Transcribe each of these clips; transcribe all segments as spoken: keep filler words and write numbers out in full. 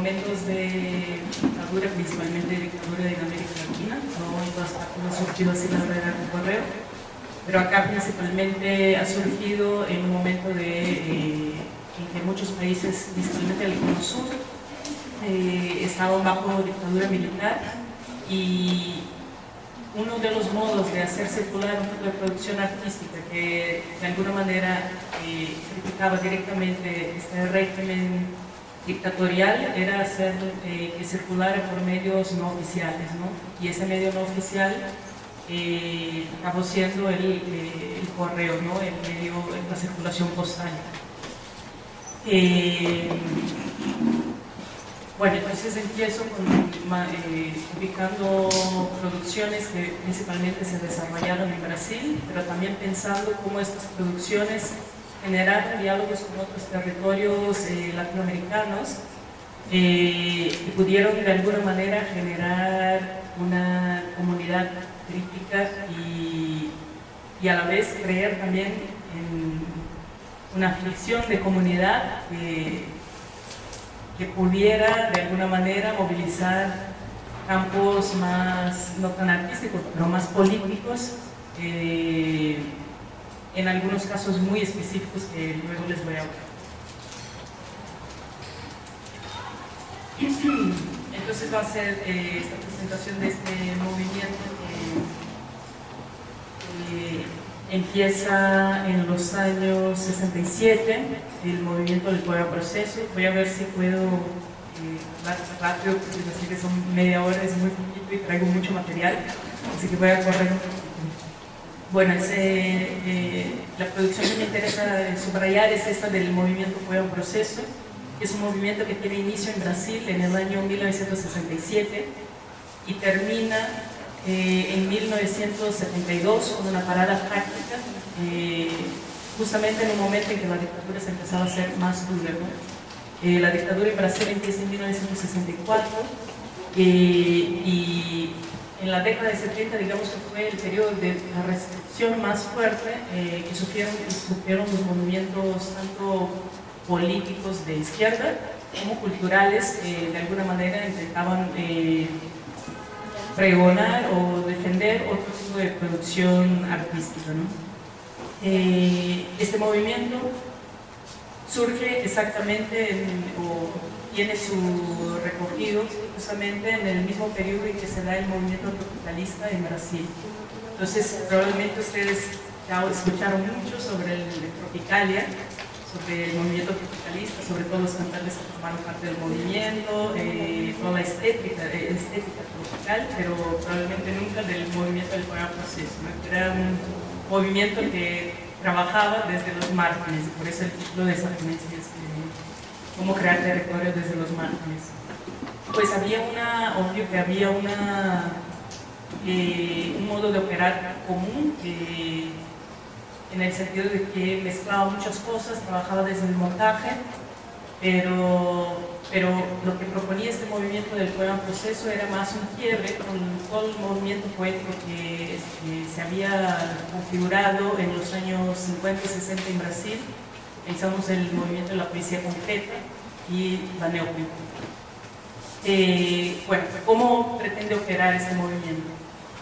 momentos de dictadura, principalmente de dictadura en América Latina, no en todas partes no ha surgido así la red de correo, pero acá principalmente ha surgido en un momento de, eh, en que muchos países, principalmente el Cono Sur, eh, estaban bajo dictadura militar, y uno de los modos de hacer circular un tipo de producción artística que de alguna manera eh, criticaba directamente este régimen dictatorial era hacer eh, que circulara por medios no oficiales, ¿no? Y ese medio no oficial eh, acabó siendo el, eh, el correo, ¿no? El medio, la circulación postal. Eh, Bueno, entonces empiezo con, eh, ubicando producciones que principalmente se desarrollaron en Brasil, pero también pensando cómo estas producciones generaron diálogos con otros territorios eh, latinoamericanos eh, y pudieron de alguna manera generar una comunidad crítica y, y a la vez creer también en una ficción de comunidad eh, que pudiera de alguna manera movilizar campos más, no tan artísticos, pero más políticos, eh, en algunos casos muy específicos que luego les voy a hablar. Entonces va a ser eh, esta presentación de este movimiento que eh, empieza en los años sesenta y siete, el movimiento del Poema Proceso. Voy a ver si puedo eh, hablar rápido, porque así que son media hora, es muy poquito y traigo mucho material, así que voy a correr un poquito. Bueno, ese, eh, la producción que me interesa subrayar es esta del movimiento Poema Proceso, que es un movimiento que tiene inicio en Brasil en el año mil novecientos sesenta y siete y termina Eh, en mil novecientos setenta y dos con una parada práctica, eh, justamente en un momento en que la dictadura se empezaba a hacer más dura, ¿no? Eh, la dictadura en Brasil empieza en mil novecientos sesenta y cuatro eh, y en la década de setenta, digamos que fue el periodo de la restricción más fuerte eh, que sufrieron, que sufrieron los movimientos tanto políticos de izquierda como culturales, eh, de alguna manera intentaban eh, pregonar o defender otro tipo de producción artística, ¿no? Eh, este movimiento surge exactamente en, o tiene su recorrido justamente en el mismo periodo en que se da el movimiento tropical en Brasil. Entonces probablemente ustedes ya escucharon mucho sobre el Tropicalia, sobre el movimiento tropicalista, sobre todos los cantantes que formaron parte del movimiento, eh, toda la estética, eh, estética tropical, pero probablemente nunca del movimiento del Poema Proceso, ¿no? Era un movimiento que trabajaba desde los márgenes, y por eso el título de esa ponencia es eh, cómo crear territorio desde los márgenes. Pues había una, obvio que había una, eh, un modo de operar común, que en el sentido de que mezclaba muchas cosas, trabajaba desde el montaje, pero, pero lo que proponía este movimiento del Poema Proceso era más un quiebre con todo el movimiento poético que, que se había configurado en los años cincuenta y sesenta en Brasil. Pensamos en el movimiento de la poesía concreta y la neopoética. Eh, bueno, ¿cómo pretende operar este movimiento?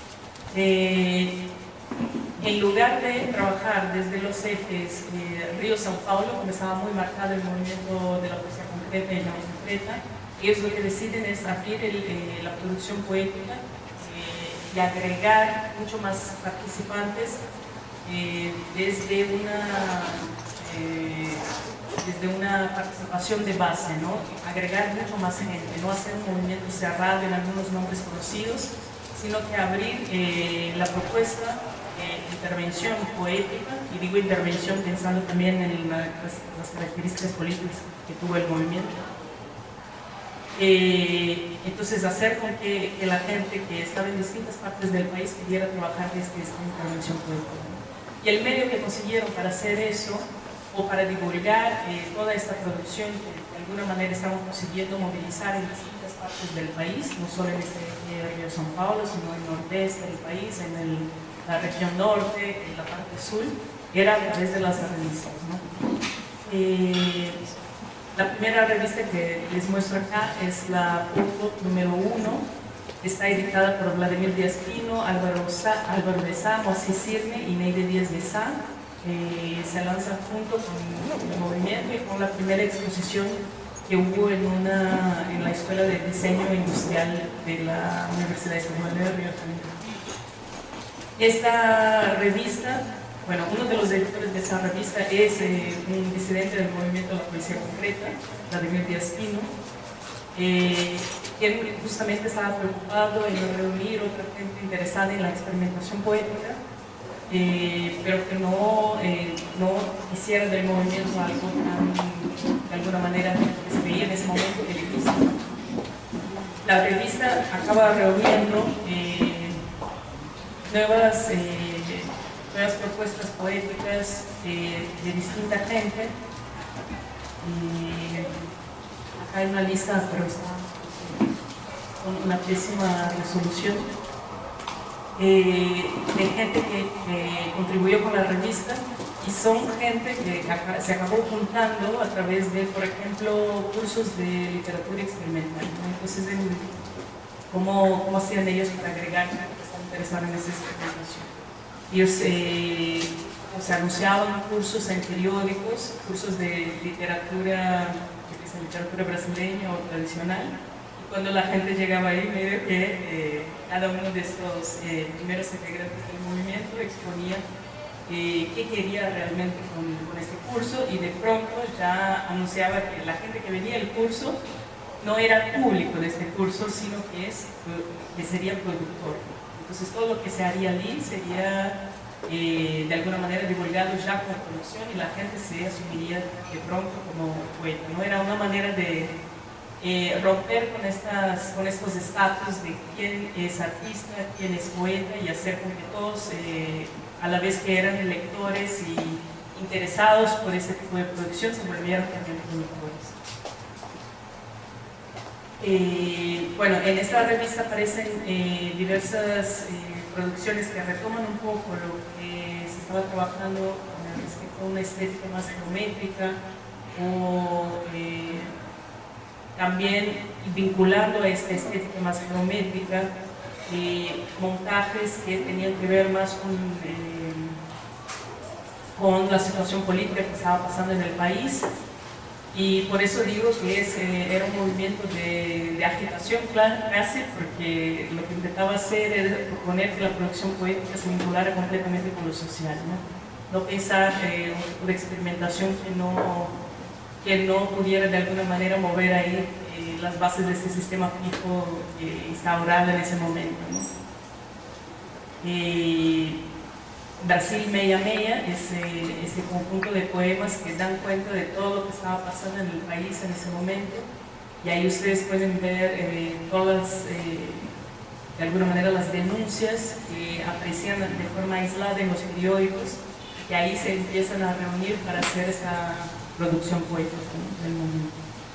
Eh, En lugar de trabajar desde los ejes eh, Río-São Paulo, donde estaba muy marcado el movimiento de la poesía concreta y la concreta, ellos lo que deciden es abrir el, eh, la producción poética eh, y agregar mucho más participantes eh, desde, una, eh, desde una participación de base, ¿no? Agregar mucho más gente, no hacer un movimiento cerrado en algunos nombres conocidos, sino que abrir eh, la propuesta Eh, intervención poética, y digo intervención pensando también en la, las, las características políticas que tuvo el movimiento. Eh, entonces hacer con que, que la gente que estaba en distintas partes del país pudiera trabajar desde esta intervención poética. Y el medio que consiguieron para hacer eso, o para divulgar eh, toda esta producción que de alguna manera estamos consiguiendo movilizar en distintas partes del país, no solo en este eh, Río São Paulo, sino en el nordeste del país, en el la región norte, en la parte sur, era a través de las revistas, ¿no? Eh, La primera revista que les muestro acá es la Punto número uno. Está editada por Vladimir Díaz Pino, Álvaro, Sa Álvaro de Sá, Moisés Cirne y Neide Díaz de Sá. Eh, se lanza junto con el movimiento y con la primera exposición que hubo en, una, en la Escuela de Diseño Industrial de la Universidad Estatal de Río de Janeiro. Esta revista, bueno, uno de los editores de esa revista es eh, un disidente del movimiento de la poesía concreta, Vladimir Díaz Pino, eh, quien justamente estaba preocupado en reunir otra gente interesada en la experimentación poética, eh, pero que no, eh, no hiciera del movimiento algo tan, de alguna manera, que se veía en ese momento elitista. La revista acaba reuniendo eh, nuevas, eh, nuevas propuestas poéticas eh, de distinta gente. Y acá hay una lista, pero está con una pésima resolución, eh, de gente que, que contribuyó con la revista, y son gente que se acabó juntando a través de, por ejemplo, cursos de literatura experimental, ¿no? Entonces, en, ¿cómo, ¿cómo hacían ellos para agregar que están interesados en esa experimentación? Ellos eh, o sea, anunciaban cursos en periódicos, cursos de literatura, de literatura brasileña o tradicional, y cuando la gente llegaba ahí, medio que eh, cada uno de estos eh, primeros integrantes del movimiento exponía eh, qué quería realmente con, con este curso, y de pronto ya anunciaba que la gente que venía al curso no era público de este curso, sino que, es, que sería productor. Entonces todo lo que se haría allí sería eh, de alguna manera divulgado ya con producción, y la gente se asumiría de pronto como poeta, ¿no? Era una manera de eh, romper con, estas, con estos estatus de quién es artista, quién es poeta, y hacer con que todos, eh, a la vez que eran lectores y interesados por este tipo de producción, se volvieran también productores. Eh, bueno, en esta revista aparecen eh, diversas eh, producciones que retoman un poco lo que se estaba trabajando con respecto a una estética más geométrica, o eh, también vinculando a esta estética más geométrica eh, montajes que tenían que ver más con, eh, con la situación política que estaba pasando en el país. Y por eso digo que es, eh, era un movimiento de, de agitación casi, porque lo que intentaba hacer era proponer que la producción poética se vinculara completamente con lo social, no, no pensar eh, un tipo de experimentación que no, que no pudiera de alguna manera mover ahí eh, las bases de este sistema fijo eh, instaurado en ese momento, ¿no? Y Brasil Meia Meia es eh, ese conjunto de poemas que dan cuenta de todo lo que estaba pasando en el país en ese momento, y ahí ustedes pueden ver eh, todas, eh, de alguna manera, las denuncias que aprecian de forma aislada en los periódicos, y ahí se empiezan a reunir para hacer esta producción poética, ¿no?, del momento.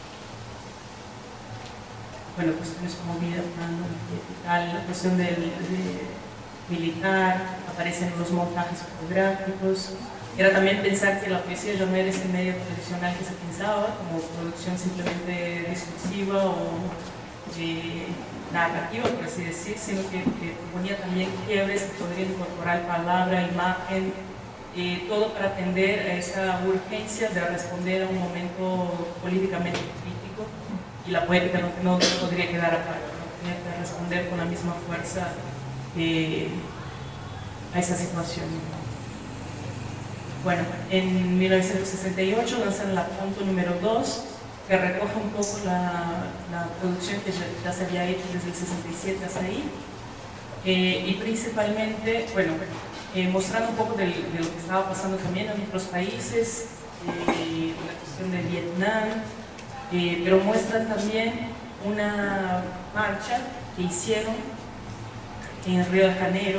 Bueno, cuestiones como vida humana, tal, la cuestión del de, militar, aparecen los montajes fotográficos. Era también pensar que la poesía ya no era ese medio tradicional que se pensaba, como producción simplemente discursiva o eh, narrativa, por así decir, sino que, que ponía también quiebres que podrían incorporar palabra, imagen, eh, todo para atender a esa urgencia de responder a un momento políticamente crítico, y la poética no, no, no podría quedar aparte, no tenía que responder con la misma fuerza Eh, a esa situación. Bueno, en mil novecientos sesenta y ocho lanzan la Punto número dos, que recoge un poco la, la producción que ya, ya se había hecho desde el sesenta y siete hasta ahí, eh, y principalmente, bueno, eh, mostrando un poco de, de lo que estaba pasando también en otros países, eh, la cuestión de Vietnam, eh, pero muestran también una marcha que hicieron en Río de Janeiro,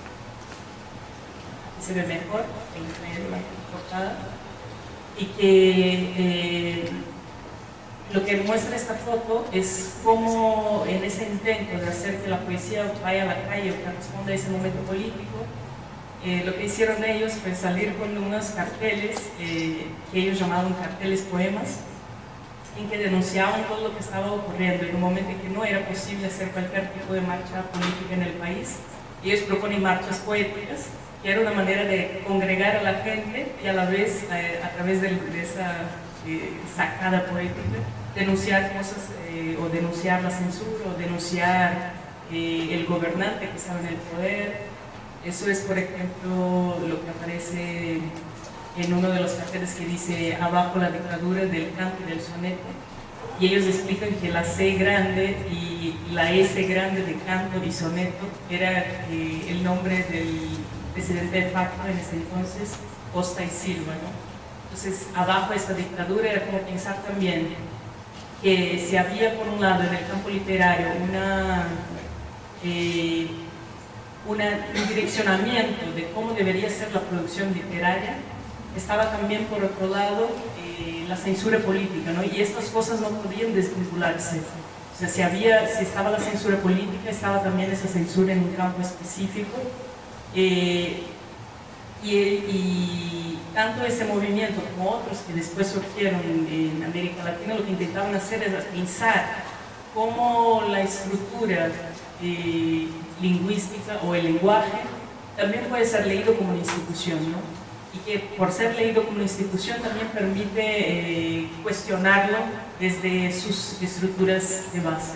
que se ve mejor en la portada, y que eh, lo que muestra esta foto es cómo en ese intento de hacer que la poesía vaya a la calle o que responda a ese momento político, eh, lo que hicieron ellos fue salir con unos carteles eh, que ellos llamaban carteles poemas, en que denunciaban todo lo que estaba ocurriendo en un momento en que no era posible hacer cualquier tipo de marcha política en el país. Ellos proponen marchas poéticas, que era una manera de congregar a la gente y a la vez, eh, a través de, de esa eh, sacada poética, denunciar cosas eh, o denunciar la censura o denunciar eh, el gobernante que estaba en el poder. Eso es, por ejemplo, lo que aparece en uno de los carteles que dice abajo la dictadura del canto y del soneto, y ellos explican que la C grande y la S grande de canto y soneto era eh, el nombre del presidente de facto en ese entonces, Costa y Silva, ¿no? Entonces, abajo esta dictadura era como pensar también que si había por un lado en el campo literario una, eh, una, un direccionamiento de cómo debería ser la producción literaria, estaba también por otro lado eh, la censura política, ¿no? Y estas cosas no podían desvincularse. O sea, si, había, si estaba la censura política, estaba también esa censura en un campo específico. Eh, y, y tanto ese movimiento como otros que después surgieron en América Latina, lo que intentaban hacer era pensar cómo la estructura eh, lingüística o el lenguaje también puede ser leído como una institución, ¿no? Y que por ser leído como una institución también permite eh, cuestionarlo desde sus estructuras de base.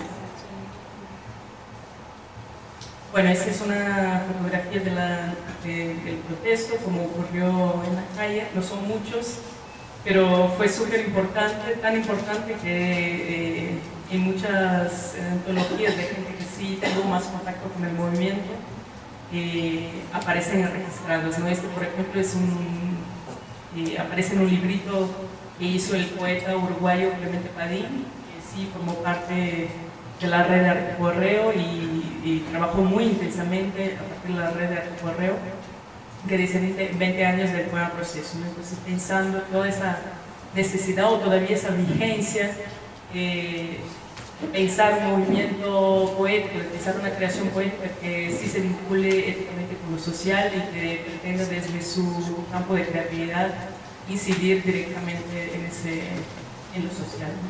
Bueno, esta es una fotografía de la, de, del protesto, como ocurrió en la calle. No son muchos, pero fue súper importante, tan importante que eh, en muchas antologías de gente que sí tuvo más contacto con el movimiento, Eh, aparecen registrados, ¿no? Este, por ejemplo, es un, eh, aparece en un librito que hizo el poeta uruguayo Clemente Padín, que sí formó parte de la red de Arte Correo y, y trabajó muy intensamente a partir de la red de Arte Correo, que dice veinte años del Poema Proceso, ¿no? Entonces, pensando toda esa necesidad o todavía esa vigencia, eh, pensar un movimiento poético, pensar una creación poética que sí se vincule éticamente con lo social y que pretenda desde su campo de creatividad incidir directamente en, ese, en lo social, ¿no?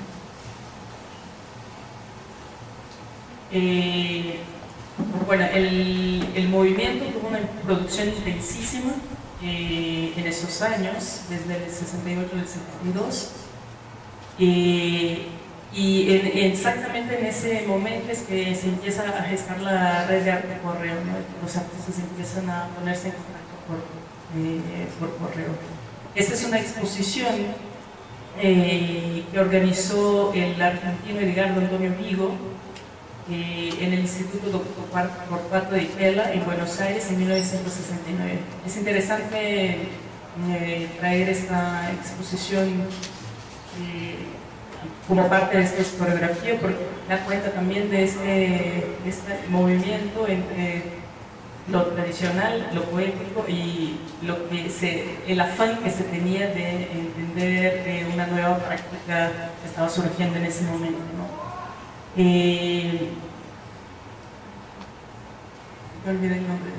Eh, bueno, el, el movimiento tuvo una producción intensísima eh, en esos años, desde el sesenta y ocho al setenta y dos. Eh, Y en, exactamente en ese momento es que se empieza a gestar la red de arte correo, ¿no? Los artistas empiezan a ponerse en contacto por, eh, por correo. Esta es una exposición eh, que organizó el argentino Edgardo Antonio Vigo eh, en el Instituto Doctor Torcuato Di Tella en Buenos Aires en mil novecientos sesenta y nueve. Es interesante eh, traer esta exposición eh, como parte de esta historiografía, porque da cuenta también de este, de este movimiento entre lo tradicional, lo poético y lo que se, el afán que se tenía de entender de una nueva práctica que estaba surgiendo en ese momento, ¿no? Eh, me olvidé el nombre.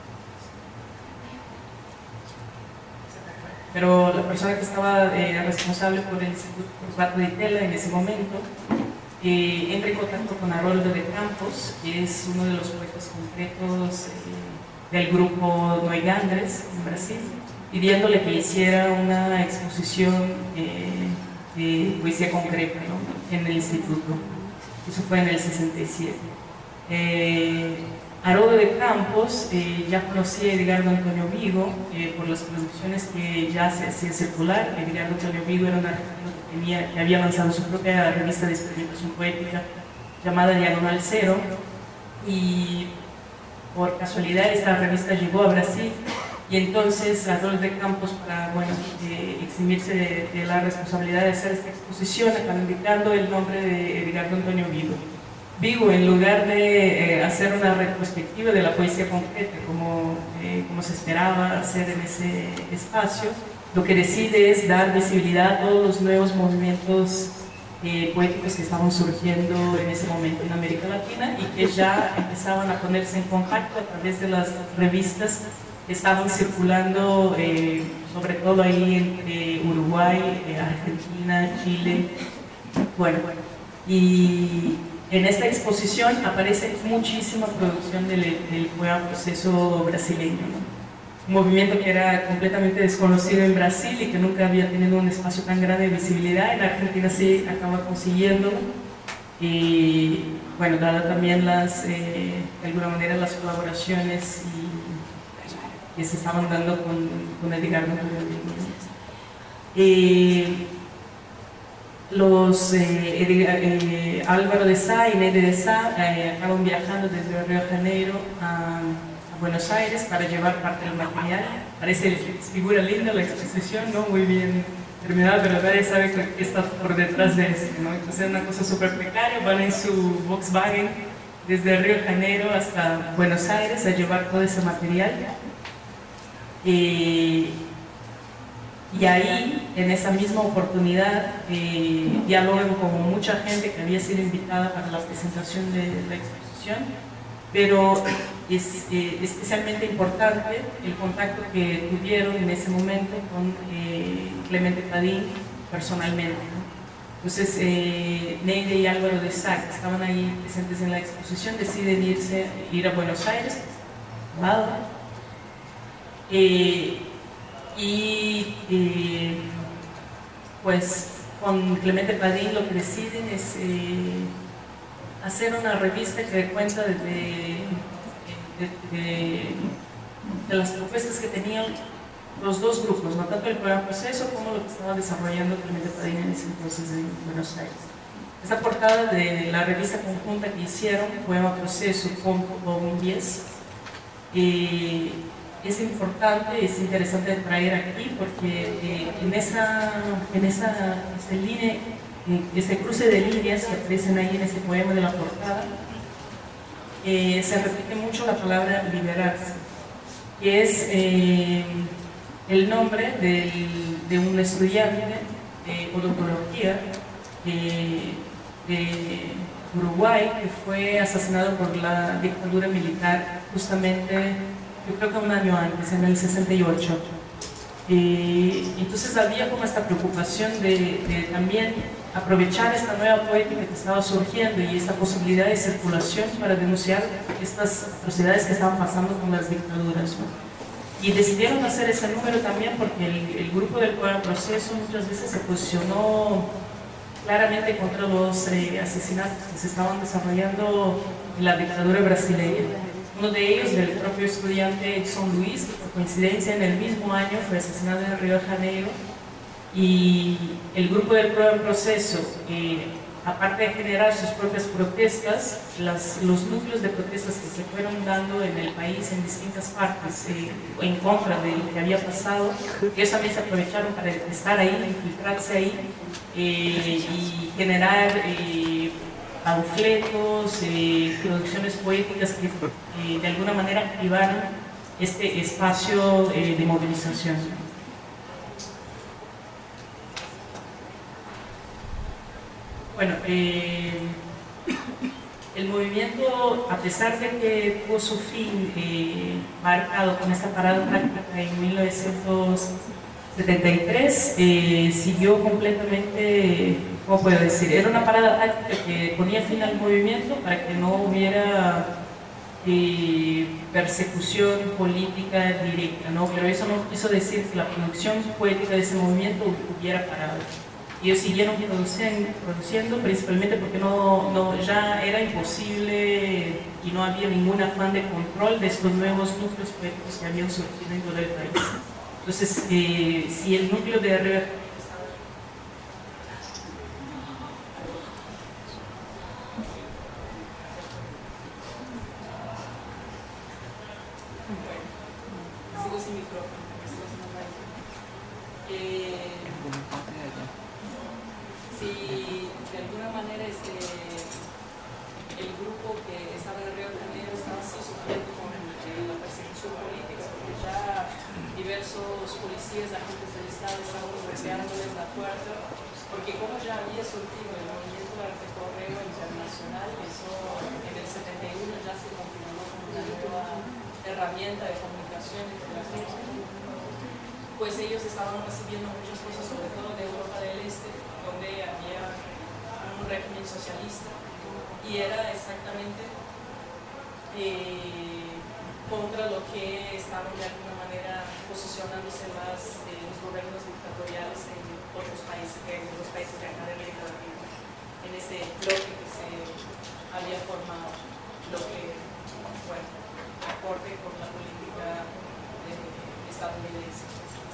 Pero la persona que estaba eh, responsable por el Instituto Torcuato Di Tella en ese momento eh, entra en contacto con Haroldo de Campos, que es uno de los poetas concretos eh, del grupo Noigandres en Brasil, pidiéndole que hiciera una exposición eh, de poesía concreta, ¿no? En el instituto. Eso fue en el sesenta y siete. Eh, Haroldo de Campos eh, ya conocía a Edgardo Antonio Vigo eh, por las producciones que ya se hacían circular. Edgardo Antonio Vigo era un argentino que, tenía, que había lanzado su propia revista de experimentación poética llamada Diagonal Cero, y por casualidad esta revista llegó a Brasil, y entonces Haroldo de Campos, para bueno, eh, eximirse de, de la responsabilidad de hacer esta exposición, acaba indicando el nombre de Edgardo Antonio Vigo. Vigo, en lugar de eh, hacer una retrospectiva de la poesía concreta, como, eh, como se esperaba hacer en ese espacio, lo que decide es dar visibilidad a todos los nuevos movimientos eh, poéticos que estaban surgiendo en ese momento en América Latina y que ya empezaban a ponerse en contacto a través de las revistas que estaban circulando, eh, sobre todo ahí entre Uruguay, eh, Argentina, Chile Bueno, y en esta exposición aparece muchísima producción del, del Poema Proceso brasileño, ¿no? Un movimiento que era completamente desconocido en Brasil y que nunca había tenido un espacio tan grande de visibilidad. En Argentina sí acaba consiguiéndolo. Y bueno, dada también las, eh, de alguna manera, las colaboraciones y, que se estaban dando con, con Edgardo eh, los eh, Edgar, eh, Álvaro de Sá y Neide de Sá eh, acaban viajando desde Río de Janeiro a, a Buenos Aires para llevar parte del material. Parece figura linda la exposición, ¿no? Muy bien terminada, pero nadie sabe qué está por detrás de esto, ¿no? Entonces es una cosa súper precaria. Van en su Volkswagen desde Río de Janeiro hasta Buenos Aires a llevar todo ese material. Eh, y ahí, en esa misma oportunidad, eh, dialogan con mucha gente que había sido invitada para la presentación de la exposición, pero es eh, especialmente importante el contacto que tuvieron en ese momento con eh, Clemente Padín personalmente, ¿no? Entonces, eh, Neide y Álvaro de Sá, que estaban ahí presentes en la exposición, deciden irse, ir a Buenos Aires, ¿no? Eh, y eh, pues con Clemente Padín lo que deciden es eh, hacer una revista que dé cuenta de, de, de, de, de las propuestas que tenían los dos grupos, no tanto el Poema Proceso como lo que estaba desarrollando Clemente Padín en ese entonces en Buenos Aires. Esta portada de la revista conjunta que hicieron, Poema Proceso, volumen diez, eh, es importante, es interesante traer aquí porque eh, en esa, en esa este, línea, ese cruce de líneas que aparecen ahí en ese poema de la portada, eh, se repite mucho la palabra liberarse, que es eh, el nombre del, de un estudiante de odontología eh, de Uruguay que fue asesinado por la dictadura militar justamente, yo creo que un año antes, en el sesenta y ocho. Eh, entonces había como esta preocupación de, de también aprovechar esta nueva poética que estaba surgiendo y esta posibilidad de circulación para denunciar estas atrocidades que estaban pasando con las dictaduras, ¿no? Y decidieron hacer ese número también porque el, el grupo del Poema Proceso muchas veces se posicionó claramente contra los eh, asesinatos que se estaban desarrollando en la dictadura brasileña. Uno de ellos, del propio estudiante Edson Luis, que por coincidencia en el mismo año fue asesinado en Río de Janeiro, y el grupo del Poema Proceso, eh, aparte de generar sus propias protestas, las, los núcleos de protestas que se fueron dando en el país en distintas partes eh, en contra de lo que había pasado, ellos también se aprovecharon para estar ahí, infiltrarse ahí eh, y generar eh, panfletos, eh, producciones poéticas que eh, de alguna manera activaron este espacio eh, de movilización. Bueno, eh, el movimiento, a pesar de que tuvo su fin eh, marcado con esta parada práctica en mil novecientos setenta y tres, eh, siguió completamente, ¿cómo puedo decir? Era una parada táctica que ponía fin al movimiento para que no hubiera eh, persecución política directa, ¿no? Pero eso no quiso decir que la producción poética de ese movimiento hubiera parado. Ellos siguieron produciendo, produciendo principalmente porque no, no, ya era imposible y no había ningún afán de control de estos nuevos núcleos poéticos que habían surgido en todo el país. Entonces, eh, si el núcleo de arriba sigo sin micrófono, sigo sin micrófono. Eh, si de alguna manera este, el grupo que estaba en Río de Janeiro estaba así sufriendo con eh, la persecución política, porque ya diversos policías, agentes del Estado estaban golpeándoles la puerta, porque como ya había surgido el movimiento del recorreo internacional, eso en el setenta y uno ya se configuró como una nueva herramienta de comunicación entre las dos, pues ellos estaban recibiendo muchas cosas, sobre todo de Europa del Este, donde había un régimen socialista, y era exactamente eh, contra lo que estaban de alguna manera posicionándose más eh, los gobiernos dictatoriales en otros países, en los países de acá de América Latina, en ese bloque que se había formado, lo que, bueno, acorde con la política eh, estadounidense.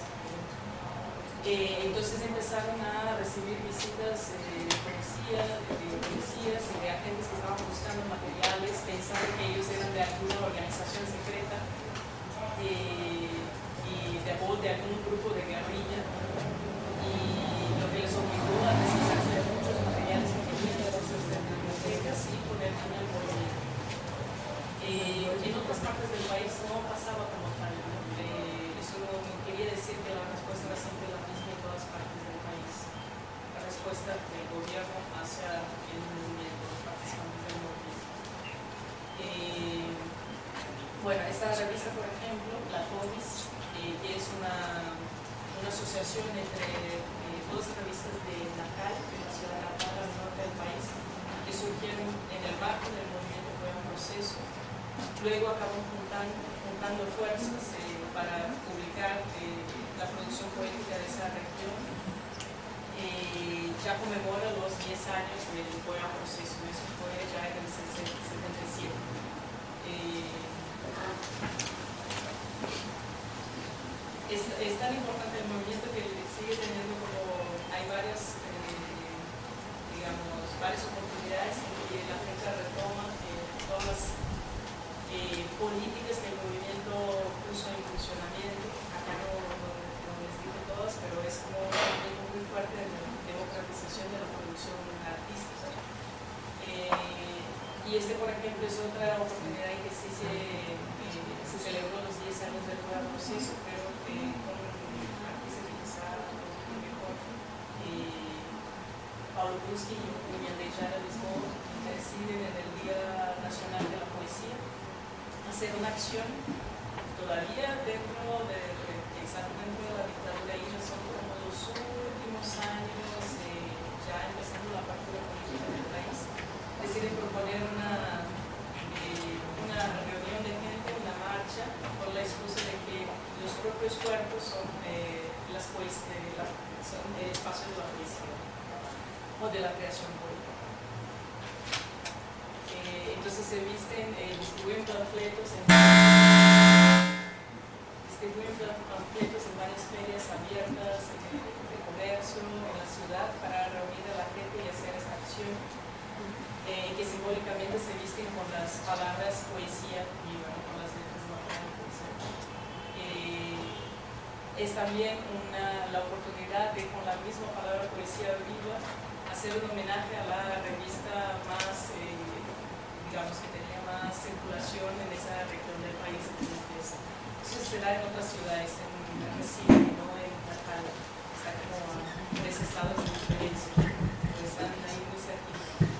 Eh, entonces empezaron a recibir visitas eh, de policía, de, de policías y de agentes que estaban buscando materiales, pensando que ellos eran de alguna organización secreta eh, y de, o de algún grupo de guerrilla, y lo que les obligó a deshacerse de muchos materiales que tenían, deshacerse de bibliotecas y poner fin al movimiento. Eh, en otras partes del país no pasaba como tal. Eh, eso no quería decir que la respuesta era siempre la misma en todas partes del país. La respuesta del gobierno hacia el movimiento, los participantes del movimiento. Eh, bueno, esta revista, por ejemplo, la TODIS, eh, que es una, una asociación entre eh, dos revistas de Nacal, de la ciudad de Nacal, al norte del país, que surgieron en el marco del movimiento Pueblo Proceso. Luego acaban juntando, juntando fuerzas eh, para publicar eh, la producción poética de esa región. Eh, ya conmemora los diez años del Pueblo Proceso, eso fue ya en el setenta y siete. Eh, es, es tan importante el movimiento que sigue teniendo como, hay varias, eh, digamos, varias oportunidades en que la gente retoma eh, todas las Eh, políticas que el movimiento puso en funcionamiento. Acá no, no, no les digo todas, pero es como un movimiento muy fuerte de la democratización de la producción artística. Eh, y este, por ejemplo, es otra oportunidad en que sí se, eh, se celebró los diez años del Pueblo Proceso, pero eh, con artistas que quizá mejor. Eh, Paulo Bruschi y William de Jara Lisboa deciden en el Día Nacional de la Poesía hacer una acción todavía dentro de, de, quizás dentro de la dictadura, y ya son como los últimos años, eh, ya empezando la partida política del país, deciden proponer una, eh, una reunión de gente, una marcha, con la excusa de que los propios cuerpos son, eh, las poes eh, la, son el espacio de la poesía o de la creación poética. Entonces se visten, eh, distribuyen panfletos en distribuyen panfletos en varias ferias abiertas de, de comercio en la ciudad para reunir a la gente y hacer esta acción, eh, que simbólicamente se visten con las palabras poesía viva, con las letras matemáticas. Eh, es también una, la oportunidad de, con la misma palabra poesía viva, hacer un homenaje a la revista más eh, digamos, que tenía más circulación en esa región del país. Entonces, eso se da en otras ciudades, en Recife, no en Natal, está como a tres estados de diferencia, pero están ahí muy cerca.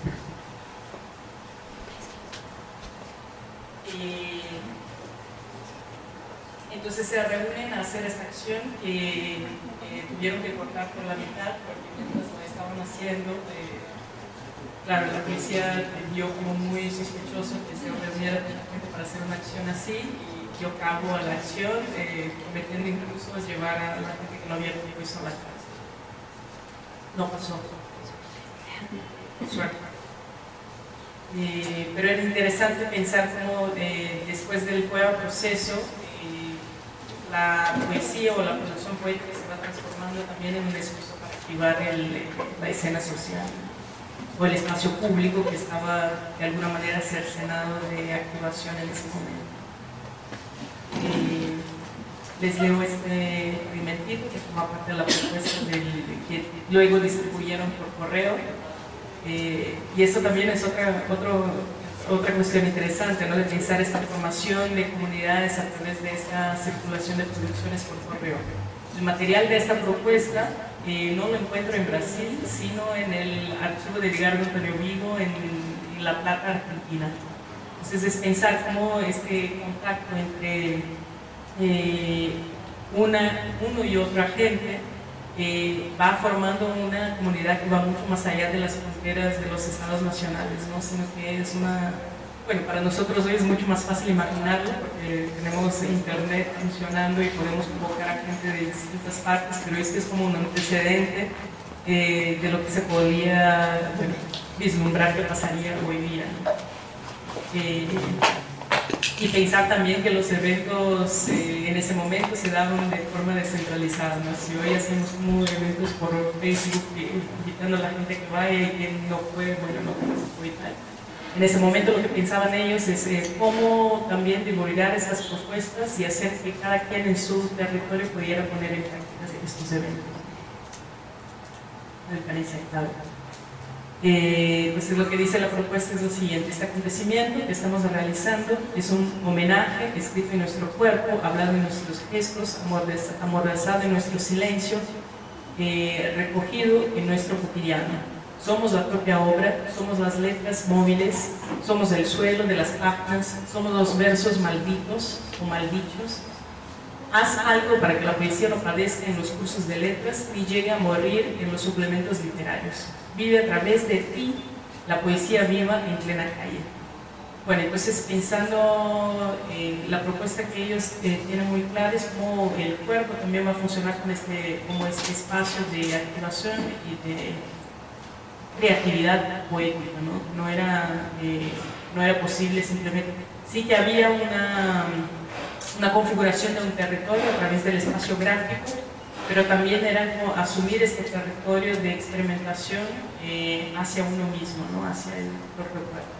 Eh, entonces se reúnen a hacer esta acción que eh, tuvieron que cortar por la mitad, porque mientras lo estaban haciendo, eh, claro, la policía vio como muy sospechoso que se reuniera gente para hacer una acción así, y dio cabo a la acción, eh, prometiendo incluso llevar a la gente que no había puesto a la cárcel. No pasó. Suerte. Eh, pero era interesante pensar cómo eh, después del Pueblo Proceso, eh, la poesía o la producción poética se va transformando también en un esfuerzo para activar el, la escena social o el espacio público que estaba de alguna manera cercenado de activación en ese momento. Eh, les leo este primerito que forma parte de la propuesta del, que luego distribuyeron por correo, eh, y eso también es otra, otro, otra cuestión interesante, ¿no? De pensar esta formación de comunidades a través de esta circulación de producciones por correo. El material de esta propuesta eh, no lo encuentro en Brasil, sino en el archivo de Edgardo Antonio Vigo en, en La Plata, Argentina. Entonces es pensar cómo este contacto entre eh, una, uno y otro agente eh, va formando una comunidad que va mucho más allá de las fronteras de los estados nacionales, ¿no? Sino que es una, bueno, para nosotros hoy es mucho más fácil imaginarlo porque tenemos internet funcionando y podemos convocar a gente de distintas partes, pero este es como un antecedente eh, de lo que se podía, bueno, vislumbrar que pasaría hoy día, ¿no? Eh, y pensar también que los eventos eh, en ese momento se daban de forma descentralizada, ¿no? Si hoy hacemos como eventos por Facebook eh, invitando a la gente que vaya y que no fue, bueno, no participó y tal. En ese momento lo que pensaban ellos es eh, cómo también divulgar esas propuestas y hacer que cada quien en su territorio pudiera poner en práctica estos eventos. La diferencia clave. Eh, pues lo que dice la propuesta es lo siguiente: este acontecimiento que estamos realizando es un homenaje escrito en nuestro cuerpo, hablado en nuestros gestos, amordazado en nuestro silencio, eh, recogido en nuestro cotidiano. Somos la propia obra, somos las letras móviles, somos el suelo de las páginas, somos los versos malditos o maldichos. Haz algo para que la poesía no padezca en los cursos de letras ni llegue a morir en los suplementos literarios. Vive a través de ti la poesía viva en plena calle. Bueno, entonces pensando en la propuesta que ellos eh, tienen muy clara es cómo el cuerpo también va a funcionar con este, como este espacio de activación y de creatividad poética, ¿no? No era, eh, no era posible simplemente, sí que había una, una configuración de un territorio a través del espacio gráfico, pero también era como asumir este territorio de experimentación eh, hacia uno mismo, ¿no? Hacia el propio cuerpo.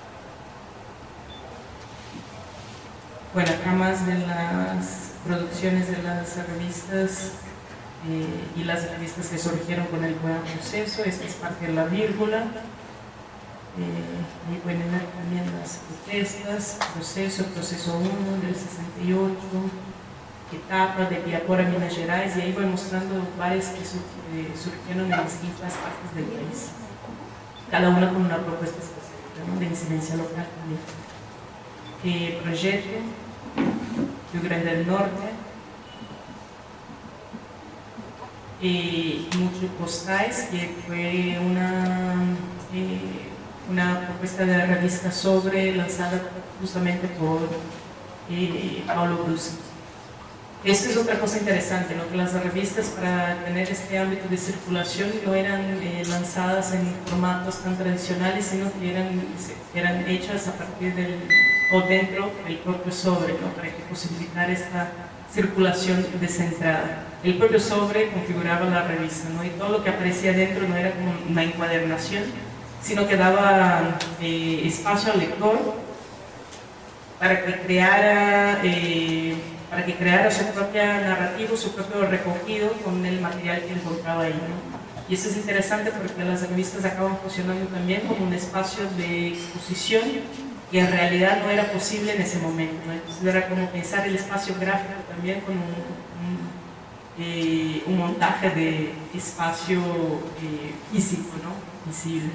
Bueno, acá más de las producciones de las revistas eh, y las revistas que surgieron con el Poema Proceso. Esta es parte de La Vírgula. Eh, y pueden ver también las protestas, Proceso, Proceso uno del sesenta y ocho, Etapa de Piapora, Minas Gerais, y ahí voy mostrando varias que surgieron en distintas partes del país, cada una con una propuesta específica, ¿no? De incidencia local también. Eh, proyecto Rio Grande del Norte, eh, Mucho Postais, que fue una, eh, una propuesta de revista sobre, lanzada justamente por eh, Paulo Bruschi. Esto es otra cosa interesante, ¿no? Que las revistas, para tener este ámbito de circulación, no eran eh, lanzadas en formatos tan tradicionales, sino que eran, eran hechas a partir del, o dentro del propio sobre, ¿no? Para que posibilitar esta circulación descentrada. El propio sobre configuraba la revista, ¿no? Y todo lo que aparecía dentro no era como una encuadernación, sino que daba eh, espacio al lector para que creara... Eh, para que creara su propia narrativa, su propio recogido con el material que encontraba ahí, ¿no? Y eso es interesante porque las revistas acaban funcionando también como un espacio de exposición que en realidad no era posible en ese momento, ¿no? Entonces era como pensar el espacio gráfico también con un, un, eh, un montaje de espacio eh, físico, ¿no? Visible.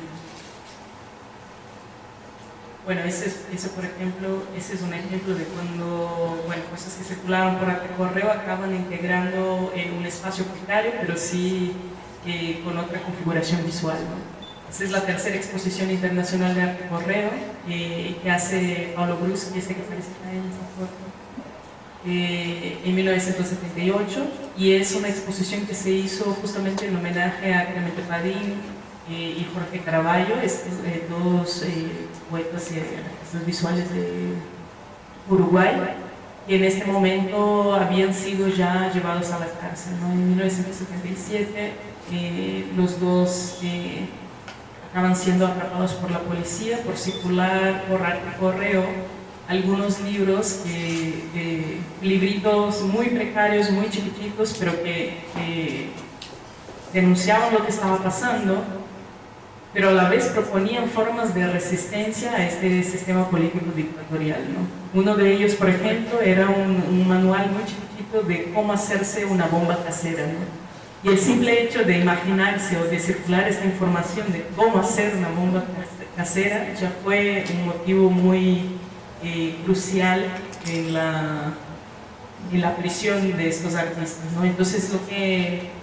Bueno, ese, es, ese, por ejemplo, ese es un ejemplo de cuando, bueno, cosas que circularon por arte correo acaban integrando en un espacio precario, pero sí eh, con otra configuración visual, ¿no? Esta es la tercera exposición internacional de arte correo eh, que hace Paulo Bruschi, este que aparece acá en esta foto, eh, en mil novecientos setenta y ocho, y es una exposición que se hizo justamente en homenaje a Clemente Padín Eh, y Jorge Caraballo, estos, eh, dos eh, poetas y artistas visuales de Uruguay, que en este momento habían sido ya llevados a la cárcel, ¿no? En mil novecientos setenta y siete eh, los dos eh, acaban siendo atrapados por la policía por circular por arte correo algunos libros, que, eh, libritos muy precarios, muy chiquititos, pero que, que denunciaban lo que estaba pasando, pero a la vez proponían formas de resistencia a este sistema político dictatorial, ¿no? Uno de ellos, por ejemplo, era un, un manual muy chiquitito de cómo hacerse una bomba casera, ¿no? Y el simple hecho de imaginarse o de circular esta información de cómo hacer una bomba casera ya fue un motivo muy eh, crucial en la, en la prisión de estos artistas, ¿no? Entonces lo que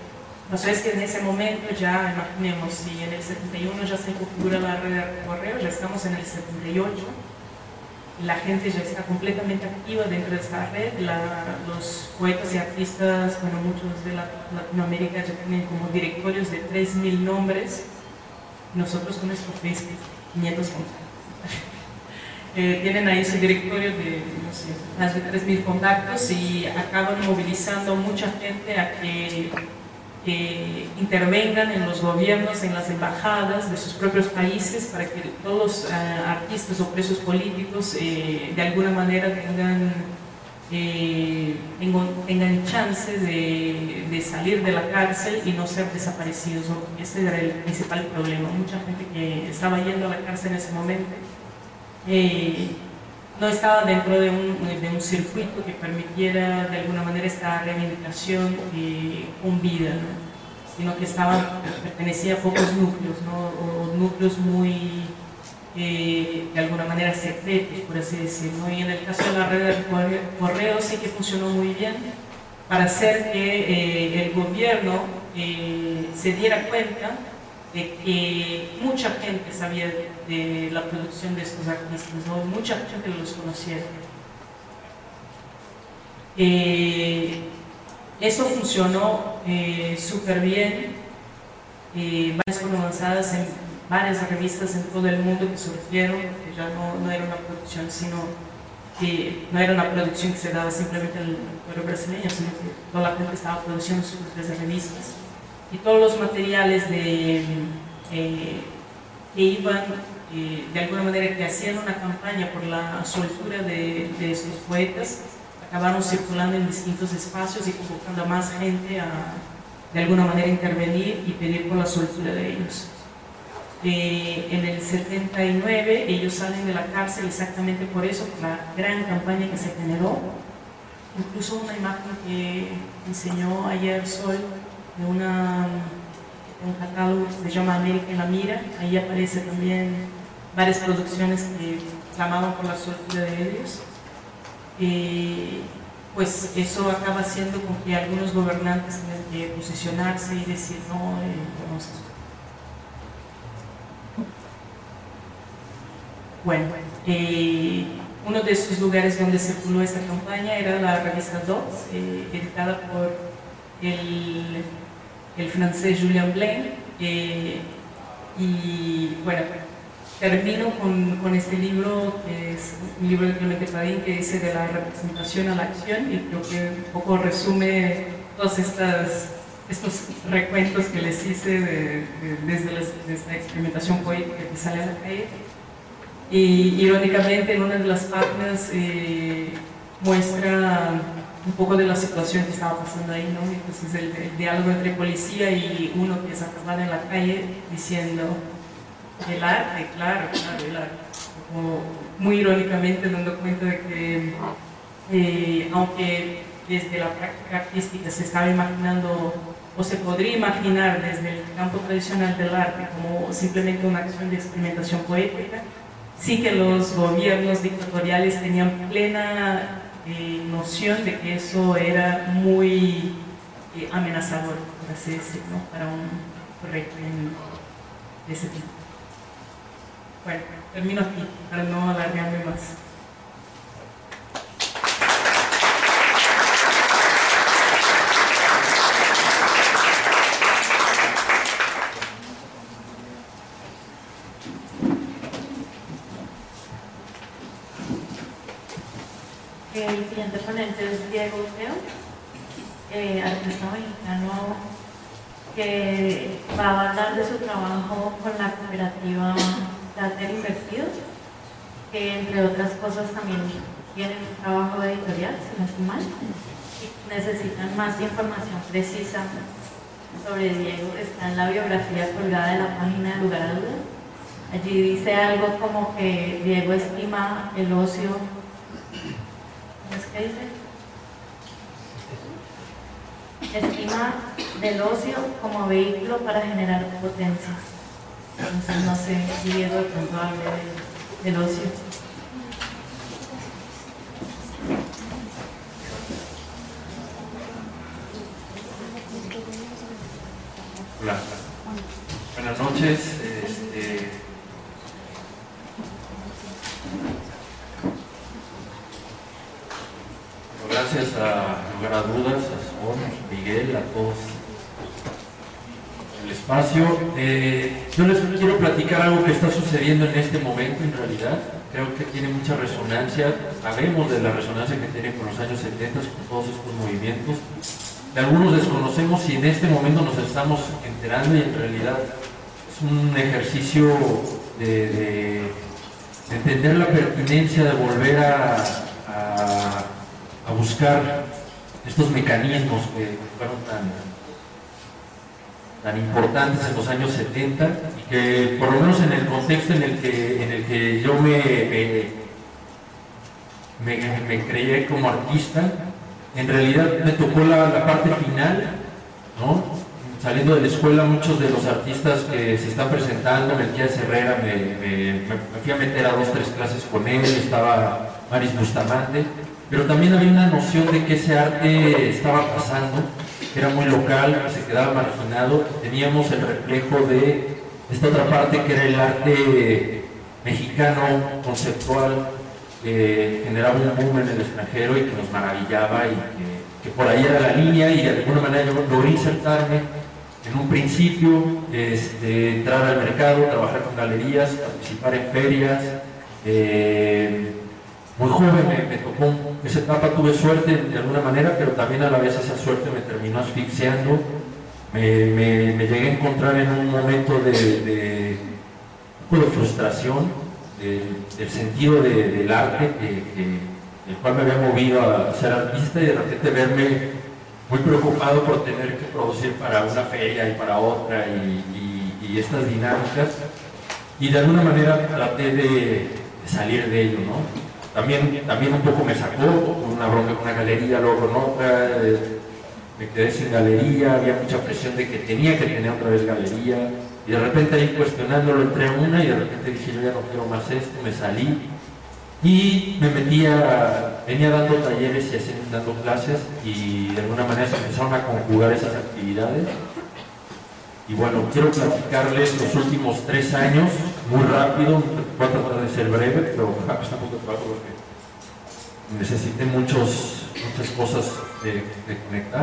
No sé, es que en ese momento ya, imaginemos, si en el setenta y uno ya se configura la red de correo, ya estamos en el setenta y ocho, la gente ya está completamente activa dentro de esta red, la, los poetas y artistas, bueno, muchos de la, Latinoamérica ya tienen como directorios de tres mil nombres, nosotros con nuestro Facebook, quinientos contactos. eh, tienen ahí su directorio de, no sé, más de tres mil contactos y acaban movilizando mucha gente a que que intervengan en los gobiernos, en las embajadas de sus propios países para que todos los uh, artistas o presos políticos eh, de alguna manera tengan, eh, tengan, tengan chance de, de salir de la cárcel y no ser desaparecidos. Ese era el principal problema. Mucha gente que estaba yendo a la cárcel en ese momento eh, no estaba dentro de un, de un circuito que permitiera de alguna manera esta reivindicación eh, con vida, ¿no? Sino que estaba, pertenecía a pocos núcleos, ¿no? O núcleos muy, eh, de alguna manera, secretos, por así decirlo. Y en el caso de la red de correo sí que funcionó muy bien para hacer que eh, el gobierno eh, se diera cuenta de que mucha gente sabía de, de la producción de estos artistas, ¿no? Mucha gente los conocía. Eh, eso funcionó eh, súper bien, eh, varias fueron lanzadas en varias revistas en todo el mundo que surgieron, que ya no, no era una producción, sino que no era una producción que se daba simplemente al pueblo brasileño, sino que toda la gente estaba produciendo sus propias revistas. Y todos los materiales de, eh, que iban, eh, de alguna manera, que hacían una campaña por la soltura de, de estos poetas, acabaron circulando en distintos espacios y convocando a más gente a, de alguna manera, intervenir y pedir por la soltura de ellos. Eh, en el setenta y nueve ellos salen de la cárcel exactamente por eso, por la gran campaña que se generó. Incluso una imagen que enseñó ayer Sol, de, una, de un catálogo que se llama América en la Mira. Ahí aparece también varias producciones que clamaban por la soltura de ellos. Eh, pues eso acaba haciendo con que algunos gobernantes tengan que posicionarse y decir no, eh, vamos a... Bueno, eh, uno de esos lugares donde circuló esta campaña era la revista Dots, eh, editada por el el francés Julien Blain, eh, y bueno, termino con, con este libro, que es un libro de Clemente Padín, que dice de la representación a la acción, y creo que un poco resume todos estas, estos recuentos que les hice de, de, desde, las, desde esta experimentación poética que sale a la calle. Y irónicamente, en una de las páginas eh, muestra un poco de la situación que estaba pasando ahí, ¿no? Entonces el, el diálogo entre policía y uno que es acabado en la calle diciendo el arte, claro, claro, el arte. Como muy irónicamente dando cuenta de que eh, aunque desde la práctica artística se estaba imaginando o se podría imaginar desde el campo tradicional del arte como simplemente una acción de experimentación poética, sí que los gobiernos dictatoriales tenían plena Eh, noción de que eso era muy eh, amenazador, por así decirlo, para un régimen de ese tipo. Bueno, termino aquí, para no alargarme más. El siguiente ponente es Diego Leo, eh, artista mexicano que va a hablar de su trabajo con la cooperativa Teatro Invertidos, que entre otras cosas también tienen un trabajo editorial, si no estoy mal, y necesitan más información precisa sobre Diego. Está en la biografía colgada de la página de Lugar a Dudas. Allí dice algo como que Diego estima el ocio. ¿Qué dice? Estima del ocio como vehículo para generar potencia. Entonces no sé, Diego de pronto hable de, del ocio. noches. Este, gracias a lugar a dudas, a Son, a Miguel, a todos el espacio. Eh, yo les quiero platicar algo que está sucediendo en este momento. En realidad creo que tiene mucha resonancia. Sabemos de la resonancia que tiene con los años setenta, con todos estos movimientos. Algunos desconocemos y en este momento nos estamos enterando, y en realidad es un ejercicio de, de, de entender la pertinencia de volver a, a, a buscar estos mecanismos que fueron tan, tan importantes en los años setenta, y que por lo menos en el contexto en el que, en el que yo me, me, me, me creé como artista. En realidad me tocó la, la parte final, ¿no? Saliendo de la escuela, muchos de los artistas que se están presentando, Melquiades Herrera, me, me, me fui a meter a dos, tres clases con él, estaba Maris Bustamante, pero también había una noción de que ese arte estaba pasando, que era muy local, que se quedaba marginado. Teníamos el reflejo de esta otra parte que era el arte mexicano, conceptual, que generaba un boom en el extranjero y que nos maravillaba, y que, que por ahí era la línea, y de alguna manera yo logré insertarme en un principio, este, entrar al mercado, trabajar con galerías, participar en ferias. Eh, muy joven me, me tocó esa etapa, tuve suerte de alguna manera, pero también a la vez esa suerte me terminó asfixiando. Me, me, me llegué a encontrar en un momento de, de, de frustración del, del sentido de, del arte, que, que, el cual me había movido a ser artista, y de repente verme muy preocupado por tener que producir para una feria y para otra, y, y, y estas dinámicas, y de alguna manera traté de, de salir de ello, ¿no? También, también un poco me sacó una bronca con una galería, luego con otra, eh, me quedé sin galería, había mucha presión de que tenía que tener otra vez galería, y de repente ahí cuestionándolo entré a una, y de repente dije, yo ya no quiero más esto, me salí y me metí a, venía dando talleres y haciendo, dando clases, y de alguna manera se empezaron a conjugar esas actividades. Y bueno, quiero platicarles los últimos tres años, muy rápido, voy a tratar de ser breve, pero me cuesta un poco de trabajo porque necesité muchos, muchas cosas de, de conectar.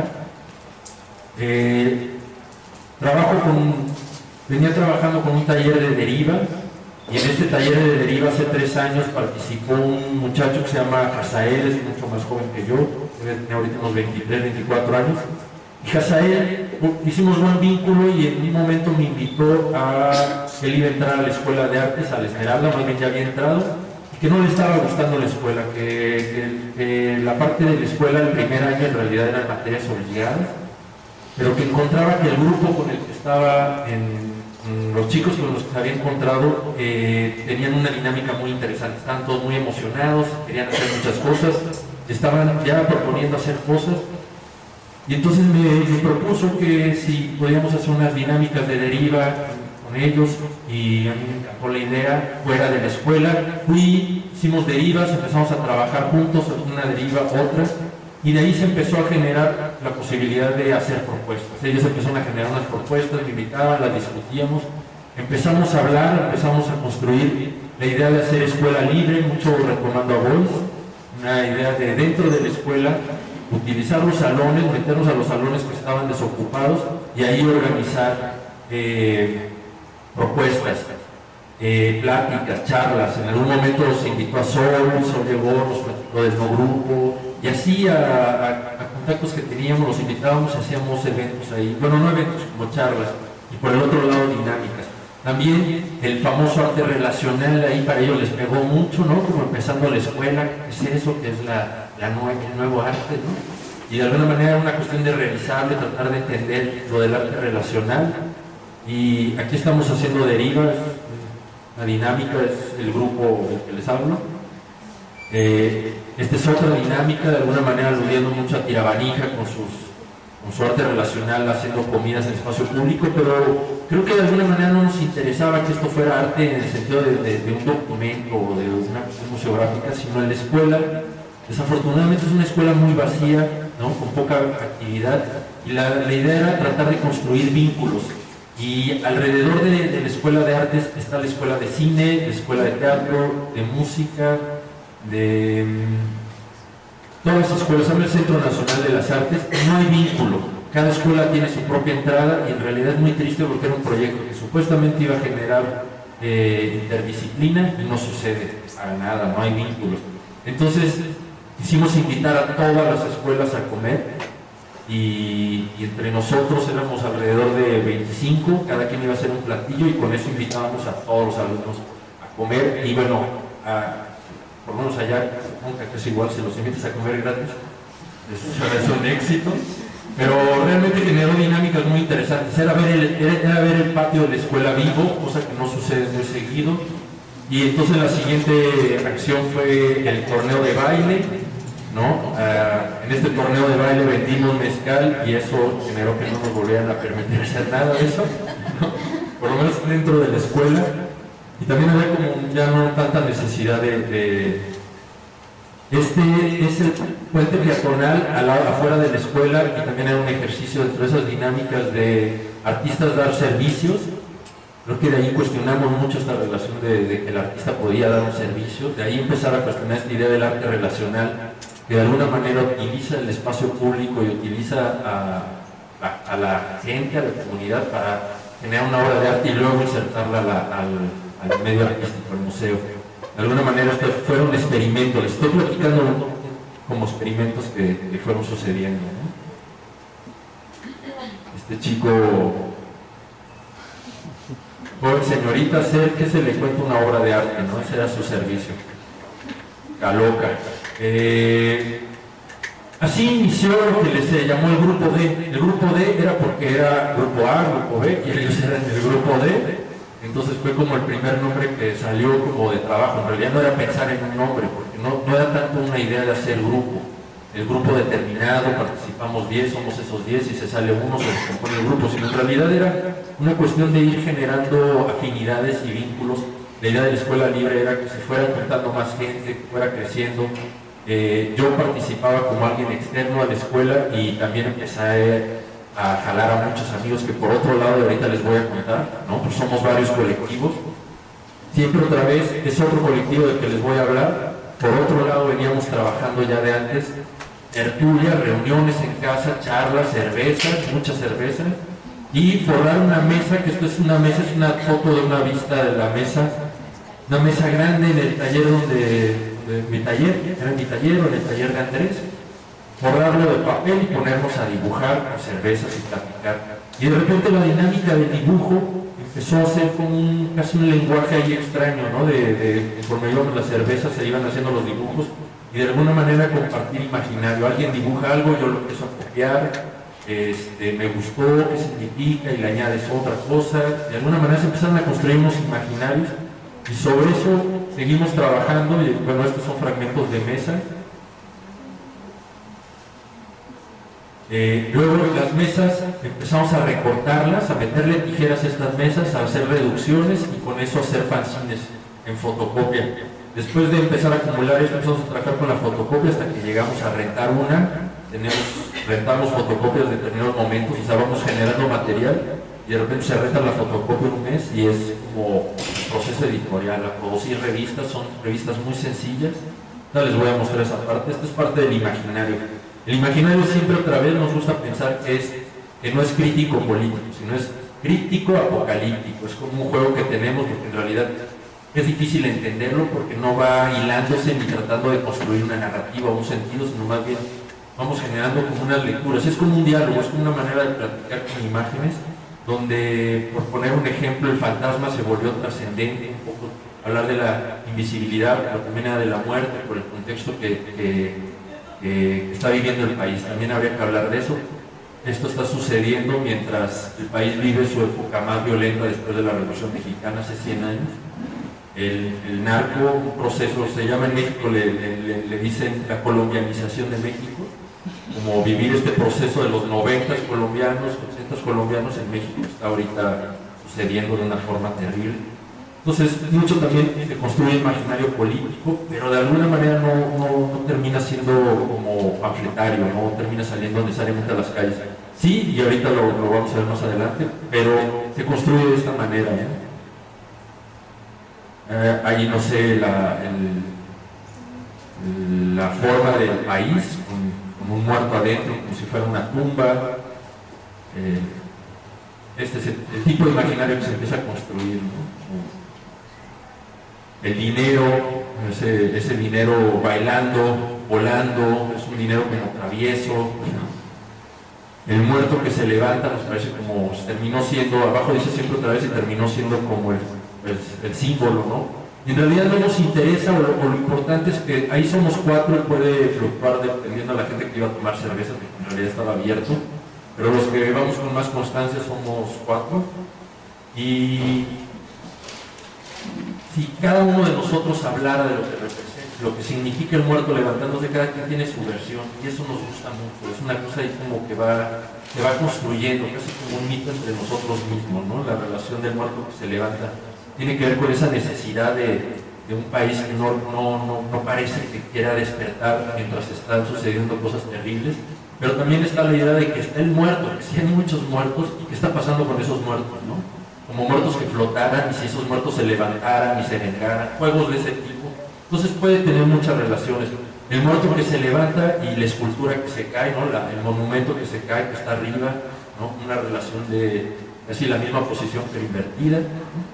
Eh, trabajo con, venía trabajando con un taller de deriva, y en este taller de deriva hace tres años participó un muchacho que se llama Hazael, es mucho más joven que yo, debe tener ahorita unos veintitrés, veinticuatro años. Y Hazael, hicimos buen vínculo, y en un momento me invitó a, él iba a entrar a la escuela de artes, a la Esmeralda, más bien ya había entrado, y que no le estaba gustando la escuela, que, que, que la parte de la escuela el primer año en realidad eran materias obligadas, pero que encontraba que el grupo con el que estaba, en, en los chicos con los que se había encontrado, eh, tenían una dinámica muy interesante, estaban todos muy emocionados, querían hacer muchas cosas, estaban ya proponiendo hacer cosas. Y entonces me, me propuso que si podíamos hacer unas dinámicas de deriva con ellos, y a mí me encantó la idea, fuera de la escuela. Fui, hicimos derivas, empezamos a trabajar juntos, una deriva, otra, y de ahí se empezó a generar la posibilidad de hacer propuestas. Ellos empezaron a generar unas propuestas, me invitaban, las discutíamos, empezamos a hablar, empezamos a construir la idea de hacer escuela libre, mucho retomando a Boyce, una idea de dentro de la escuela, utilizar los salones, meternos a los salones que estaban desocupados, y ahí organizar eh, propuestas, eh, pláticas, charlas. En algún momento los invitó a Sol, Sol llegó, nos platicó del no grupo, y así a, a, a contactos que teníamos los invitábamos, hacíamos eventos ahí, bueno, no eventos, como charlas, y por el otro lado dinámicas. También el famoso arte relacional, ahí para ellos les pegó mucho, ¿no? Como empezando la escuela, ¿qué es eso? Que es la, la nueva, el nuevo arte, ¿no? Y de alguna manera era una cuestión de revisar, de tratar de entender lo del arte relacional. Y aquí estamos haciendo derivas, la dinámica es el grupo del que les hablo. Eh, esta es otra dinámica, de alguna manera aludiendo mucho a Tirabanija con sus con su arte relacional, haciendo comidas en espacio público, pero creo que de alguna manera no nos interesaba que esto fuera arte en el sentido de, de, de un documento o de una cuestión museográfica, sino en la escuela. Desafortunadamente es una escuela muy vacía, ¿no? Con poca actividad, y la, la idea era tratar de construir vínculos Y alrededor de, de la escuela de artes está la escuela de cine, la escuela de teatro, de música, de um, todas las escuelas. Son el Centro Nacional de las Artes. No hay vínculo, cada escuela tiene su propia entrada y en realidad es muy triste porque era un proyecto que supuestamente iba a generar eh, interdisciplina y no sucede para nada, no hay vínculo. Entonces quisimos invitar a todas las escuelas a comer. Y, y entre nosotros éramos alrededor de veinticinco, cada quien iba a hacer un platillo y con eso invitábamos a todos los alumnos a comer. Y bueno, a, por lo menos allá, nunca que es igual, si los invitas a comer gratis, eso es un éxito. Pero realmente generó dinámicas muy interesantes. Era ver, el, era ver el patio de la escuela vivo, cosa que no sucede muy seguido. Y entonces la siguiente acción fue el torneo de baile, ¿no? Uh, en este torneo de baile vendimos mezcal y eso generó que no nos volvieran a permitir hacer nada de eso, ¿no? Por lo menos dentro de la escuela. Y también había como ya no tanta necesidad de... de este es el puente peatonal al lado, afuera de la escuela, y también era un ejercicio dentro de esas dinámicas de artistas dar servicios. Creo que de ahí cuestionamos mucho esta relación de, de que el artista podía dar un servicio. De ahí empezar a cuestionar esta idea del arte relacional, que de alguna manera utiliza el espacio público y utiliza a, a, a la gente, a la comunidad, para generar una obra de arte y luego insertarla a la, al, al medio artístico, al museo. De alguna manera estos fueron experimentos, les estoy platicando como experimentos que, que fueron sucediendo, ¿no? Este chico, joven señorita, acérquese, le cuento una obra de arte, ¿no? Ese era su servicio. La loca. Eh, así inició lo que les llamó el grupo D. El grupo D era porque era grupo A, grupo B, y ellos eran el grupo D. Entonces fue como el primer nombre que salió como de trabajo. En realidad no era pensar en un nombre, porque no, no era tanto una idea de hacer grupo. El grupo determinado, participamos diez, somos esos diez, y se sale uno, se descompone el grupo, sino en realidad era una cuestión de ir generando afinidades y vínculos. La idea de la escuela libre era que se fuera juntando más gente, que fuera creciendo. Eh, yo participaba como alguien externo a la escuela y también empecé a jalar a muchos amigos que por otro lado, ahorita les voy a contar, ¿no? Pues somos varios colectivos. Siempre otra vez es otro colectivo del que les voy a hablar. Por otro lado veníamos trabajando ya de antes, tertulias, reuniones en casa, charlas, cervezas, muchas cervezas, y forrar una mesa, que esto es una mesa, es una foto de una vista de la mesa, una mesa grande en el taller donde, de mi taller, era mi taller o en el taller de Andrés, forrarlo de papel y ponernos a dibujar con cervezas y platicar. Y de repente la dinámica del dibujo empezó a ser como un, casi un lenguaje ahí extraño, ¿no? De, de, conforme íbamos las cervezas se iban haciendo los dibujos y de alguna manera compartir imaginario. Alguien dibuja algo, yo lo empiezo a copiar, este, me gustó, qué significa, y le añades otra cosa. De alguna manera se empezaron a construir unos imaginarios y sobre eso seguimos trabajando. Y bueno, estos son fragmentos de mesa. Eh, luego las mesas empezamos a recortarlas, a meterle tijeras a estas mesas, a hacer reducciones y con eso hacer fanzines en fotocopia. Después de empezar a acumular esto, empezamos a trabajar con la fotocopia hasta que llegamos a rentar una. Tenemos, rentamos fotocopias de determinados momentos, o sea, vamos generando material y de repente se renta la fotocopia un mes y es como un proceso editorial. A producir revistas, son revistas muy sencillas. Ahora les voy a mostrar esa parte. Esto es parte del imaginario. El imaginario siempre otra vez nos gusta pensar que, es, que no es crítico político, sino es crítico apocalíptico. Es como un juego que tenemos porque en realidad es difícil entenderlo porque no va hilándose ni tratando de construir una narrativa o un sentido, sino más bien vamos generando como unas lecturas. Es como un diálogo, es como una manera de platicar con imágenes donde, por poner un ejemplo, el fantasma se volvió trascendente, un poco hablar de la invisibilidad, pero también era de la muerte por el contexto que... que que está viviendo el país. También habría que hablar de eso. Esto está sucediendo mientras el país vive su época más violenta después de la Revolución Mexicana hace cien años. El, el narco, un proceso, se llama en México, le, le, le dicen la colombianización de México, como vivir este proceso de los noventas colombianos, ochentas colombianos en México, está ahorita sucediendo de una forma terrible. Entonces, mucho también se construye imaginario político, pero de alguna manera no, no, no termina siendo como panfletario, no termina saliendo necesariamente a las calles. sí, y ahorita lo, lo vamos a ver más adelante, pero se construye de esta manera, ¿no? Eh, ahí no sé la, el, la forma del país, con, con un muerto adentro, como si fuera una tumba. Eh, este es el, el tipo de imaginario que se empieza a construir, ¿no? El dinero, ese, ese dinero bailando, volando, es un dinero como travieso, ¿no? El muerto que se levanta nos parece como, terminó siendo, abajo dice siempre otra vez, y terminó siendo como el, el, el símbolo, ¿no? Y en realidad no nos interesa, o lo, o lo importante es que ahí somos cuatro, y puede fluctuar dependiendo de la gente que iba a tomar cerveza, que en realidad estaba abierto, pero los que vamos con más constancia somos cuatro. Y si cada uno de nosotros hablara de lo que representa, lo que significa el muerto levantándose, cada quien tiene su versión, y eso nos gusta mucho. Es una cosa ahí como que va, se va construyendo, casi como un mito entre nosotros mismos, ¿no? La relación del muerto que se levanta tiene que ver con esa necesidad de, de un país que no, no, no, no parece que quiera despertar mientras están sucediendo cosas terribles, pero también está la idea de que está el muerto, que sí hay muchos muertos, y qué está pasando con esos muertos, ¿no? Como muertos que flotaran, y si esos muertos se levantaran y se vengaran, juegos de ese tipo. Entonces puede tener muchas relaciones. El muerto que se levanta y la escultura que se cae, ¿no? La, el monumento que se cae, que está arriba, ¿no? Una relación de casi la misma posición pero invertida, ¿no?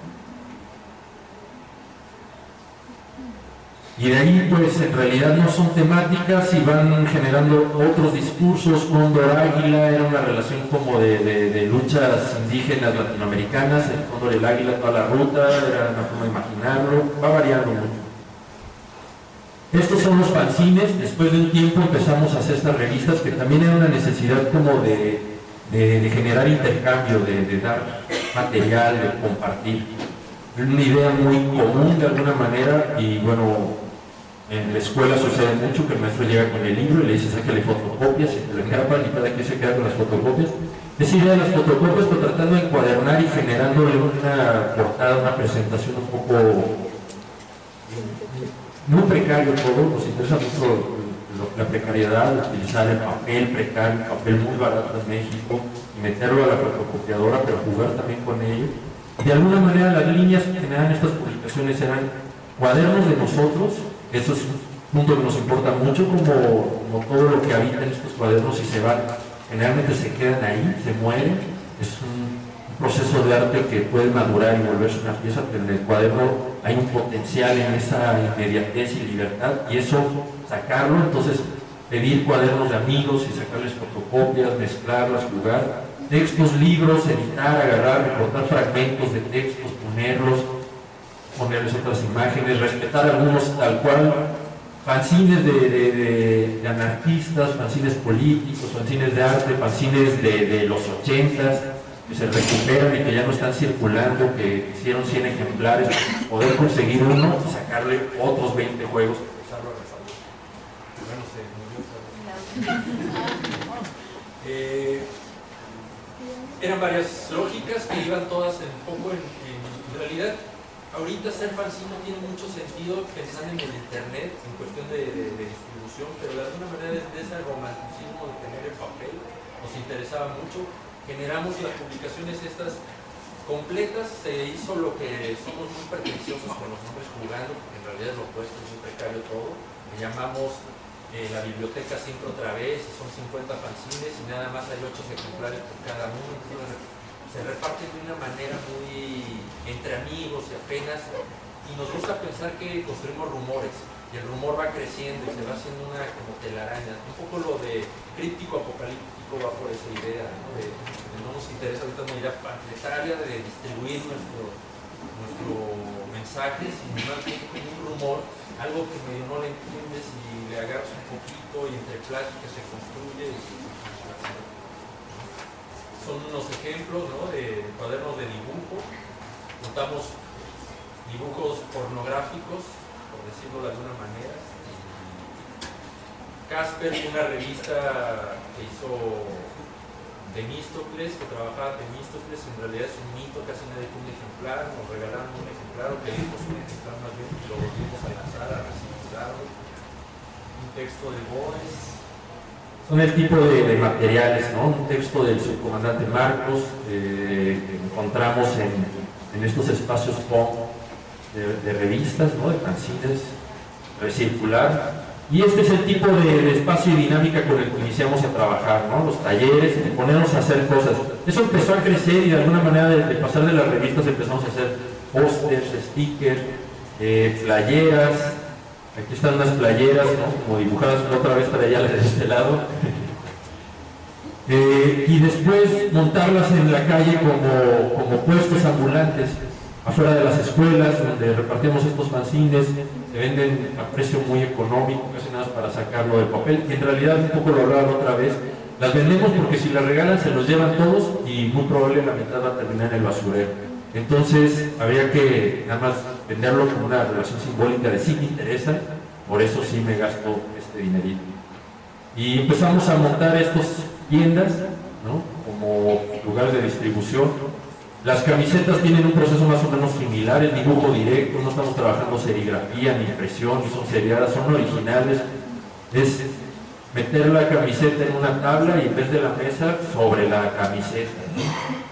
Y de ahí, pues, en realidad no son temáticas y van generando otros discursos. Cóndor Águila era una relación como de, de, de luchas indígenas latinoamericanas. El cóndor y el águila, toda la ruta, era una forma de imaginarlo. Va variando mucho. Estos son los fanzines. Después de un tiempo empezamos a hacer estas revistas, que también era una necesidad como de, de, de generar intercambio, de, de dar material, de compartir. Es una idea muy común de alguna manera, y bueno, en la escuela sucede mucho que el maestro llega con el libro y le dice sácale fotocopias, y te lo engrapan y cada quien se queda con las fotocopias. Esa idea de las fotocopias, pero tratando de encuadernar y generándole una portada, una presentación un poco muy precario todo. Nos interesa mucho la precariedad, utilizar el papel precario, el papel muy barato en México, y meterlo a la fotocopiadora, pero jugar también con ello. Y de alguna manera las líneas que generan estas publicaciones eran cuadernos de nosotros. Eso es un punto que nos importa mucho, como, como todo lo que habita en estos cuadernos, y se van, generalmente se quedan ahí, se mueren. Es un, un proceso de arte que puede madurar y volverse una pieza, pero en el cuaderno hay un potencial en esa inmediatez y libertad, y eso, sacarlo, entonces pedir cuadernos de amigos y sacarles fotocopias, mezclarlas, jugar. Textos, libros, editar, agarrar, recortar fragmentos de textos, ponerlos, ponerles otras imágenes, respetar algunos tal cual, fanzines de, de, de, de anarquistas, fanzines políticos, fanzines de arte, fanzines de, de los ochentas, que se recuperan y que ya no están circulando, que hicieron cien ejemplares, poder conseguir uno y sacarle otros veinte juegos. Eh, eran varias lógicas que iban todas un poco en, en, en realidad. Ahorita ser fanzine no tiene mucho sentido pensando en el internet, en cuestión de, de, de distribución, pero de alguna manera desde ese romanticismo de tener el papel nos interesaba mucho. Generamos las publicaciones estas completas, se hizo lo que somos muy pretenciosos con los nombres jugando, porque en realidad es lo opuesto, es muy precario todo. Le llamamos eh, la biblioteca siempre otra vez, y son cincuenta fanzines y nada más hay ocho ejemplares por cada uno. Entonces, se reparten de una manera muy entre amigos y apenas, y nos gusta pensar que construimos rumores, y el rumor va creciendo y se va haciendo una como telaraña. Un poco lo de críptico apocalíptico va por esa idea, ¿no? De, de no nos interesa ahorita una idea panfletaria de distribuir nuestro, nuestro mensaje, sino más bien como un rumor, algo que medio no le entiendes y le agarras un poquito y entre pláticas se construye. Y, son unos ejemplos, ¿no? de, de cuadernos de dibujo. Juntamos dibujos pornográficos, por decirlo de alguna manera. Casper, una revista que hizo Temístocles, que trabajaba Temístocles, en realidad es un mito, casi nadie tiene un ejemplar, nos regalaron un ejemplar, o pedimos un ejemplar más bien, y lo volvimos a lanzar, a reciclarlo. Un texto de Boris. son el tipo de, de materiales, ¿no? Un texto del subcomandante Marcos eh, que encontramos en, en estos espacios P O M de, de revistas, ¿no? De fanzines, recircular. Y este es el tipo de, de espacio y dinámica con el que iniciamos a trabajar, ¿no? Los talleres, el ponernos a hacer cosas. Eso empezó a crecer y de alguna manera de, de pasar de las revistas empezamos a hacer pósters, stickers, eh, playeras. Aquí están unas playeras, ¿no? Como dibujadas otra vez para allá de este lado. Eh, y después montarlas en la calle como, como puestos ambulantes, afuera de las escuelas, donde repartimos estos fanzines, se venden a precio muy económico, casi nada para sacarlo del papel, y en realidad un poco lo hablaban otra vez, las vendemos porque si las regalan se los llevan todos y muy probable la mitad va a terminar en el basurero. Entonces habría que nada más venderlo con una relación simbólica de sí me interesa, por eso sí me gasto este dinerito. Y empezamos a montar estas tiendas, ¿no? Como lugares de distribución. Las camisetas tienen un proceso más o menos similar, el dibujo directo, no estamos trabajando serigrafía ni impresión, ni son seriadas, son originales. Es meter la camiseta en una tabla y en vez de la mesa, sobre la camiseta, ¿no?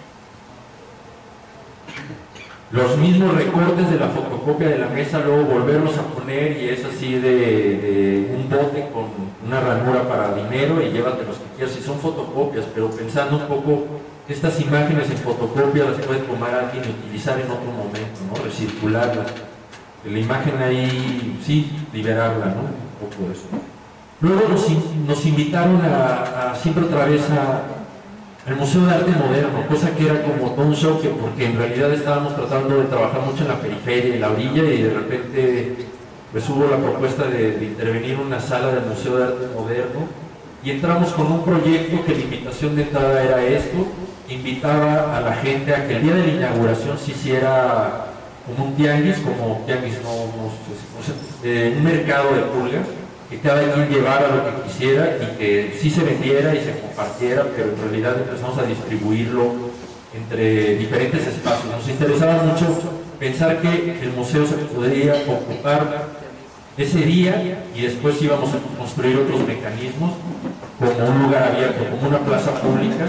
Los mismos recortes de la fotocopia de la mesa, luego volverlos a poner y es así de, de un bote con una ranura para dinero y llévate los que quieras, si son fotocopias, pero pensando un poco, estas imágenes en fotocopia las puede tomar alguien y utilizar en otro momento, ¿no? Recircularlas, la imagen ahí, sí, liberarla, ¿no? Un poco de eso. Luego nos, nos invitaron a, a siempre otra vez a el Museo de Arte Moderno, cosa que era como todo un choque, porque en realidad estábamos tratando de trabajar mucho en la periferia, en la orilla, y de repente pues hubo la propuesta de, de intervenir en una sala del Museo de Arte Moderno, y entramos con un proyecto que la invitación de entrada era esto, invitaba a la gente a que el día de la inauguración se hiciera como un tianguis, como tianguis, no, no, no sé, eh, un mercado de pulgas, que cada quien llevara lo que quisiera y que sí se vendiera y se compartiera, pero en realidad empezamos a distribuirlo entre diferentes espacios. Nos interesaba mucho pensar que el museo se podría ocupar ese día y después íbamos a construir otros mecanismos como un lugar abierto, como una plaza pública.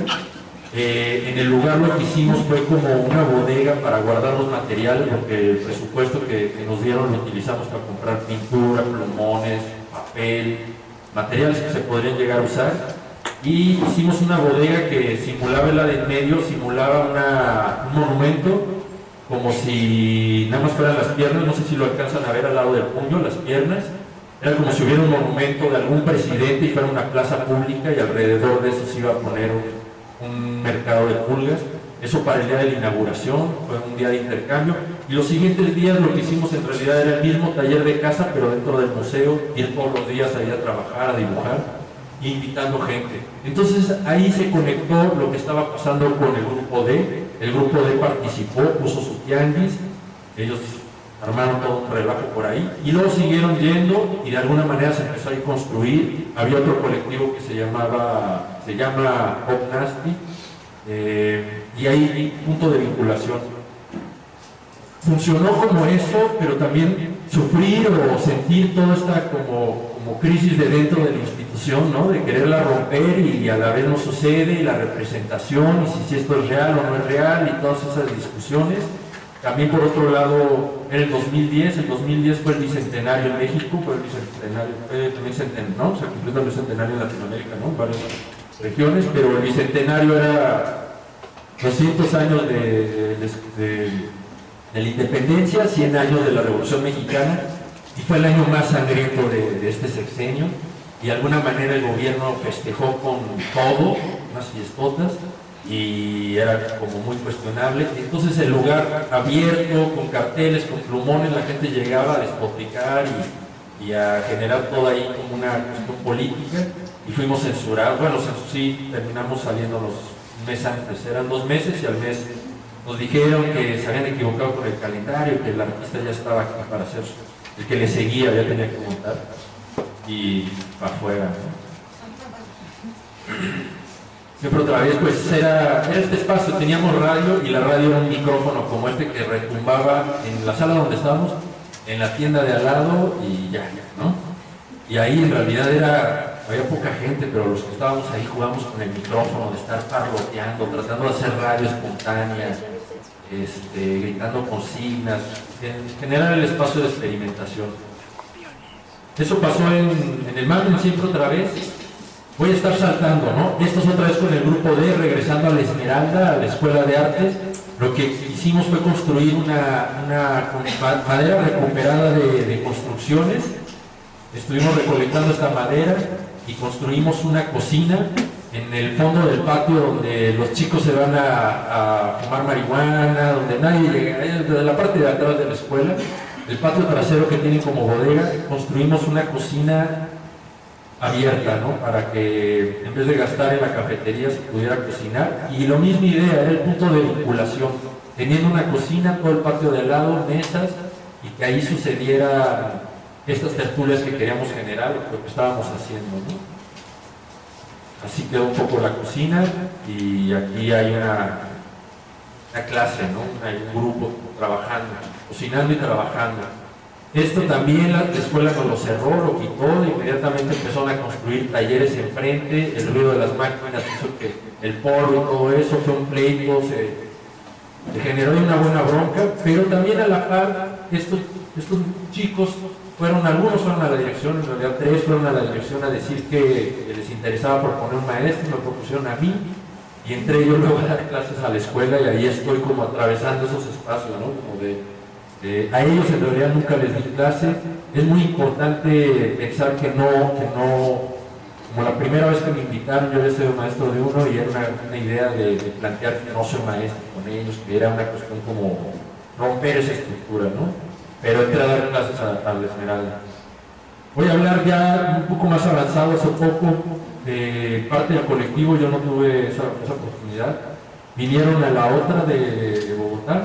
Eh, en el lugar lo que hicimos fue como una bodega para guardar los materiales, porque el presupuesto que, que nos dieron lo utilizamos para comprar pintura, plumones, papel, materiales que se podrían llegar a usar, y hicimos una bodega que simulaba la de en medio, simulaba una, un monumento, como si nada más fueran las piernas, no sé si lo alcanzan a ver al lado del puño, las piernas, era como si hubiera un monumento de algún presidente y fuera una plaza pública y alrededor de eso se iba a poner un, un mercado de pulgas. Eso para el día de la inauguración, fue un día de intercambio, y los siguientes días lo que hicimos en realidad era el mismo taller de casa, pero dentro del museo, ir todos los días ahí a trabajar, a dibujar, e invitando gente. Entonces ahí se conectó lo que estaba pasando con el grupo D, el grupo D participó, puso su tianguis, ellos armaron todo un relajo por ahí, y luego siguieron yendo, y de alguna manera se empezó a construir. Había otro colectivo que se llamaba, se llama Pop Nasty, Eh, y hay punto de vinculación. Funcionó como eso, pero también sufrir o sentir toda esta como, como crisis de dentro de la institución, ¿no? De quererla romper y a la vez no sucede, y la representación, y si, si esto es real o no es real, y todas esas discusiones. También por otro lado, en el dos mil diez, el dos mil diez fue el bicentenario en México, fue el bicentenario, fue también centenario, ¿no? Se cumplió el bicentenario en Latinoamérica, ¿no? Varias regiones, pero el bicentenario era doscientos años de, de, de, de la independencia, cien años de la Revolución Mexicana, y fue el año más sangriento de, de este sexenio, y de alguna manera el gobierno festejó con todo, unas fiestotas, y era como muy cuestionable. Entonces el lugar abierto, con carteles, con plumones, la gente llegaba a despotricar y, y a generar toda ahí como una cuestión política, y fuimos censurados. Bueno, sí, terminamos saliéndonos un mes antes, eran dos meses, y al mes nos dijeron que se habían equivocado con el calendario, que el artista ya estaba aquí para hacer, el que le seguía ya tenía que montar, y para afuera, ¿no? Siempre otra vez, pues era, era este espacio, teníamos radio, y la radio era un micrófono como este que retumbaba en la sala donde estábamos, en la tienda de al lado, y ya, ¿no? Y ahí en realidad era había poca gente, pero los que estábamos ahí jugábamos con el micrófono, de estar parloteando, tratando de hacer radio espontánea, este, gritando consignas, generar el espacio de experimentación. Eso pasó en, en el Magnum siempre otra vez. Voy a estar saltando, ¿no? Esto es otra vez con el grupo D, regresando a la Esmeralda, a la Escuela de Artes. Lo que hicimos fue construir una, una madera recuperada de, de construcciones. Estuvimos recolectando esta madera y construimos una cocina en el fondo del patio donde los chicos se van a, a fumar marihuana, donde nadie llega, desde la parte de atrás de la escuela, el patio trasero que tienen como bodega. Construimos una cocina abierta, ¿no? Para que en vez de gastar en la cafetería se pudiera cocinar. Y la misma idea, era el punto de vinculación, teniendo una cocina, todo el patio de al lado, mesas, y que ahí sucediera estas tertulias que queríamos generar, lo que estábamos haciendo, ¿no? Así quedó un poco la cocina, y aquí hay una, una clase, ¿no? Hay un grupo trabajando, cocinando y trabajando. Esto también la escuela nos lo cerró, lo quitó, e inmediatamente empezaron a construir talleres enfrente, el ruido de las máquinas hizo que el polvo y todo eso fue un pleito, se, se generó una buena bronca, pero también a la par, estos, estos chicos fueron, algunos fueron a la dirección, en realidad tres fueron a la dirección a decir que, que les interesaba proponer un maestro, me propusieron a mí, y entré yo luego a dar clases a la escuela, y ahí estoy como atravesando esos espacios, ¿no? Como de, de, a ellos en realidad nunca les di clase. Es muy importante pensar que no, que no, como la primera vez que me invitaron, yo había sido maestro de uno, y era una, una idea de, de plantear que no soy maestro con ellos, que era una cuestión como romper esa estructura, ¿no? Pero entré a dar clases a, a la Esmeralda. Voy a hablar ya un poco más avanzado, hace poco, de parte del colectivo. Yo no tuve esa, esa oportunidad. Vinieron a la otra de, de Bogotá.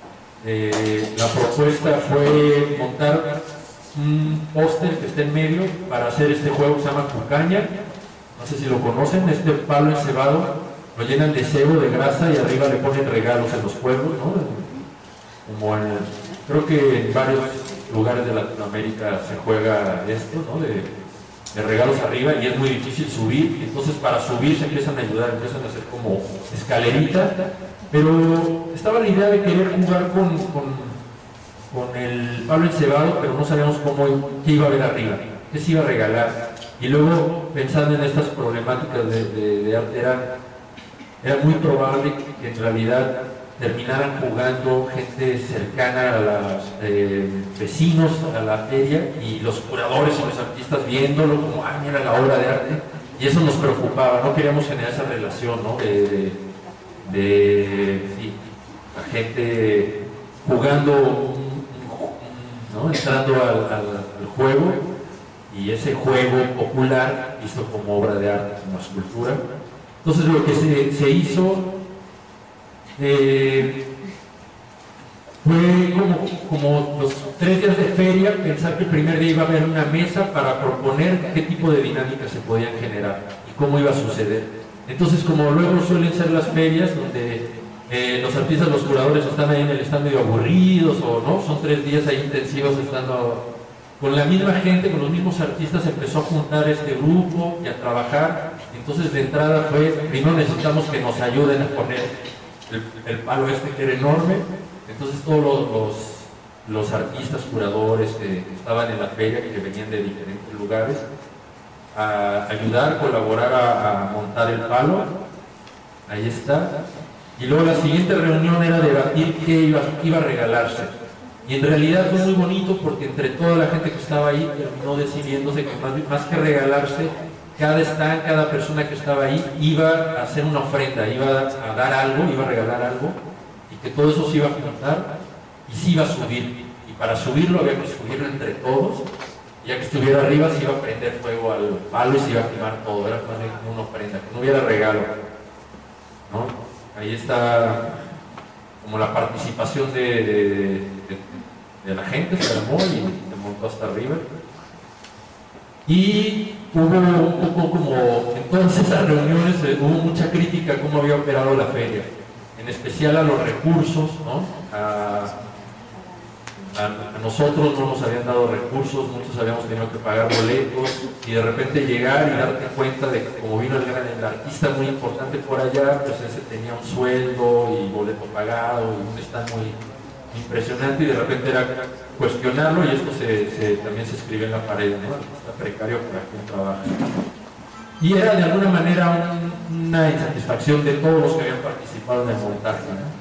Eh, la propuesta fue montar un póster que esté en medio para hacer este juego que se llama Cucaña. No sé si lo conocen, este palo encebado lo llenan de cebo, de grasa, y arriba le ponen regalos en los pueblos, ¿no? Como en, creo que en varios lugares de Latinoamérica se juega esto, ¿no? De, de regalos arriba, y es muy difícil subir. Entonces para subir se empiezan a ayudar, empiezan a hacer como escalerita, pero estaba la idea de querer jugar con, con, con el palo encebado, pero no sabíamos cómo, qué iba a haber arriba, qué se iba a regalar. Y luego, pensando en estas problemáticas de, de, de arte, era, era muy probable que en realidad terminaran jugando gente cercana a los eh, vecinos a la feria, y los curadores y los artistas viéndolo como, ah, mira la obra de arte, y eso nos preocupaba. No queríamos generar esa relación, ¿no? de, de, de sí, la gente jugando, ¿no? Entrando al, al, al juego, y ese juego popular visto como obra de arte, como escultura. Entonces lo que se, se hizo Eh, fue como, como los tres días de feria, pensar que el primer día iba a haber una mesa para proponer qué tipo de dinámicas se podían generar y cómo iba a suceder. Entonces, como luego suelen ser las ferias, donde eh, los artistas, los curadores están ahí en el stand medio aburridos, o no, son tres días ahí intensivos estando con la misma gente, con los mismos artistas, empezó a juntar este grupo y a trabajar. Entonces, de entrada fue, primero necesitamos que nos ayuden a poner El, el palo este, que era enorme. Entonces todos los, los, los artistas, curadores que estaban en la feria, que venían de diferentes lugares, a ayudar, colaborar a, a montar el palo. Ahí está. Y luego la siguiente reunión era debatir qué iba, qué iba a regalarse. Y en realidad fue muy bonito, porque entre toda la gente que estaba ahí terminó decidiéndose que más, más que regalarse, cada stand, cada persona que estaba ahí iba a hacer una ofrenda, iba a dar algo, iba a regalar algo, y que todo eso se iba a juntar y se iba a subir. Y para subirlo había que subirlo entre todos, y ya que estuviera arriba se iba a prender fuego al palo y se iba a quemar todo. Era más bien como una ofrenda, que no hubiera regalo, ¿no? Ahí está como la participación de, de, de, de la gente, se armó y se montó hasta arriba. Y hubo un poco como, en todas esas reuniones eh, hubo mucha crítica a cómo había operado la feria, en especial a los recursos, ¿no? a, a, a nosotros no nos habían dado recursos, muchos habíamos tenido que pagar boletos, y de repente llegar y darte cuenta de que como vino el, gran, el artista muy importante por allá, pues ese tenía un sueldo y boleto pagado y un stand muy impresionante, y de repente era cuestionarlo, y esto se, se, también se escribe en la pared, ¿no? Está precario para quien trabaja. Y era de alguna manera un, una insatisfacción de todos los que habían participado en el montaje, ¿no?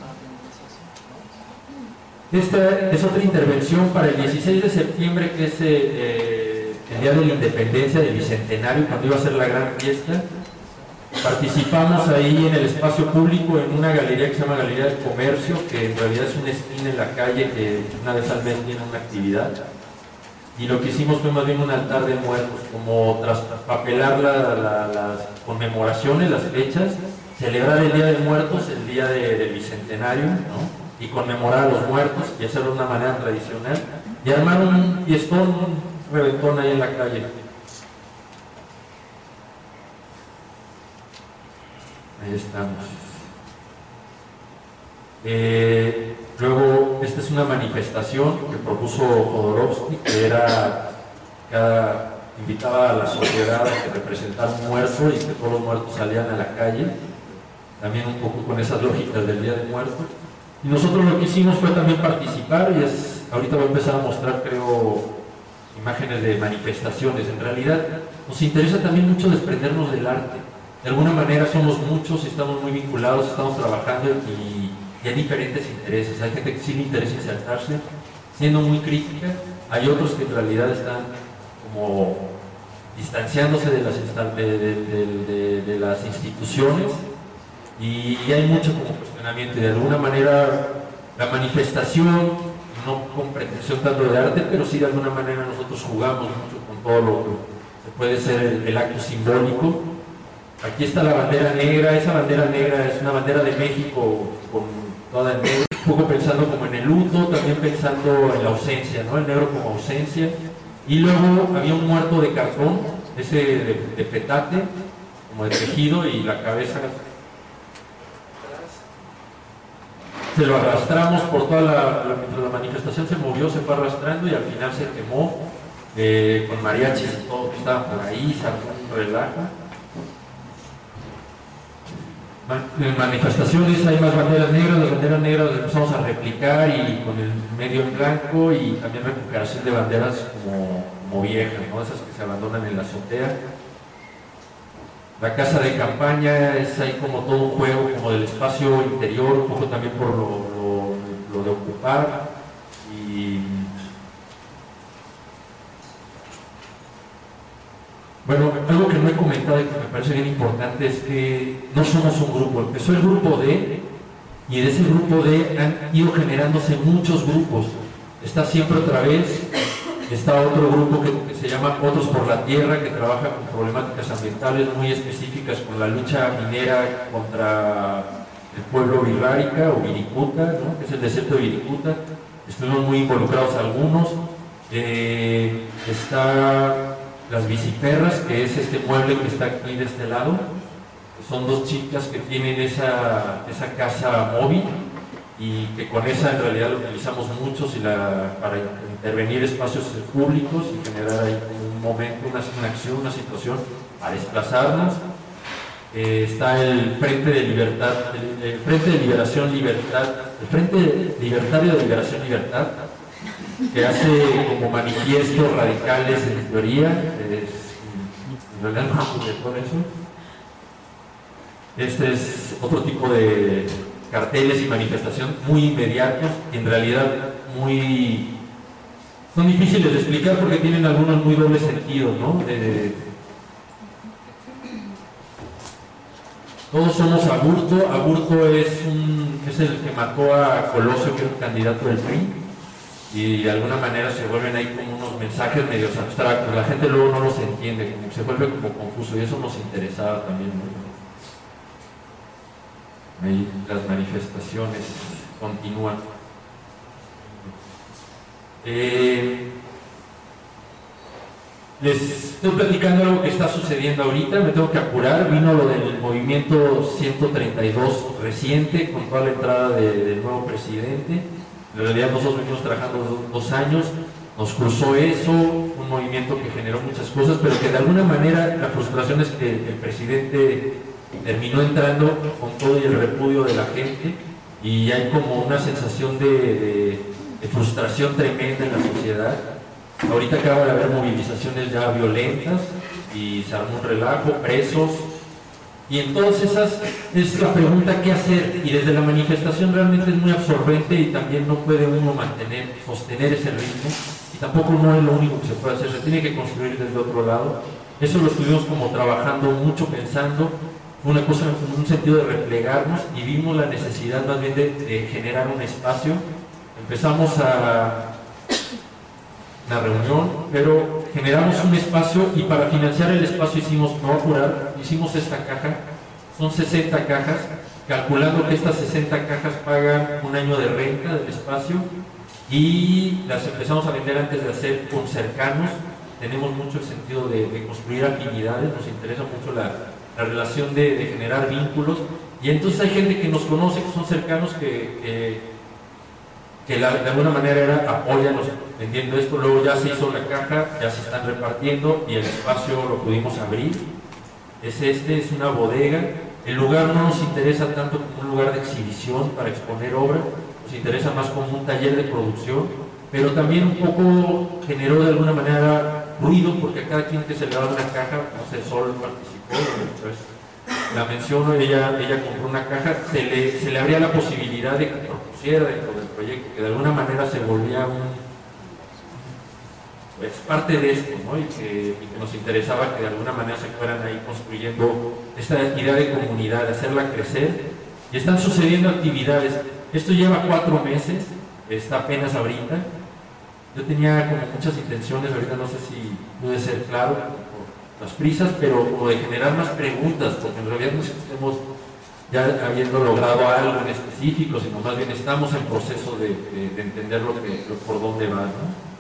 Esta es otra intervención para el dieciséis de septiembre, que es eh, el día de la independencia, del bicentenario, cuando iba a ser la gran fiesta. Participamos ahí en el espacio público en una galería que se llama Galería del Comercio, que en realidad es una esquina en la calle que una vez al mes tiene una actividad. Y lo que hicimos fue más bien un altar de muertos, como traspapelar la, la, las conmemoraciones, las fechas, celebrar el Día de Muertos, el día de, del bicentenario, ¿no? Y conmemorar a los muertos y hacerlo de una manera tradicional, y armar un fiestón, un reventón ahí en la calle. Ahí estamos. Eh, luego, esta es una manifestación que propuso Jodorowsky, que era, cada, invitaba a la sociedad a que representara un muerto y que todos los muertos salían a la calle, también un poco con esas lógicas del Día de Muertos. Y nosotros lo que hicimos fue también participar, y es, ahorita voy a empezar a mostrar, creo, imágenes de manifestaciones. En realidad nos interesa también mucho desprendernos del arte. De alguna manera somos muchos, estamos muy vinculados, estamos trabajando y, y hay diferentes intereses. Hay gente que sí le interesa insertarse, siendo muy crítica. Hay otros que en realidad están como distanciándose de las, de, de, de, de, de las instituciones. Y hay mucho como cuestionamiento, y de alguna manera la manifestación, no con pretensión tanto de arte, pero sí de alguna manera nosotros jugamos mucho con todo lo que puede ser el, el acto simbólico. Aquí está la bandera negra. Esa bandera negra es una bandera de México con toda en negro, un poco pensando como en el luto, también pensando en la ausencia, ¿no? El negro como ausencia. Y luego había un muerto de cartón, ese de, de petate, como de tejido, y la cabeza se lo arrastramos por toda la, la, mientras la manifestación se movió, se fue arrastrando, y al final se quemó eh, con mariachis y todo que estaban por ahí, se armó un relajo. En manifestaciones hay más banderas negras, las banderas negras las empezamos a replicar, y con el medio en blanco, y también recuperación de banderas como, como viejas, ¿no? Esas que se abandonan en la azotea. La casa de campaña es ahí como todo un juego como del espacio interior, un poco también por lo, lo, lo de ocupar. Y bueno, algo que no he comentado y que me parece bien importante es que no somos un grupo. Empezó el grupo D, y de ese grupo D han ido generándose muchos grupos. Está Siempre Otra Vez, está otro grupo que, que se llama Otros por la Tierra, que trabaja con problemáticas ambientales muy específicas, con la lucha minera contra el pueblo Virrárica o Viricuta, ¿no? Que es el desierto de Viricuta. Estuvimos muy involucrados algunos. Eh, está Las Biciperras, que es este mueble que está aquí de este lado. Son dos chicas que tienen esa, esa casa móvil, y que con esa en realidad lo utilizamos muchos y la, para intervenir espacios públicos y generar ahí un momento, una, una acción, una situación para desplazarnos. Eh, está el Frente de Libertad, el, el Frente de Liberación Libertad, el Frente Libertario de Liberación Libertad, que hace como manifiestos radicales en teoría, es, en realidad no de todo eso. Este es otro tipo de carteles y manifestación muy inmediatos, y en realidad muy son difíciles de explicar porque tienen algunos muy doble sentido, ¿no? De, todos somos Aburto. Aburto es, un, es el que mató a Colosio, que era un candidato del P R I, y de alguna manera se vuelven ahí como unos mensajes medios abstractos. La gente luego no los entiende, como que se vuelve como confuso, y eso nos interesaba también, ¿no? Ahí las manifestaciones continúan. Eh, les estoy platicando algo que está sucediendo ahorita, me tengo que apurar. Vino lo del movimiento ciento treinta y dos reciente, con toda la entrada de, del nuevo presidente. En realidad nosotros venimos trabajando dos, dos años, nos cruzó eso, un movimiento que generó muchas cosas, pero que de alguna manera la frustración es que el presidente terminó entrando con todo y el repudio de la gente, y hay como una sensación de, de, de frustración tremenda en la sociedad. Ahorita acaba de haber movilizaciones ya violentas y se armó un relajo, presos, y entonces esas es la pregunta qué hacer, y desde la manifestación realmente es muy absorbente y también no puede uno mantener, sostener ese ritmo, y tampoco no es lo único que se puede hacer, se tiene que construir desde otro lado. Eso lo estuvimos como trabajando mucho, pensando, una cosa en un sentido de replegarnos, y vimos la necesidad más bien de, de generar un espacio. Empezamos a una reunión, pero generamos un espacio, y para financiar el espacio hicimos, no apurar, hicimos esta caja, son sesenta cajas, calculando que estas sesenta cajas pagan un año de renta del espacio, y las empezamos a vender antes de hacer con cercanos. Tenemos mucho el sentido de, de construir afinidades, nos interesa mucho la, la relación de, de generar vínculos, y entonces hay gente que nos conoce, que son cercanos, que, que, que la, de alguna manera era apóyanos vendiendo esto. Luego ya se hizo la caja, ya se están repartiendo, y el espacio lo pudimos abrir. Es este, es una bodega. El lugar no nos interesa tanto como un lugar de exhibición para exponer obra, nos interesa más como un taller de producción, pero también un poco generó de alguna manera ruido, porque a cada quien que se le daba una caja, no sé, Sol participó, pues, la menciono, ella, ella compró una caja, se le, se le abría la posibilidad de que propusiera dentro del proyecto, que de alguna manera se volvía un, pues, parte de esto, ¿no? Y que, y que nos interesaba que de alguna manera se fueran ahí construyendo esta idea de comunidad, de hacerla crecer, y están sucediendo actividades. Esto lleva cuatro meses, está apenas ahorita. Yo tenía como muchas intenciones, ahorita no sé si pude ser claro por las prisas, pero como de generar más preguntas, porque en realidad no estamos ya habiendo logrado algo en específico, sino más bien estamos en proceso de, de, de entender lo que, lo, por dónde va, ¿no?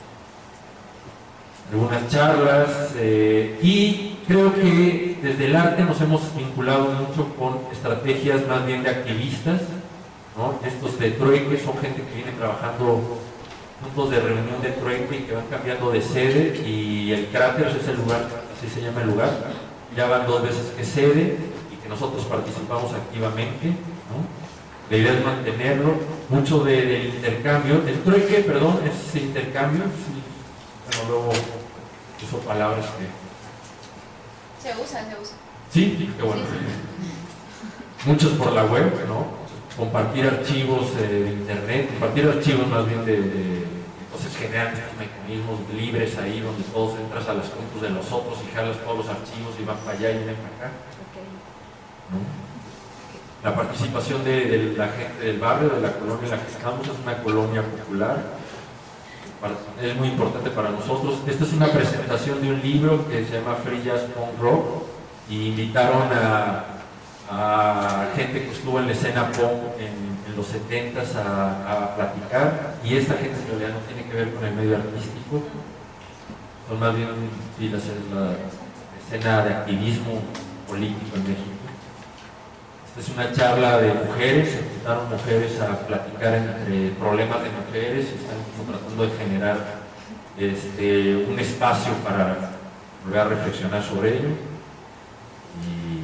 Algunas charlas, eh, y creo que desde el arte nos hemos vinculado mucho con estrategias más bien de activistas, ¿no? Estos de trueque son gente que viene trabajando puntos de reunión de trueque y que van cambiando de sede, y el cráter es el lugar, así se llama el lugar, ya van dos veces que sede y que nosotros participamos activamente, ¿no? La idea es mantenerlo, mucho de, del intercambio, el trueque, perdón, es intercambio, sí, bueno, luego uso palabras que... Se usa, se usa. Sí, qué bueno. Sí, sí. Muchos por la web, ¿no? Compartir archivos eh, de internet, compartir archivos más bien de, de entonces generan estos mecanismos libres ahí donde todos entras a las compus de los otros y jalas todos los archivos y van para allá y vienen para acá, ¿no? La participación de, de la gente del barrio, de la colonia en la que estamos, es una colonia popular, es muy importante para nosotros. Esta es una presentación de un libro que se llama Free Jazz Punk Rock, y invitaron a a gente que estuvo en la escena punk en, en los setentas a, a platicar, y esta gente en realidad no tiene que ver con el medio artístico, son más bien sí, la, la escena de activismo político en México. Esta es una charla de mujeres, se juntaron mujeres a platicar entre problemas de mujeres, y están como tratando de generar este, un espacio para volver a reflexionar sobre ello. Y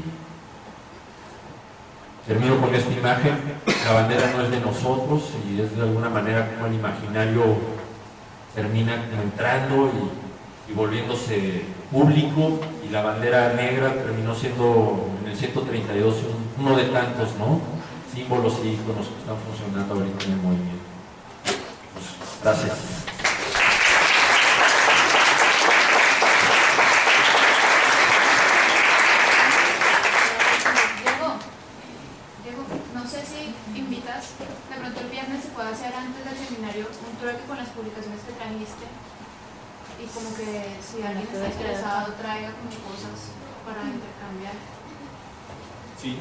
termino con esta imagen. La bandera no es de nosotros, y es de alguna manera como el imaginario termina como entrando y, y volviéndose público, y la bandera negra terminó siendo en el ciento treinta y dos un, uno de tantos, ¿no?, símbolos y íconos que están funcionando ahorita en el movimiento. Pues, gracias. Con las publicaciones que trajiste, y como que si alguien está interesado traiga como cosas para intercambiar. Sí.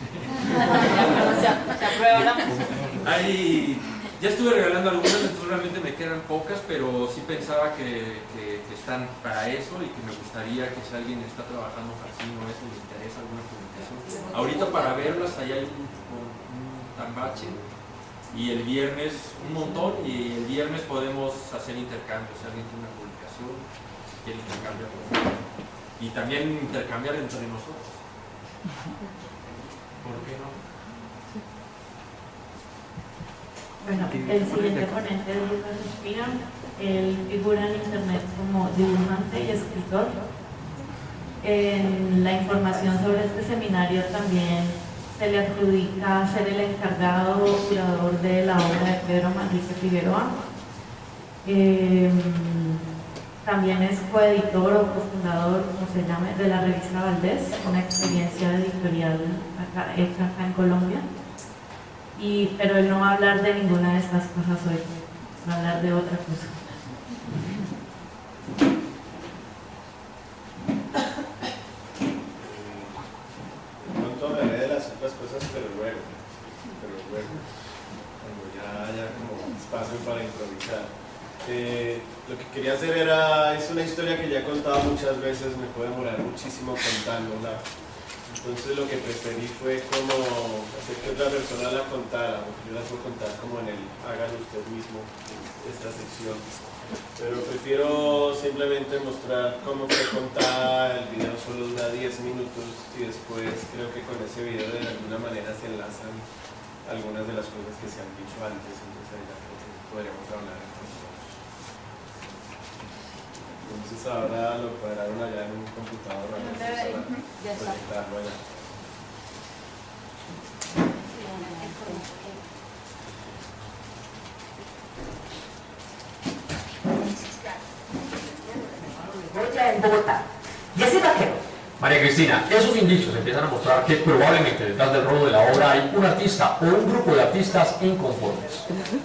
Se aprueba la moción. Ahí ya estuve regalando algunas, entonces realmente me quedan pocas, pero sí pensaba que, que, que están para eso, y que me gustaría que si alguien está trabajando fascino eso, le interesa alguna publicación. Ahorita para verlas, ahí hay un, un tambache y el viernes un montón, y el viernes podemos hacer intercambios, si alguien tiene una publicación, quiere intercambiar, y también intercambiar entre nosotros. ¿Por qué no? Bueno, el siguiente ponente es Lucas Espina. Él figura en internet como dibujante y escritor. En la información sobre este seminario también se le adjudica ser el encargado curador de la obra de Pedro Manrique Figueroa. Eh, también es coeditor o cofundador, como se llame, de la revista Valdés, una experiencia editorial acá, hecha acá en Colombia. Y, pero él no va a hablar de ninguna de estas cosas hoy, va a hablar de otra cosa. Pero luego, pero luego, cuando ya haya como espacio para improvisar. Eh, lo que quería hacer era, es una historia que ya he contado muchas veces, me puedo demorar muchísimo contándola. Entonces lo que preferí fue como hacer que otra persona la contara, porque yo la puedo contar como en el hágalo usted mismo, en esta sección. Pero prefiero simplemente mostrar cómo fue contada. El video solo dura diez minutos y después creo que con ese video de alguna manera se enlazan algunas de las cosas que se han dicho antes, entonces ahí ya creo que podríamos hablar entre nosotros. Entonces ahora lo cuadraron allá en un computador, a ver si para proyectarlo allá. Goya en Bogotá. Jessy Vaquero. María Cristina, esos indicios empiezan a mostrar que probablemente detrás del robo de la obra hay un artista o un grupo de artistas inconformes.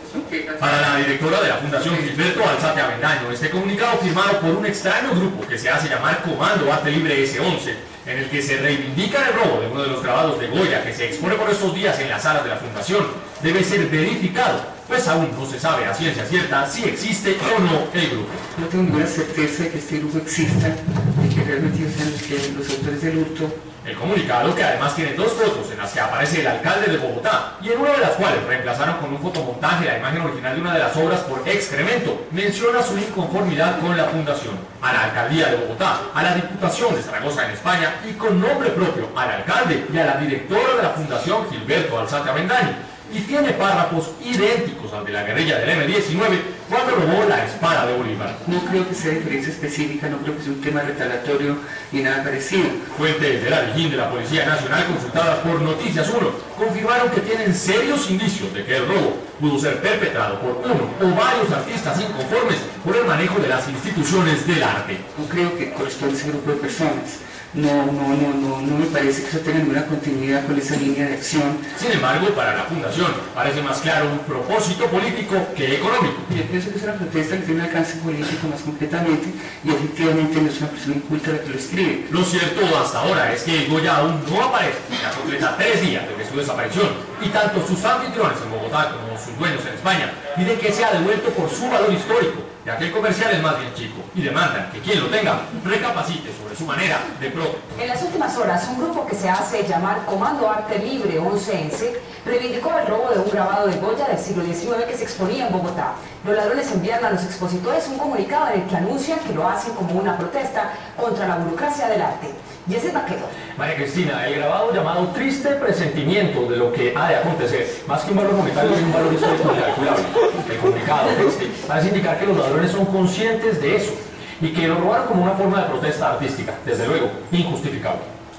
Para la directora de la Fundación Gilberto Alzate Avendaño, este comunicado firmado por un extraño grupo que se hace llamar Comando Arte Libre ese once, en el que se reivindica el robo de uno de los grabados de Goya que se expone por estos días en las salas de la Fundación, debe ser verificado, pues aún no se sabe a ciencia cierta si existe o no el grupo. No tengo ninguna certeza de que este grupo exista, de que realmente ellos sean los, que, los autores del hurto. El comunicado, que además tiene dos fotos en las que aparece el alcalde de Bogotá y en una de las cuales reemplazaron con un fotomontaje la imagen original de una de las obras por excremento, menciona su inconformidad con la fundación, a la alcaldía de Bogotá, a la Diputación de Zaragoza en España y con nombre propio al alcalde y a la directora de la Fundación Gilberto Alzate Avendaño. Y tiene párrafos idénticos al de la guerrilla del eme diecinueve cuando robó la espada de Bolívar. No creo que sea diferencia específica, no creo que sea un tema retaliatorio ni nada parecido. Fuentes de la Dijín de la Policía Nacional consultadas por Noticias uno confirmaron que tienen serios indicios de que el robo pudo ser perpetrado por uno o varios artistas inconformes por el manejo de las instituciones del arte. No creo que corresponda a ese grupo de personas. No, no, no, no, no me parece que eso tenga ninguna continuidad con esa línea de acción. Sin embargo, para la Fundación parece más claro un propósito político que económico. Yo pienso que es una protesta que tiene un alcance político más concretamente y efectivamente no es una persona inculta la que lo escribe. Lo cierto hasta ahora es que Goya aún no aparece, ya completa tres días desde su desaparición, y tanto sus anfitriones en Bogotá como sus dueños en España piden que sea devuelto por su valor histórico, ya que el comercial es más bien chico, y demandan que quien lo tenga recapacite sobre su manera de pro. En las últimas horas, un grupo que se hace llamar Comando Arte Libre once reivindicó el robo de un grabado de Goya del siglo diecinueve que se exponía en Bogotá. Los ladrones envían a los expositores un comunicado en el que anuncian que lo hacen como una protesta contra la burocracia del arte. Jessy Vaquero. María Cristina, el grabado llamado Triste Presentimiento de lo que ha de acontecer, más que un valor monetario, es un valor histórico incalculable. El comunicado este parece indicar que los ladrones son conscientes de eso y que lo robaron como una forma de protesta artística, desde luego, injustificable.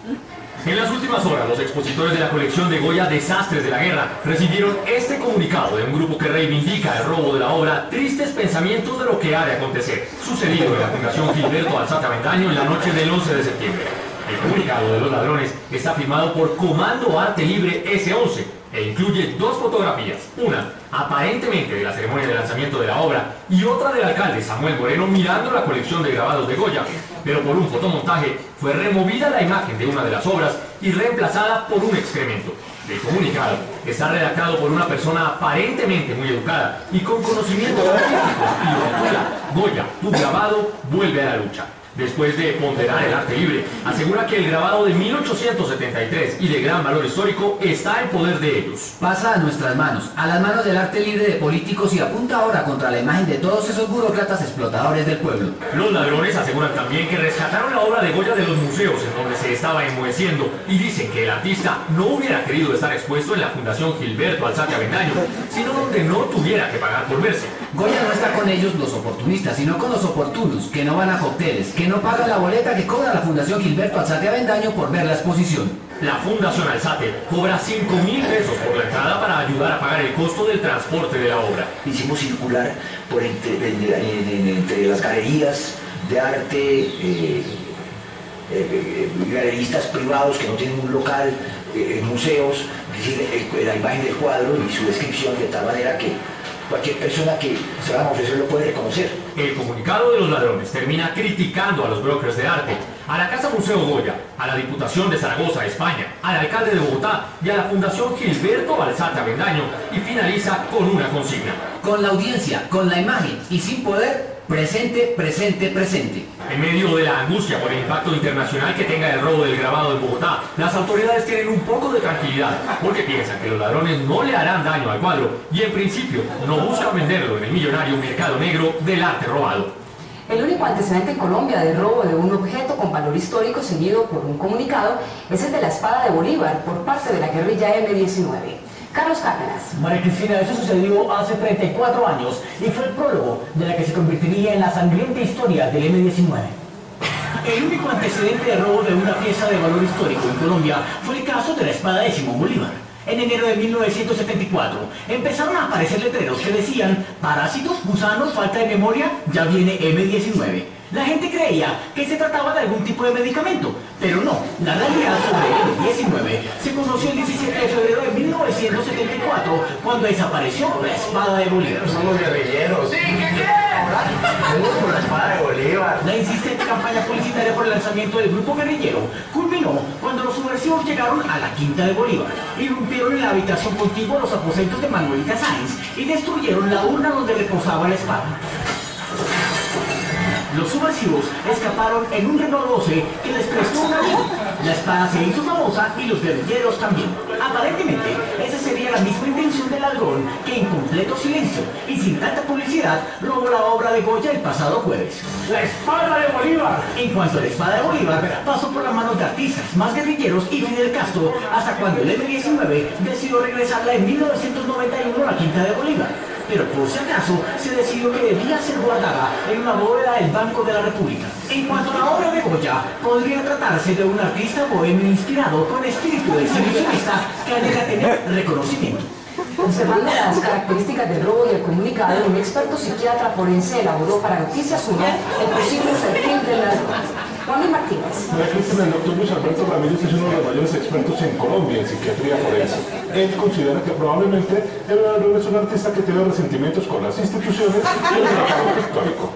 En las últimas horas, los expositores de la colección de Goya Desastres de la Guerra recibieron este comunicado de un grupo que reivindica el robo de la obra Tristes Pensamientos de lo que ha de acontecer, sucedido en la Fundación Gilberto Alzate Avendaño en la noche del once de septiembre. El comunicado de los ladrones está firmado por Comando Arte Libre ese once e incluye dos fotografías, una aparentemente de la ceremonia de lanzamiento de la obra y otra del alcalde Samuel Moreno mirando la colección de grabados de Goya, pero por un fotomontaje fue removida la imagen de una de las obras y reemplazada por un excremento. El comunicado está redactado por una persona aparentemente muy educada y con conocimientos artísticos y rotula: Goya, tu grabado vuelve a la lucha. Después de ponderar el arte libre, asegura que el grabado de mil ochocientos setenta y tres y de gran valor histórico está en poder de ellos. Pasa a nuestras manos, a las manos del arte libre de políticos y apunta ahora contra la imagen de todos esos burócratas explotadores del pueblo. Los ladrones aseguran también que rescataron la obra de Goya de los museos en donde se estaba enmoheciendo y dicen que el artista no hubiera querido estar expuesto en la Fundación Gilberto Alzate Avendaño, sino donde no tuviera que pagar por verse. Goya no está con ellos los oportunistas, sino con los oportunos, que no van a cócteles, que no pagan la boleta que cobra la Fundación Gilberto Alzate Avendaño por ver la exposición. La Fundación Alzate cobra cinco mil pesos por la entrada para ayudar a pagar el costo del transporte de la obra. Hicimos circular por entre, entre, entre las galerías de arte, eh, eh, eh, galeristas privados que no tienen un local, eh, museos, es decir, el, la imagen del cuadro y su descripción de tal manera que cualquier persona que se va a ofrecer lo puede reconocer. El comunicado de los ladrones termina criticando a los brokers de arte, a la Casa Museo Goya, a la Diputación de Zaragoza, España, al alcalde de Bogotá y a la Fundación Gilberto Alzate Avendaño y finaliza con una consigna. Con la audiencia, con la imagen y sin poder, presente, presente, presente. En medio de la angustia por el impacto internacional que tenga el robo del grabado en Bogotá, las autoridades tienen un poco de tranquilidad porque piensan que los ladrones no le harán daño al cuadro y en principio no buscan venderlo en el millonario mercado negro del arte robado. El único antecedente en Colombia de robo de un objeto con valor histórico seguido por un comunicado es el de la espada de Bolívar por parte de la guerrilla eme diecinueve. Carlos Cárdenas. María Cristina, eso sucedió hace treinta y cuatro años y fue el prólogo de la que se convertiría en la sangrienta historia del eme diecinueve. El único antecedente de robo de una pieza de valor histórico en Colombia fue el caso de la espada de Simón Bolívar. En enero de mil novecientos setenta y cuatro empezaron a aparecer letreros que decían: parásitos, gusanos, falta de memoria, ya viene eme diecinueve. La gente creía que se trataba de algún tipo de medicamento, pero no. La realidad sobre el eme diecinueve se conoció el diecisiete de febrero de mil novecientos setenta y cuatro, cuando desapareció la espada de Bolívar. Somos guerrilleros. ¿Sí? ¿Qué qué? Por la espada de Bolívar. La insistente campaña publicitaria por el lanzamiento del grupo guerrillero culminó cuando los subversivos llegaron a la Quinta de Bolívar, irrumpieron en la habitación contigua a los aposentos de Manuelita Sáenz y destruyeron la urna donde reposaba la espada. Los subversivos escaparon en un Renault doce que les prestó un amigo. La espada se hizo famosa y los guerrilleros también. Aparentemente, esa sería la misma intención del ladrón que en completo silencio y sin tanta publicidad robó la obra de Goya el pasado jueves. ¡La espada de Bolívar! En cuanto a la espada de Bolívar, pasó por las manos de artistas, más guerrilleros y Fidel Castro hasta cuando el eme diecinueve decidió regresarla en mil novecientos noventa y uno a la Quinta de Bolívar. Pero por si acaso se decidió que debía ser guardada en una bóveda del Banco de la República. En cuanto a la obra de Goya, podría tratarse de un artista bohemio inspirado con espíritu de exhibicionista que anhela tener reconocimiento. Observando las características del robo y el comunicado, un experto psiquiatra forense elaboró para Noticias uno el posible perfil del ladrón. Juan Luis Martínez. María Cristina, el doctor Luis Alberto Ramírez es uno de los mayores expertos en Colombia en psiquiatría forense. Él considera que probablemente el ladrón es un artista que tiene resentimientos con las instituciones y el tratado histórico.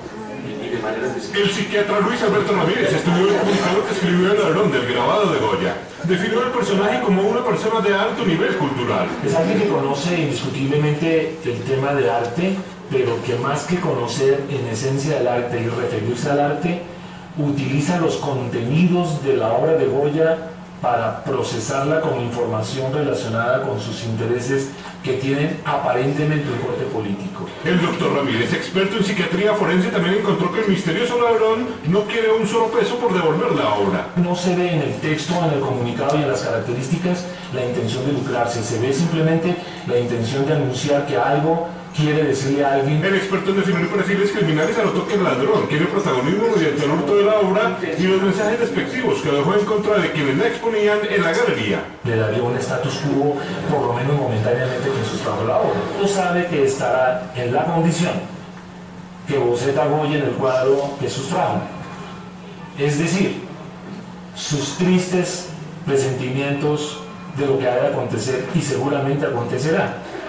El psiquiatra Luis Alberto Ramírez estudió el comunicado que escribió el ladrón del grabado de Goya. Definió al personaje como una persona de alto nivel cultural. Es alguien que conoce indiscutiblemente el tema de arte, pero que más que conocer en esencia el arte y referirse al arte, utiliza los contenidos de la obra de Goya para procesarla como información relacionada con sus intereses que tienen aparentemente un corte político. El doctor Ramírez, experto en psiquiatría forense, también encontró que el misterioso ladrón no quiere un solo peso por devolver la obra. No se ve en el texto, en el comunicado y en las características la intención de lucrarse, se ve simplemente la intención de anunciar que algo quiere decirle a alguien. El experto en definir perfiles criminales anotó que el ladrón quiere protagonismo mediante el hurto de la obra y los mensajes despectivos que dejó en contra de quienes la exponían en la galería. Le daría un status quo, por lo menos momentáneamente, que sustrajo la obra. Uno sabe que estará en la condición que boceta Goya en el cuadro que sustrajo. Es decir, sus tristes presentimientos de lo que ha de acontecer y seguramente acontecerá.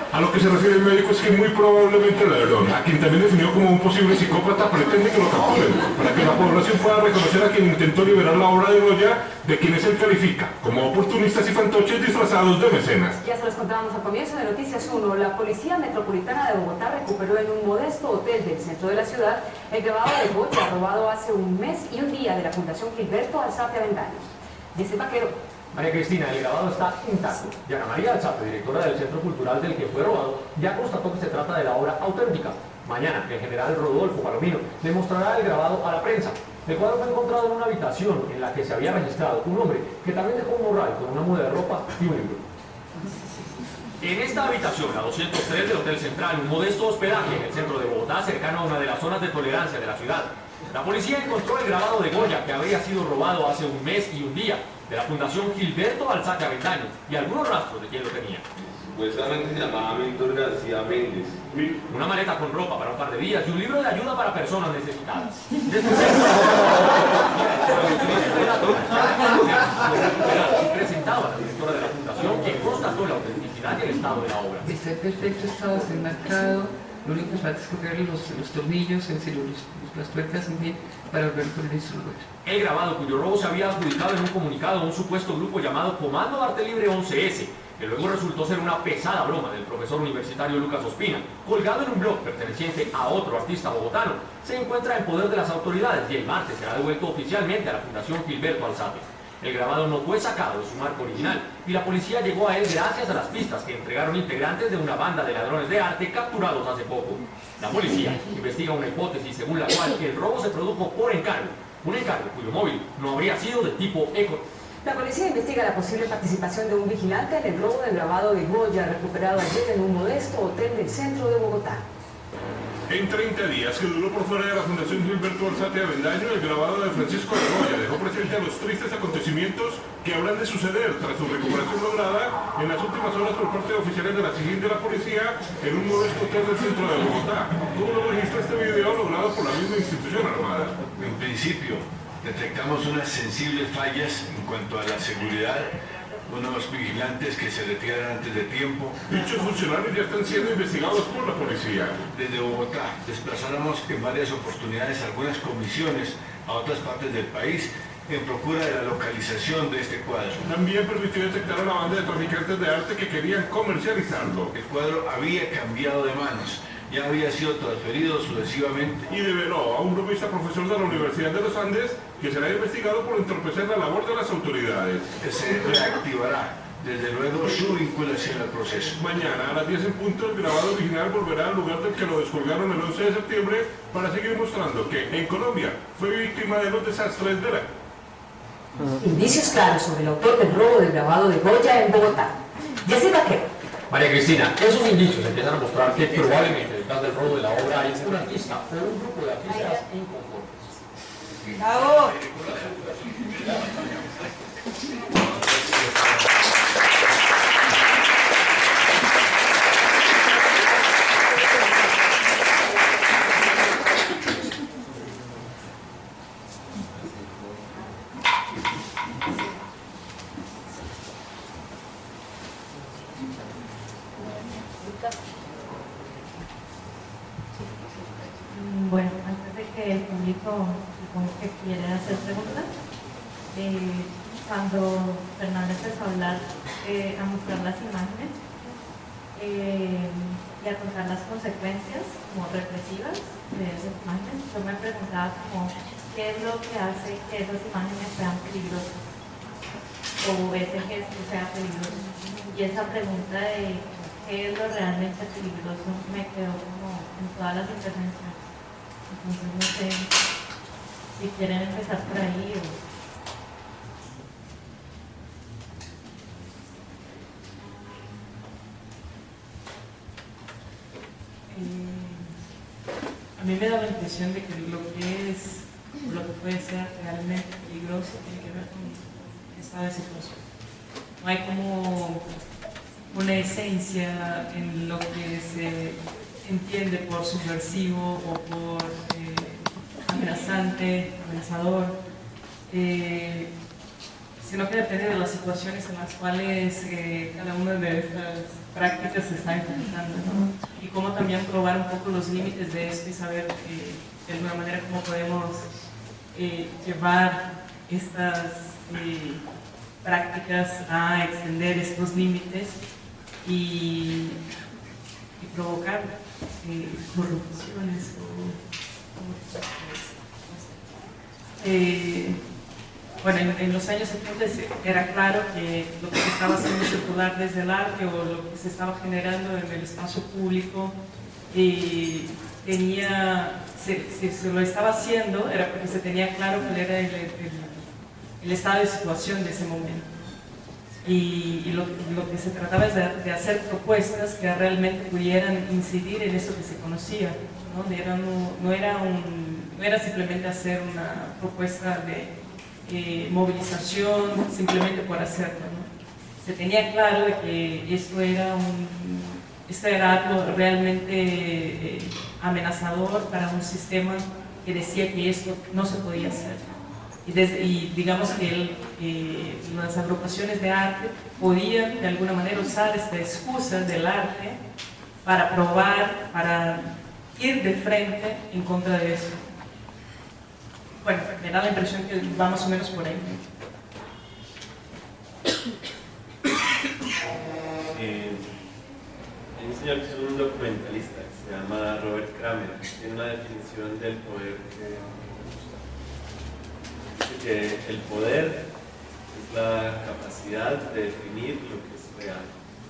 A lo que se refiere el médico es que muy probablemente el ladrón, a quien también definió como un posible psicópata, pretende que lo capturen, para que la población pueda reconocer a quien intentó liberar la obra de Goya, de quienes él califica como oportunistas y fantoches disfrazados de mecenas. Ya se los contábamos al comienzo de Noticias uno, la Policía Metropolitana de Bogotá recuperó en un modesto hotel del centro de la ciudad el grabado de Goya robado hace un mes y un día de la Fundación Gilberto Alzate Avendaño. Dice Vaquero. María Cristina, el grabado está intacto. Y Ana María Alzate, directora del Centro Cultural del que fue robado, ya constató que se trata de la obra auténtica. Mañana, el general Rodolfo Palomino le mostrará el grabado a la prensa. El cuadro fue encontrado en una habitación en la que se había registrado un hombre que también dejó un morral con una muda de ropa y un libro. En esta habitación, la doscientos tres del Hotel Central, un modesto hospedaje en el centro de Bogotá, cercano a una de las zonas de tolerancia de la ciudad, la policía encontró el grabado de Goya que habría sido robado hace un mes y un día de la Fundación Gilberto Alzate Avendaño y algunos rastros de quién lo tenía. Supuestamente se llamaba Víctor García Méndez. Una maleta con ropa para un par de días y un libro de ayuda para personas necesitadas. Presentaba a la directora de la Fundación, quien constató la autenticidad y el estado de la obra. Está en perfecto estado, está enmarcado. Lo único que falta es cogerle los, los tornillos, en serio, los, los, las tuercas en bien, para volver con el instructor. El grabado, cuyo robo se había adjudicado en un comunicado a un supuesto grupo llamado Comando Arte Libre once ese, que luego resultó ser una pesada broma del profesor universitario Lucas Ospina, colgado en un blog perteneciente a otro artista bogotano, se encuentra en poder de las autoridades y el martes será devuelto oficialmente a la Fundación Gilberto Alzate. El grabado no fue sacado de su marco original y la policía llegó a él gracias a las pistas que entregaron integrantes de una banda de ladrones de arte capturados hace poco. La policía investiga una hipótesis según la cual el robo se produjo por encargo, un encargo cuyo móvil no habría sido de tipo eco. La policía investiga la posible participación de un vigilante en el robo del grabado de Goya recuperado ayer en un modesto hotel del centro de Bogotá. En treinta días que duró por fuera de la Fundación Gilberto Alzate Avendaño, el grabado de Francisco de Goya dejó presente a los tristes acontecimientos que habrán de suceder tras su recuperación lograda en las últimas horas por parte de oficiales de la SIGIN de la policía en un modesto hotel del centro de Bogotá. ¿Cómo lo registra este video logrado por la misma institución armada? En principio, detectamos unas sensibles fallas en cuanto a la seguridad, unos vigilantes que se retiran antes de tiempo. Dichos funcionarios ya están siendo investigados por la policía. Desde Bogotá desplazáramos en varias oportunidades algunas comisiones a otras partes del país en procura de la localización de este cuadro. También permitió detectar a una banda de traficantes de arte que querían comercializarlo. El cuadro había cambiado de manos, ya había sido transferido sucesivamente. Y develó a un bromista profesor de la Universidad de los Andes que será investigado por entorpecer la labor de las autoridades. Se reactivará, desde luego, su vinculación al proceso. Mañana a las diez en punto el grabado original volverá al lugar del que lo descolgaron el once de septiembre para seguir mostrando que en Colombia fue víctima de los desastres de la... Indicios claros sobre el autor del robo del grabado de Goya en Bogotá. Jessy Vaquero. María Cristina, esos indicios empiezan a mostrar que probablemente detrás del robo de la obra hay un artista o un grupo de artistas inconformes. ¡Bravo! Bueno, antes de que el público supongo que quiere hacer preguntas, eh, cuando Fernández empezó a hablar, eh, a mostrar las imágenes eh, y a contar las consecuencias como represivas de esas imágenes, yo me preguntaba como qué es lo que hace que esas imágenes sean peligrosas o ese gesto sea peligroso. Y esa pregunta de qué es lo realmente peligroso me quedó como en todas las intervenciones. Entonces no sé si quieren empezar por ahí o... A mí me da la impresión de que lo que es, lo que puede ser realmente peligroso tiene que ver con el estado de situación. No hay como una esencia en lo que se entiende por subversivo o por eh, amenazante, amenazador. Eh, sino que depende de las situaciones en las cuales eh, cada una de estas prácticas se está enfrentando, ¿no? Y cómo también probar un poco los límites de esto y saber eh, de alguna manera cómo podemos eh, llevar estas eh, prácticas a extender estos límites y, y provocar eh, corrupciones o, o eh, bueno, en, en los años setenta era claro que lo que se estaba haciendo circular desde el arte o lo que se estaba generando en el espacio público eh, tenía, si se, se lo estaba haciendo era porque se tenía claro cuál era el, el, el estado de situación de ese momento. Y, y lo, lo que se trataba es de, de hacer propuestas que realmente pudieran incidir en eso que se conocía, ¿no? Era, no, no, era un, no era simplemente hacer una propuesta de eh, movilización simplemente por hacerlo, ¿no? Se tenía claro de que esto era, un, esto era algo realmente eh, amenazador para un sistema que decía que esto no se podía hacer. Y, desde, y digamos que el, eh, las agrupaciones de arte podían de alguna manera usar esta excusa del arte para probar, para ir de frente en contra de eso. Bueno, me da la impresión que va más o menos por ahí. Eh, hay un señor que es un documentalista que se llama Robert Kramer, tiene una definición del poder que que el poder es la capacidad de definir lo que es real.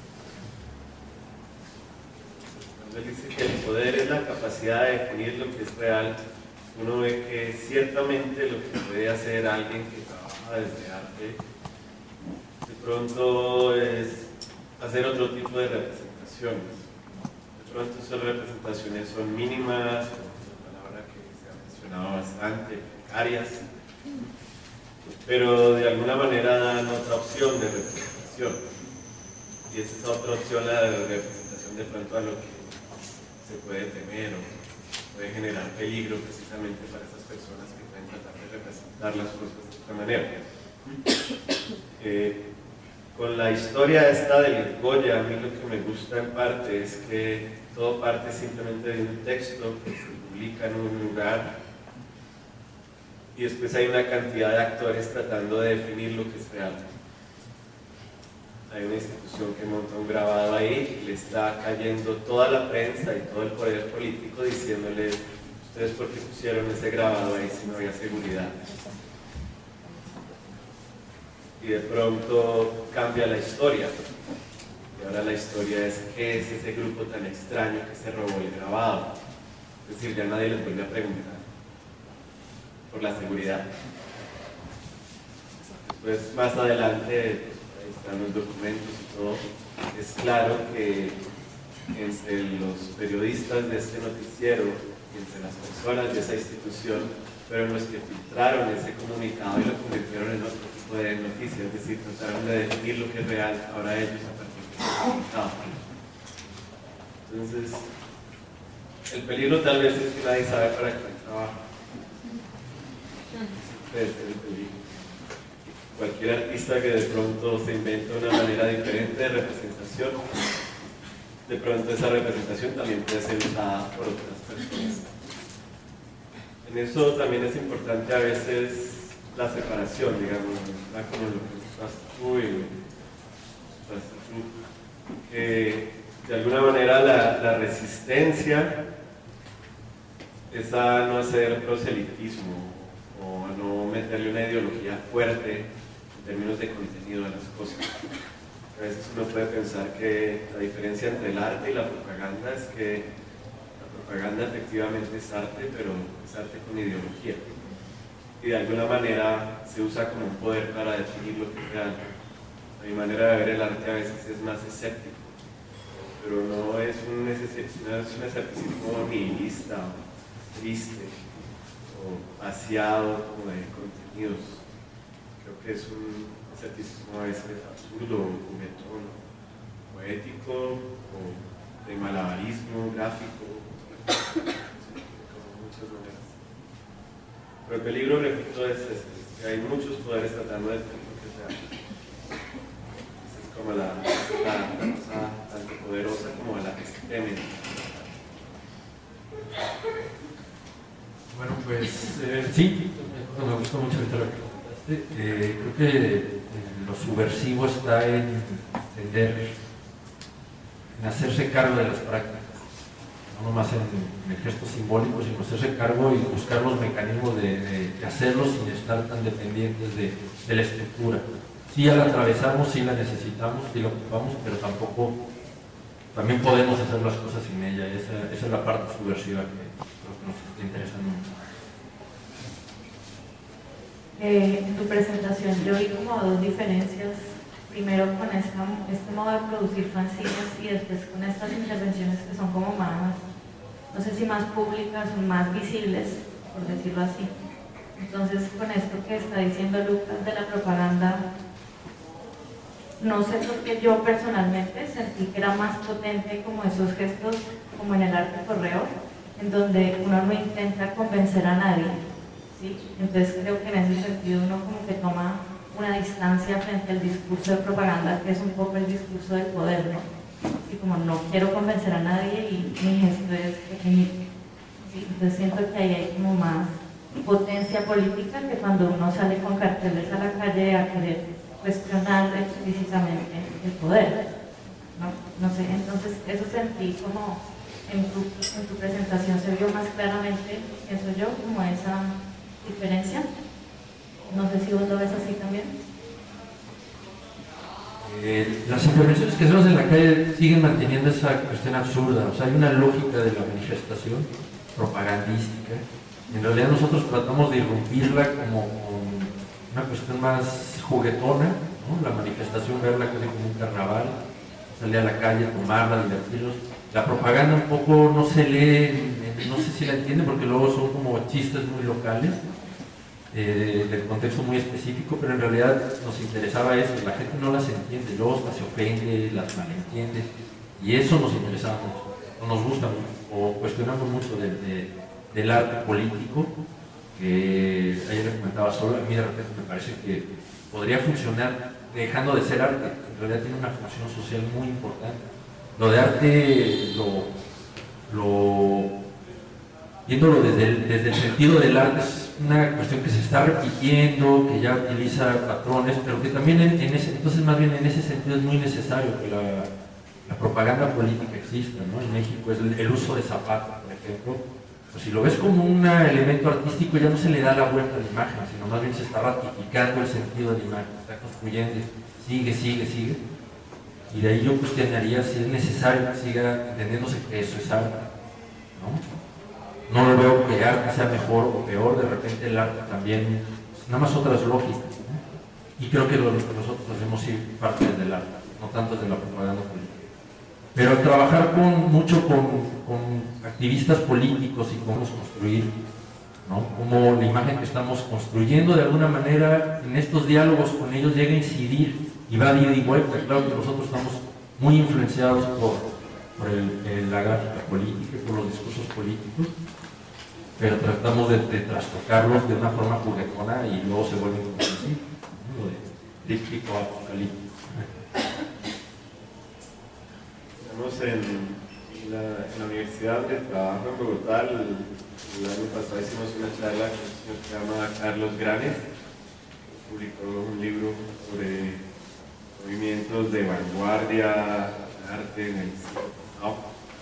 Cuando él dice que el poder es la capacidad de definir lo que es real, uno ve que ciertamente lo que puede hacer alguien que trabaja desde arte de pronto es hacer otro tipo de representaciones. De pronto esas representaciones son mínimas, una palabra que se ha mencionado bastante, precarias, pero de alguna manera dan otra opción de representación, y esa es otra opción, la de representación de pronto a lo que se puede temer o puede generar peligro precisamente para esas personas que pueden tratar de representar las cosas de otra manera. Eh, con la historia esta del Goya, a mí lo que me gusta en parte es que todo parte simplemente de un texto que se publica en un lugar y después hay una cantidad de actores tratando de definir lo que es real. Hay una institución que monta un grabado ahí y le está cayendo toda la prensa y todo el poder político diciéndole: ustedes por qué pusieron ese grabado ahí si no había seguridad. Y de pronto cambia la historia. Y ahora la historia es: ¿qué es ese grupo tan extraño que se robó el grabado? Es decir, ya nadie les vuelve a preguntar por la seguridad. Después, más adelante, ahí están los documentos y todo, es claro que entre los periodistas de este noticiero y entre las personas de esa institución fueron los que filtraron ese comunicado y lo convirtieron en otro tipo de noticias, es decir, trataron de definir lo que es real ahora ellos a partir de ese comunicado. Entonces, el peligro tal vez es que nadie sabe para qué trabaja. Cualquier artista que de pronto se inventa una manera diferente de representación, de pronto esa representación también puede ser usada por otras personas. En eso también es importante a veces la separación, digamos, ¿verdad? Como lo que estás tú y lo que estás tú, que de alguna manera la, la resistencia es a no hacer proselitismo o a no meterle una ideología fuerte en términos de contenido a las cosas. A veces uno puede pensar que la diferencia entre el arte y la propaganda es que la propaganda efectivamente es arte, pero es arte con ideología. Y de alguna manera se usa como un poder para definir lo que es real. A mi manera de ver el arte a veces es más escéptico, pero no es un, no es un escepticismo nihilista o triste o vaciado como de contenidos. Creo que es un escepticismo a veces absurdo, juguetón, poético o de malabarismo gráfico, como muchas maneras. Pero el peligro, repito, es este, que hay muchos poderes tratando de definir lo que es real. Es como la, la, la cosa tanto poderosa como la que se temen. Bueno, pues eh, sí, me gustó mucho ahorita lo que contaste. Eh, creo que eh, lo subversivo está en entender, en hacerse cargo de las prácticas, no nomás en, en el gesto simbólico, sino hacerse cargo y buscar los mecanismos de, de, de hacerlo sin estar tan dependientes de, de la estructura. Sí la atravesamos, sí la necesitamos, sí la ocupamos, pero tampoco, también podemos hacer las cosas sin ella. Esa, esa es la parte subversiva que creo que nos está interesando mucho. Eh, en tu presentación yo vi como dos diferencias, primero con esta, este modo de producir fanzines y después con estas intervenciones que son como más, no sé si más públicas o más visibles, por decirlo así. Entonces, con esto que está diciendo Lucas de la propaganda, no sé por qué yo personalmente sentí que era más potente como esos gestos, como en el arte correo, en donde uno no intenta convencer a nadie, ¿sí? Entonces creo que en ese sentido uno como que toma una distancia frente al discurso de propaganda, que es un poco el discurso del poder, ¿no? Y como no quiero convencer a nadie y mi gesto es pequeñito, ¿sí? Entonces siento que ahí hay como más potencia política que cuando uno sale con carteles a la calle a querer cuestionar explícitamente el poder, ¿no? No sé, entonces eso sentí como en tu, en tu presentación se vio más claramente, pienso yo, como esa diferencia. No sé si vos lo ves así también. Eh, las intervenciones que hacemos en la calle siguen manteniendo esa cuestión absurda, o sea, hay una lógica de la manifestación propagandística. En realidad nosotros tratamos de irrumpirla como con una cuestión más juguetona, ¿no? La manifestación, verla casi como un carnaval, salir a la calle, tomarla, divertirnos. La propaganda un poco no se lee, no sé si la entienden porque luego son como chistes muy locales, eh, del contexto muy específico, pero en realidad nos interesaba eso, la gente no las entiende, luego hasta se ofende, las malentiende, y eso nos interesaba mucho, no nos gusta mucho, o cuestionamos mucho de, de, del arte político, que ayer le comentaba solo, a mí de repente me parece que podría funcionar dejando de ser arte, en realidad tiene una función social muy importante. Lo de arte, lo, lo, viéndolo desde el, desde el sentido del arte, es una cuestión que se está repitiendo, que ya utiliza patrones, pero que también en, en ese, entonces más bien en ese sentido es muy necesario que la, la propaganda política exista, ¿no? En México es el, el uso de zapatos, por ejemplo. Pues si lo ves como un elemento artístico, ya no se le da la vuelta a la imagen, sino más bien se está ratificando el sentido de la imagen, se está construyendo, sigue, sigue, sigue. Y de ahí yo cuestionaría si es necesario que siga entendiéndose que eso es arte, ¿no? No lo veo que arte sea mejor o peor, de repente el arte también, pues, nada más otras lógicas, ¿no? Y creo que lo que nosotros hacemos sí parte del arte, no tanto de la propaganda política. Pero al trabajar con, mucho con, con activistas políticos y cómo construir, ¿no? Cómo la imagen que estamos construyendo de alguna manera en estos diálogos con ellos llega a incidir y va de ida y vuelta. Claro que nosotros estamos muy influenciados por, por el, el, la gráfica política, por los discursos políticos, pero tratamos de, de trastocarlos de una forma juguetona y luego se vuelven como así, ¿no? De tríptico apocalíptico. En la, en la universidad donde trabajo en Bogotá, el, el año pasado hicimos una charla con un señor que se llama Carlos Granes, que publicó un libro sobre movimientos de vanguardia, arte en el ¿no?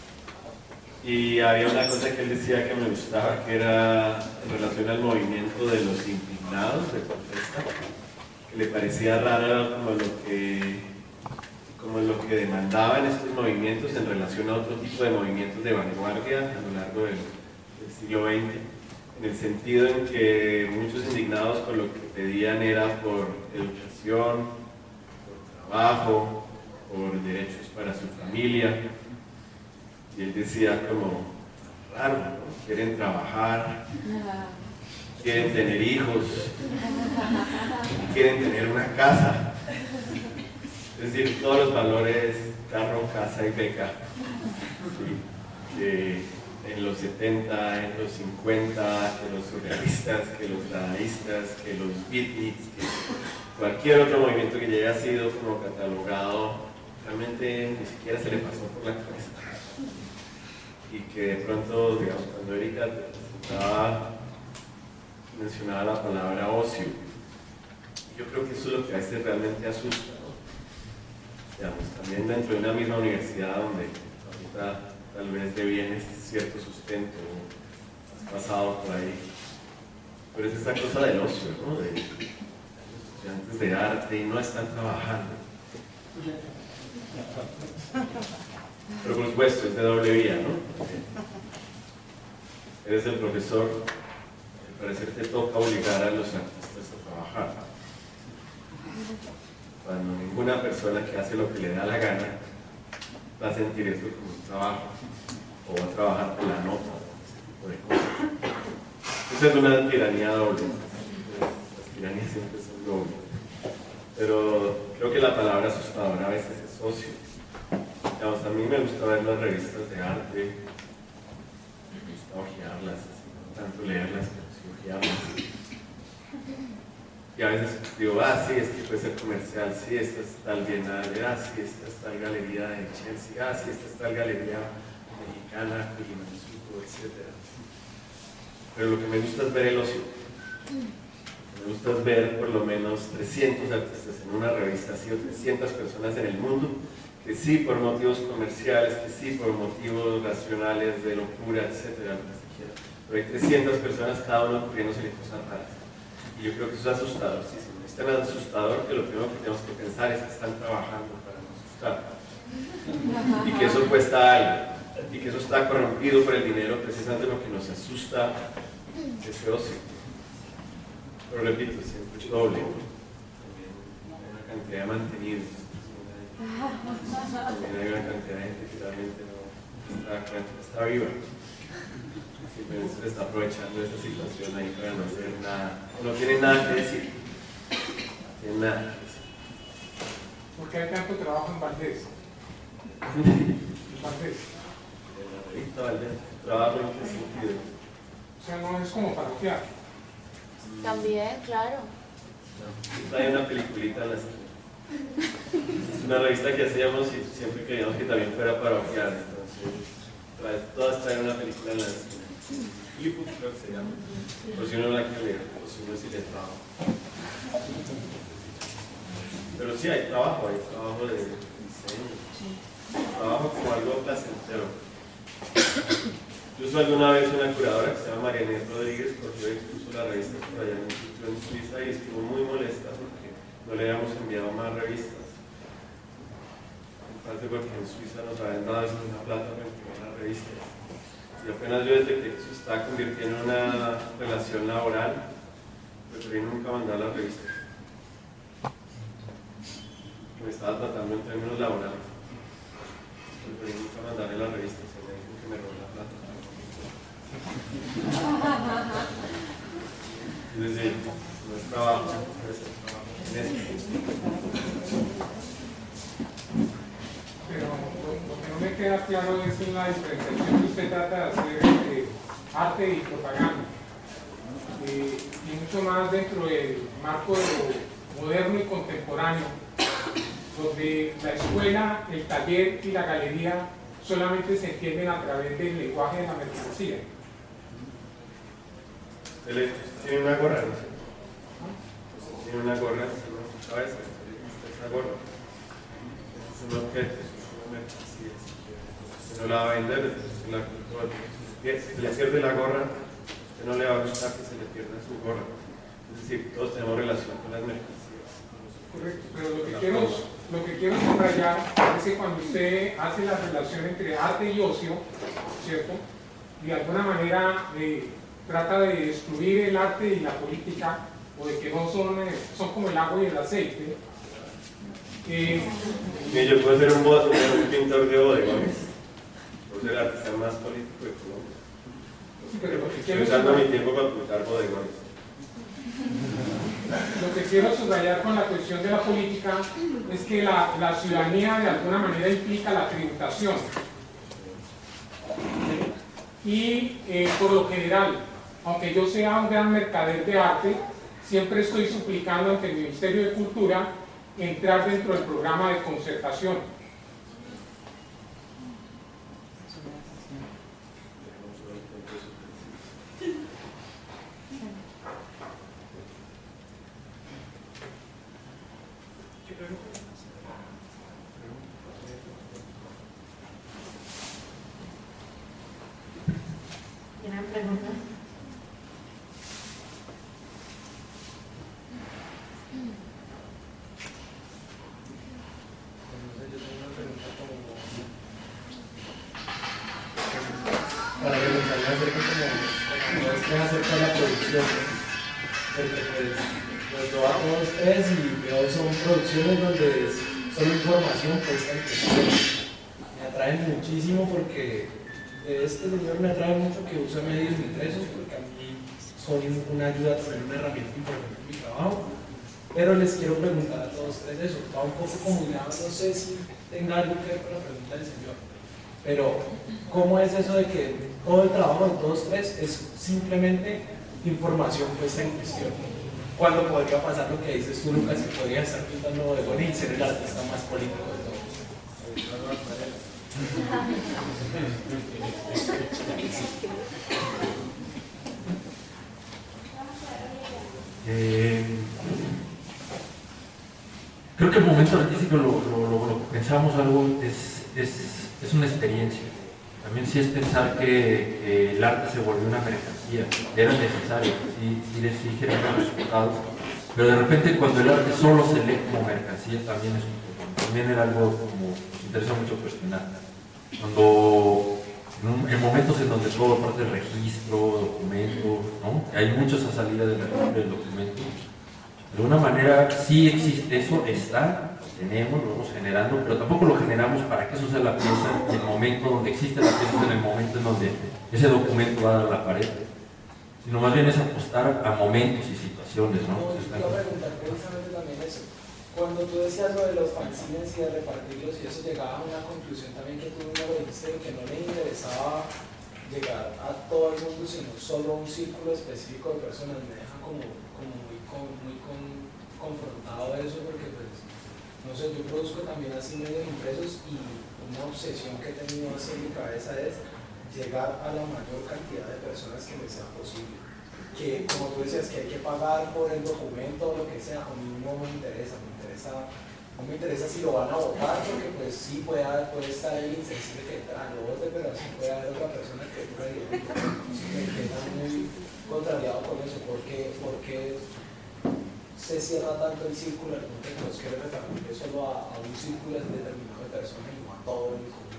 Y había una cosa que él decía que me gustaba, que era en relación al movimiento de los indignados de protesta, que le parecía raro como lo que como lo que demandaban estos movimientos en relación a otro tipo de movimientos de vanguardia a lo largo del, del siglo veinte, en el sentido en que muchos indignados con lo que pedían era por educación, por trabajo, por derechos para su familia, y él decía como, raro, ¿no? Quieren trabajar, quieren tener hijos, quieren tener una casa. Es decir, todos los valores, carro, casa y beca, ¿sí? Que en los setenta, en los cincuenta, que los surrealistas, que los dadaístas, que los beatniks, que cualquier otro movimiento que ya haya sido como catalogado, realmente ni siquiera se le pasó por la cabeza. Y que de pronto, digamos, cuando Erika presentaba, mencionaba la palabra ocio, yo creo que eso es lo que a veces realmente asusta, ¿no? Digamos, también dentro de una misma universidad donde ahorita tal vez devienes cierto sustento, has pasado por ahí, pero es esa cosa del ocio, ¿no? De, de los estudiantes de arte y no están trabajando. Pero por supuesto, es de doble vía, ¿no? Eres el profesor, al parecer te toca obligar a los artistas a trabajar. Cuando ninguna persona que hace lo que le da la gana va a sentir esto como un trabajo, o va a trabajar por la nota, ese tipo de cosas. Esa es una tiranía doble. Las tiranías siempre son dobles. Pero creo que la palabra asustadora a veces es ocio. Digamos, a mí me gusta ver las revistas de arte, me gusta ojearlas, no tanto leerlas, pero sí ojearlas. Y a veces digo, ah, sí, es que puede ser comercial, sí, esta es tal Bienal, ah, sí, esta es tal galería de Chelsea, ah, sí, esta es tal galería mexicana, Culimansuco, etcétera. Pero lo que me gusta es ver el ocio. Me gusta es ver por lo menos trescientos artistas en una revista así, o trescientas personas en el mundo, que sí por motivos comerciales, que sí por motivos racionales, de locura, etcétera, pero hay trescientas personas, cada uno ocurriéndose cosas raras. Y yo creo que eso es asustador, sí, sí, es tan asustador que lo primero que tenemos que pensar es que están trabajando para no asustar. Y que eso cuesta algo, y que eso está corrompido por el dinero, precisamente lo que nos asusta ese ocio. Pero repito, siempre es doble, también hay una cantidad de mantenidos, también hay una cantidad de gente que realmente no está, está viva. Simplemente se está aprovechando esta situación ahí para no hacer nada, no tiene nada que decir, no tiene nada que decir. ¿Por qué hay tanto trabajo en Valdés? ¿En Valdés? En la revista Valdés, ¿trabajo en qué sentido? O sea, no es como paroquial. También, claro. No, hay una peliculita en la esquina. Es una revista que hacíamos y siempre queríamos que también fuera paroquial, entonces trae, todas traen una película en la esquina. Flipus creo que se llama, o si uno la quiere leer, o si uno sí le trabaja. Pero sí hay trabajo, hay trabajo de diseño, trabajo como algo placentero. Incluso alguna vez una curadora que se llama María Inés Rodríguez cogió y expuso la revista por allá en un sitio en Suiza y estuvo muy molesta porque no le habíamos enviado más revistas. En parte porque en Suiza nos habían dado una plata para imprimir las revistas. Y apenas yo desde que se está convirtiendo en una relación laboral, preferí nunca mandar la revista. Me estaba tratando en términos laborales. Preferí nunca mandarle la revista, se me dijo que me robó la plata. Es decir, no es trabajo, es trabajo. Pero lo que no me queda claro es en la diferenciación que usted trata de hacer entre arte y propaganda. Eh, y mucho más dentro del marco de lo moderno y contemporáneo, donde la escuela, el taller y la galería solamente se entienden a través del lenguaje de la mercancía. Usted tiene una gorra, ¿no? Tiene una gorra en su cabeza, esa gorra. Es un objeto, es una mercancía. Usted no la va a vender, usted la cultura. Si se le pierde la gorra, usted no le va a gustar que se le pierda su gorra. Es decir, todos tenemos relación con las mercancías. Correcto, pero lo que quiero, lo que quiero subrayar es que cuando usted hace la relación entre arte y ocio, ¿cierto? Y de alguna manera eh, trata de excluir el arte y la política, o de que no son, eh, son como el agua y el aceite. Eh, yo puedo ser un, un pintor de bodegones, puedo ser el artista más político de Colombia. Sí, pero lo que Estoy quiero usando mi tiempo para pintar bodegones. Lo que quiero subrayar con la cuestión de la política es que la, la ciudadanía de alguna manera implica la tributación. Y eh, por lo general, aunque yo sea un gran mercader de arte, siempre estoy suplicando ante el Ministerio de Cultura entrar dentro del programa de concertación. ¿Tienen preguntas? Para preguntarle acerca como muestren acerca de la producción, porque pues los dos a todos tres y veo son producciones donde es solo información puesta en cuestión. Me atraen muchísimo porque este señor me atrae mucho que use medios impresos, porque a mí son una ayuda, también una herramienta importante en mi trabajo. Pero les quiero preguntar a todos tres eso, va un poco como ya, no sé si tenga algo que ver con la pregunta del señor, pero ¿cómo es eso de que todo el trabajo de todos tres es simplemente información puesta en cuestión? ¿Cuándo podría pasar lo que dices tú, Lucas, que podría estar pintando de Bonnie y ser el artista más político de todos? Eh, creo que el momento artístico, lo, lo, lo, lo que pensamos algo, es, es, es una experiencia. También sí es pensar que, que el arte se volvió una mercancía, era necesario, sí, sí, sí generan resultados, pero de repente cuando el arte solo se lee como mercancía también es un problema, también era algo como nos interesa mucho cuestionar. Cuando en, en momentos en donde todo parte del registro, documento, ¿no? Hay muchos a salida del del documento. De alguna manera sí existe eso, está, lo tenemos, lo vamos generando, pero tampoco lo generamos para que eso sea la pieza en el momento donde existe la pieza, en el momento en donde ese documento va a dar a la pared, sino más bien es apostar a momentos y situaciones, ¿no? No, yo quiero preguntar precisamente también eso. Cuando tú decías lo de los fanzines y de repartirlos y eso, llegaba a una conclusión también que tú no lo dijiste, que no le interesaba llegar a todo el mundo, sino solo a un círculo específico de personas. Me deja como, como muy, con, muy con, confrontado eso, porque pues, no sé, yo produzco también así medios impresos y una obsesión que he tenido así en mi cabeza es llegar a la mayor cantidad de personas que me sea posible. Que, como tú decías, que hay que pagar por el documento o lo que sea, a mí no me interesa, me interesa, no me interesa si lo van a votar, porque pues sí puede, puede estar el insensible que ah, lo vote, pero así puede haber otra persona que me queda muy contrariado con eso, porque, porque se cierra tanto el círculo al punto que nos quiere repartir solo a, a un círculo determinado de personas y no a todo el mundo.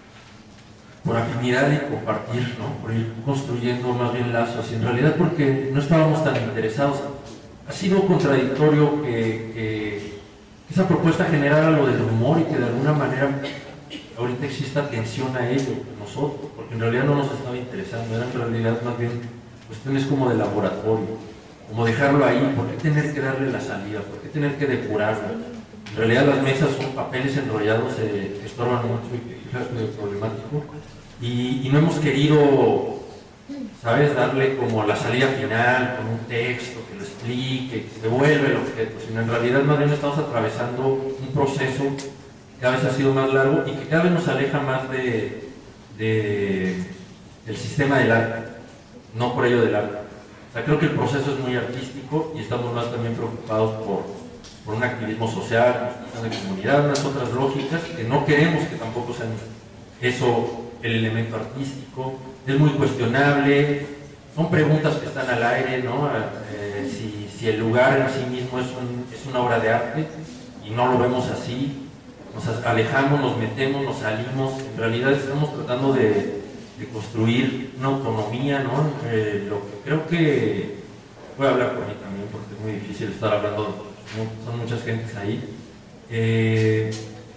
Por afinidad y compartir, ¿no? Por ir construyendo más bien lazos, y en realidad porque no estábamos tan interesados. Ha sido contradictorio que, que esa propuesta generara lo del humor y que de alguna manera ahorita exista atención a ello nosotros, porque en realidad no nos estaba interesando, eran en realidad más bien cuestiones como de laboratorio, como dejarlo ahí, ¿por qué tener que darle la salida? ¿Por qué tener que depurarlo? En realidad las mesas son papeles enrollados eh, que estorban mucho y que es medio problemático. Y, y no hemos querido, ¿sabes?, darle como la salida final con un texto que lo explique, que se devuelve el objeto, sino en realidad más bien estamos atravesando un proceso que cada vez ha sido más largo y que cada vez nos aleja más de, de, del sistema del arte, no por ello del arte. O sea, creo que el proceso es muy artístico y estamos más también preocupados por, por un activismo social, construcción de comunidad, unas otras lógicas que no queremos que tampoco sean eso el elemento artístico. Es muy cuestionable, son preguntas que están al aire, ¿no? Eh, si, si el lugar en sí mismo es, un, es una obra de arte y no lo vemos así, nos alejamos, nos metemos, nos salimos, en realidad estamos tratando de, de construir una autonomía, ¿no? Eh, lo que creo que, voy a hablar por mí también porque es muy difícil estar hablando, son muchas gentes ahí. Eh,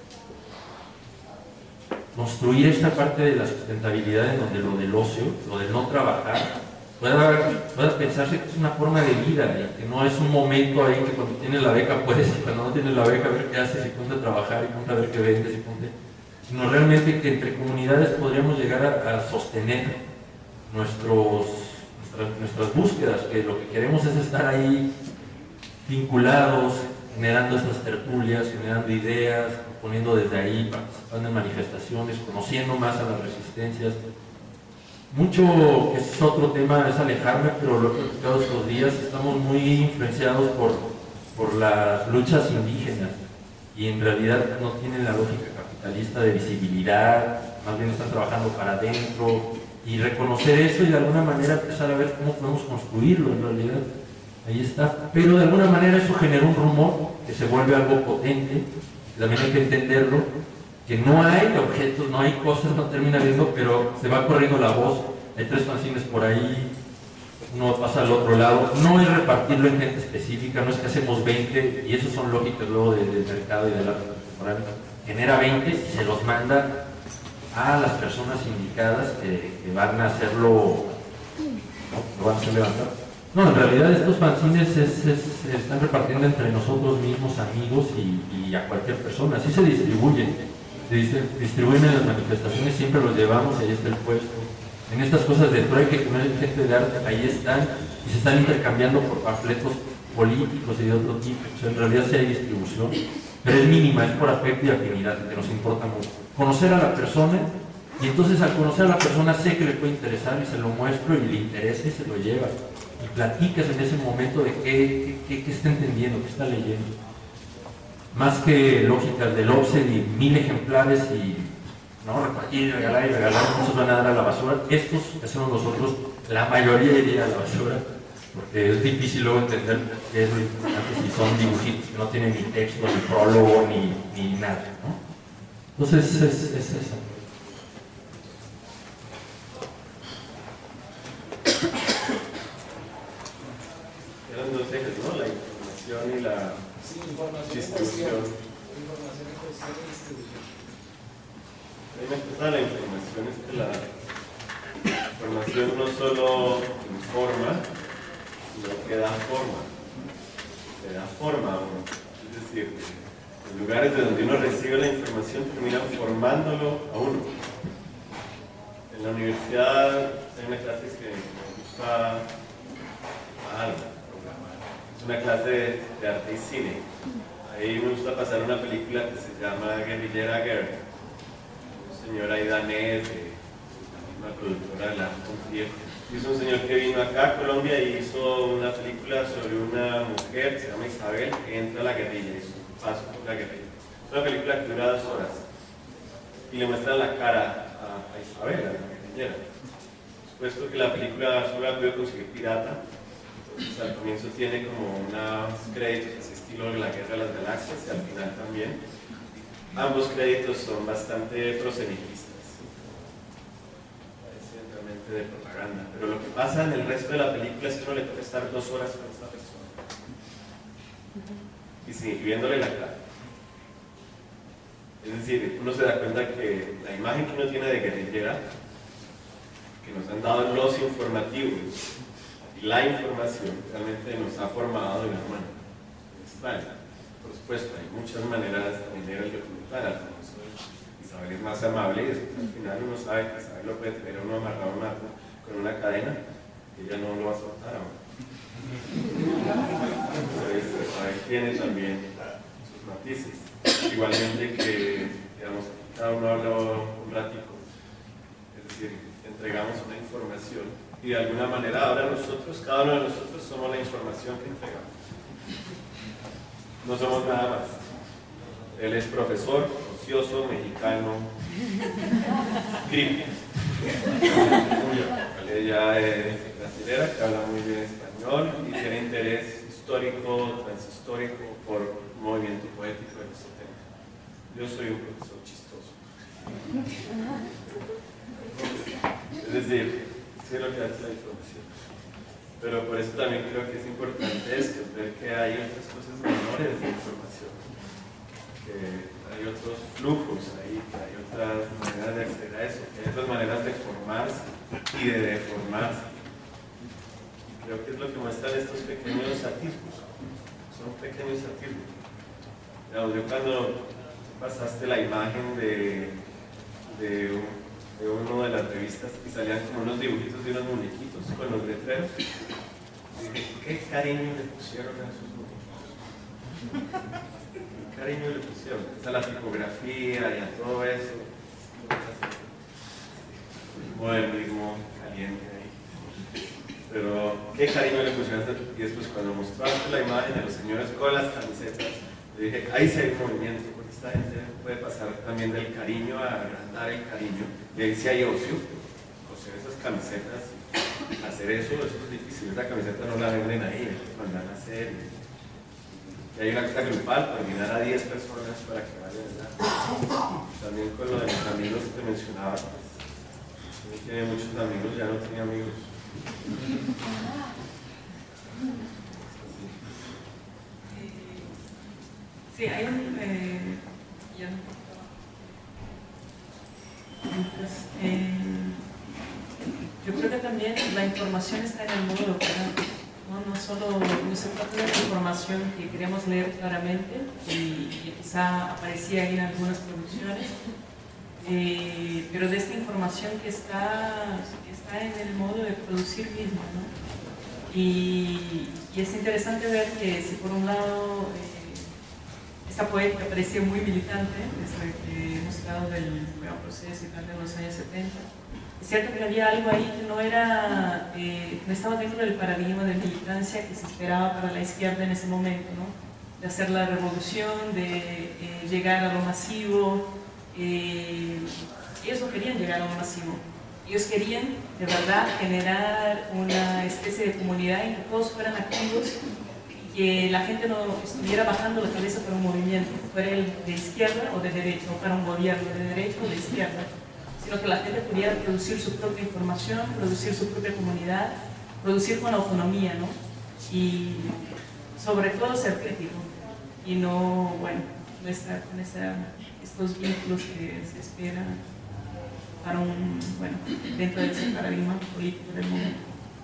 construir esta parte de la sustentabilidad en donde lo del ocio, lo de no trabajar, pueda, pueda pensarse que es una forma de vida y que no es un momento ahí que cuando tienes la beca puedes, y cuando no tienes la beca a ver qué haces y ponte a trabajar y ponte a ver qué vendes y ponte, sino realmente que entre comunidades podríamos llegar a, a sostener nuestros, nuestras, nuestras búsquedas, que lo que queremos es estar ahí vinculados, generando estas tertulias, generando ideas, poniendo desde ahí, participando en manifestaciones, conociendo más a las resistencias. Mucho, que es otro tema, es alejarme, pero lo he platicado estos días, estamos muy influenciados por, por las luchas indígenas y en realidad no tienen la lógica capitalista de visibilidad, más bien están trabajando para adentro, y reconocer eso y de alguna manera empezar a ver cómo podemos construirlo en realidad. Ahí está, pero de alguna manera eso generó un rumor que se vuelve algo potente, también hay que entenderlo, que no hay objetos, no hay cosas, no termina viendo, pero se va corriendo la voz, hay tres fanzines por ahí, uno pasa al otro lado, no es repartirlo en gente específica, no es que hacemos veinte, y esos son lógicas luego del, del mercado y de la contemporánea, genera veinte y se los manda a las personas indicadas que, que van a hacerlo, ¿no? ¿Lo van a hacer levantar? No, en realidad estos fanzines es, es, se están repartiendo entre nosotros mismos, amigos y, y a cualquier persona, así se distribuyen, se distribuyen en las manifestaciones, siempre los llevamos, ahí está el puesto. En estas cosas de trueque, que no hay gente de arte, ahí están, y se están intercambiando por panfletos políticos y de otro tipo, o sea, en realidad sí hay distribución, pero es mínima, es por afecto y afinidad, que nos importa mucho. Conocer a la persona, y entonces al conocer a la persona sé que le puede interesar y se lo muestro y le interesa y se lo lleva. Y platicas en ese momento de qué, qué, qué está entendiendo, qué está leyendo. Más que lógicas del offset y mil ejemplares y no repartir, regalar y regalar, muchos van a dar a la basura. Estos que hacemos nosotros, la mayoría iría a la basura, porque es difícil luego entender qué es lo importante si son dibujitos que no tienen ni texto, ni prólogo, ni, ni nada, ¿no? Entonces es, es eso. Eran dos ejes, ¿no? La información y la sí, información distribución. Información en cuestión y distribución. A mí me gusta la información, es que la información no solo informa, sino que da forma. Le da forma a uno. Es decir, los lugares de donde uno recibe la información terminan formándolo a uno. En la universidad hay una clase que me gusta algo. Es una clase de, de arte y cine. Ahí me gusta pasar una película que se llama Guerrillera Guerra. Un señor ahí danés, de una productora de la Contier. Es un señor que vino acá a Colombia y hizo una película sobre una mujer que se llama Isabel que entra a la guerrilla y su paso por la guerrilla. Es una película que dura dos horas y le muestran la cara a, a Isabel, a la guerrillera. Supuesto que la película solo la pude conseguir pirata. Entonces al comienzo tiene como unos créditos así estilo de la Guerra de las Galaxias y al final también. Ambos créditos son bastante proselitistas, parecen realmente de propaganda, pero lo que pasa en el resto de la película es que uno le toca estar dos horas con esta persona y sin, viéndole la cara. Es decir, uno se da cuenta que la imagen que uno tiene de guerrillera, que nos han dado los informativos, y la información realmente nos ha formado de una manera extraña. Por supuesto, hay muchas maneras también de ver el documental. Isabel es más amable y después al final uno sabe que Isabel lo puede tener uno amarrado a un árbol con una cadena y ella no lo va a soltar aún. Isabel tiene también sus matices. Igualmente que, digamos, cada uno habla un ratico. Es decir, entregamos una información y de alguna manera ahora nosotros, cada uno de nosotros somos la información que entregamos. No somos nada más. Él es profesor, ocioso, mexicano, creepy. Ella es brasilera, que habla muy bien español y tiene interés histórico, transhistórico por un movimiento poético de este tema. Yo soy un profesor chistoso. Es decir, sí es lo que hace la información. Pero por eso también creo que es importante esto, ver que hay otras cosas menores de información, que hay otros flujos ahí, que hay otras maneras de acceder a eso, que hay otras maneras de formarse y de deformarse. Creo que es lo que muestran estos pequeños atisbos, son pequeños atisbos. Yo cuando pasaste la imagen de, de un de una de las revistas y salían como unos dibujitos de unos muñequitos con los letreros. Y dije, ¿qué cariño le pusieron a esos muñequitos? ¿Qué cariño le pusieron? A la tipografía y a todo eso. Bueno, como caliente ahí. Pero, ¿qué cariño le pusieron? Y después cuando mostraste la imagen de los señores con las camisetas, le dije, ahí sí hay un movimiento, porque esta gente puede pasar también del cariño a agrandar el cariño. Y ahí sí hay ocio, coser esas camisetas, hacer eso, eso es difícil. Esa camiseta no la venden ahí, hay que mandarla a hacer. Y hay una cosa grupal, coordinar a diez personas para que vayan allá. También con lo de los amigos que mencionaba, pues, tiene muchos amigos, ya no tiene amigos. Sí, hay un... Eh, ya. Entonces, eh, yo creo que también la información está en el modo de operar. No, no solo no se trata de la información que queremos leer claramente y, y quizá aparecía ahí en algunas producciones, eh, pero de esta información que está, que está en el modo de producir mismo, ¿no? Y, y es interesante ver que si por un lado eh, esta poética parecía muy militante, desde que hemos hablado del nuevo proceso y tal de los años setenta, es cierto que había algo ahí que no era, eh, no estaba dentro del paradigma de militancia que se esperaba para la izquierda en ese momento, ¿no? De hacer la revolución, de eh, llegar a lo masivo. Eh, ellos no querían llegar a lo masivo, ellos querían de verdad generar una especie de comunidad en que todos fueran activos y que la gente no estuviera bajando la cabeza para un movimiento, fuera el de izquierda o de derecha, o para un gobierno de derecha o de izquierda, sino que la gente pudiera producir su propia información, producir su propia comunidad, producir con autonomía, ¿no? Y sobre todo ser crítico y no, bueno, no estar con esa, estos vínculos que se esperan para un, bueno, dentro de ese paradigma político del momento.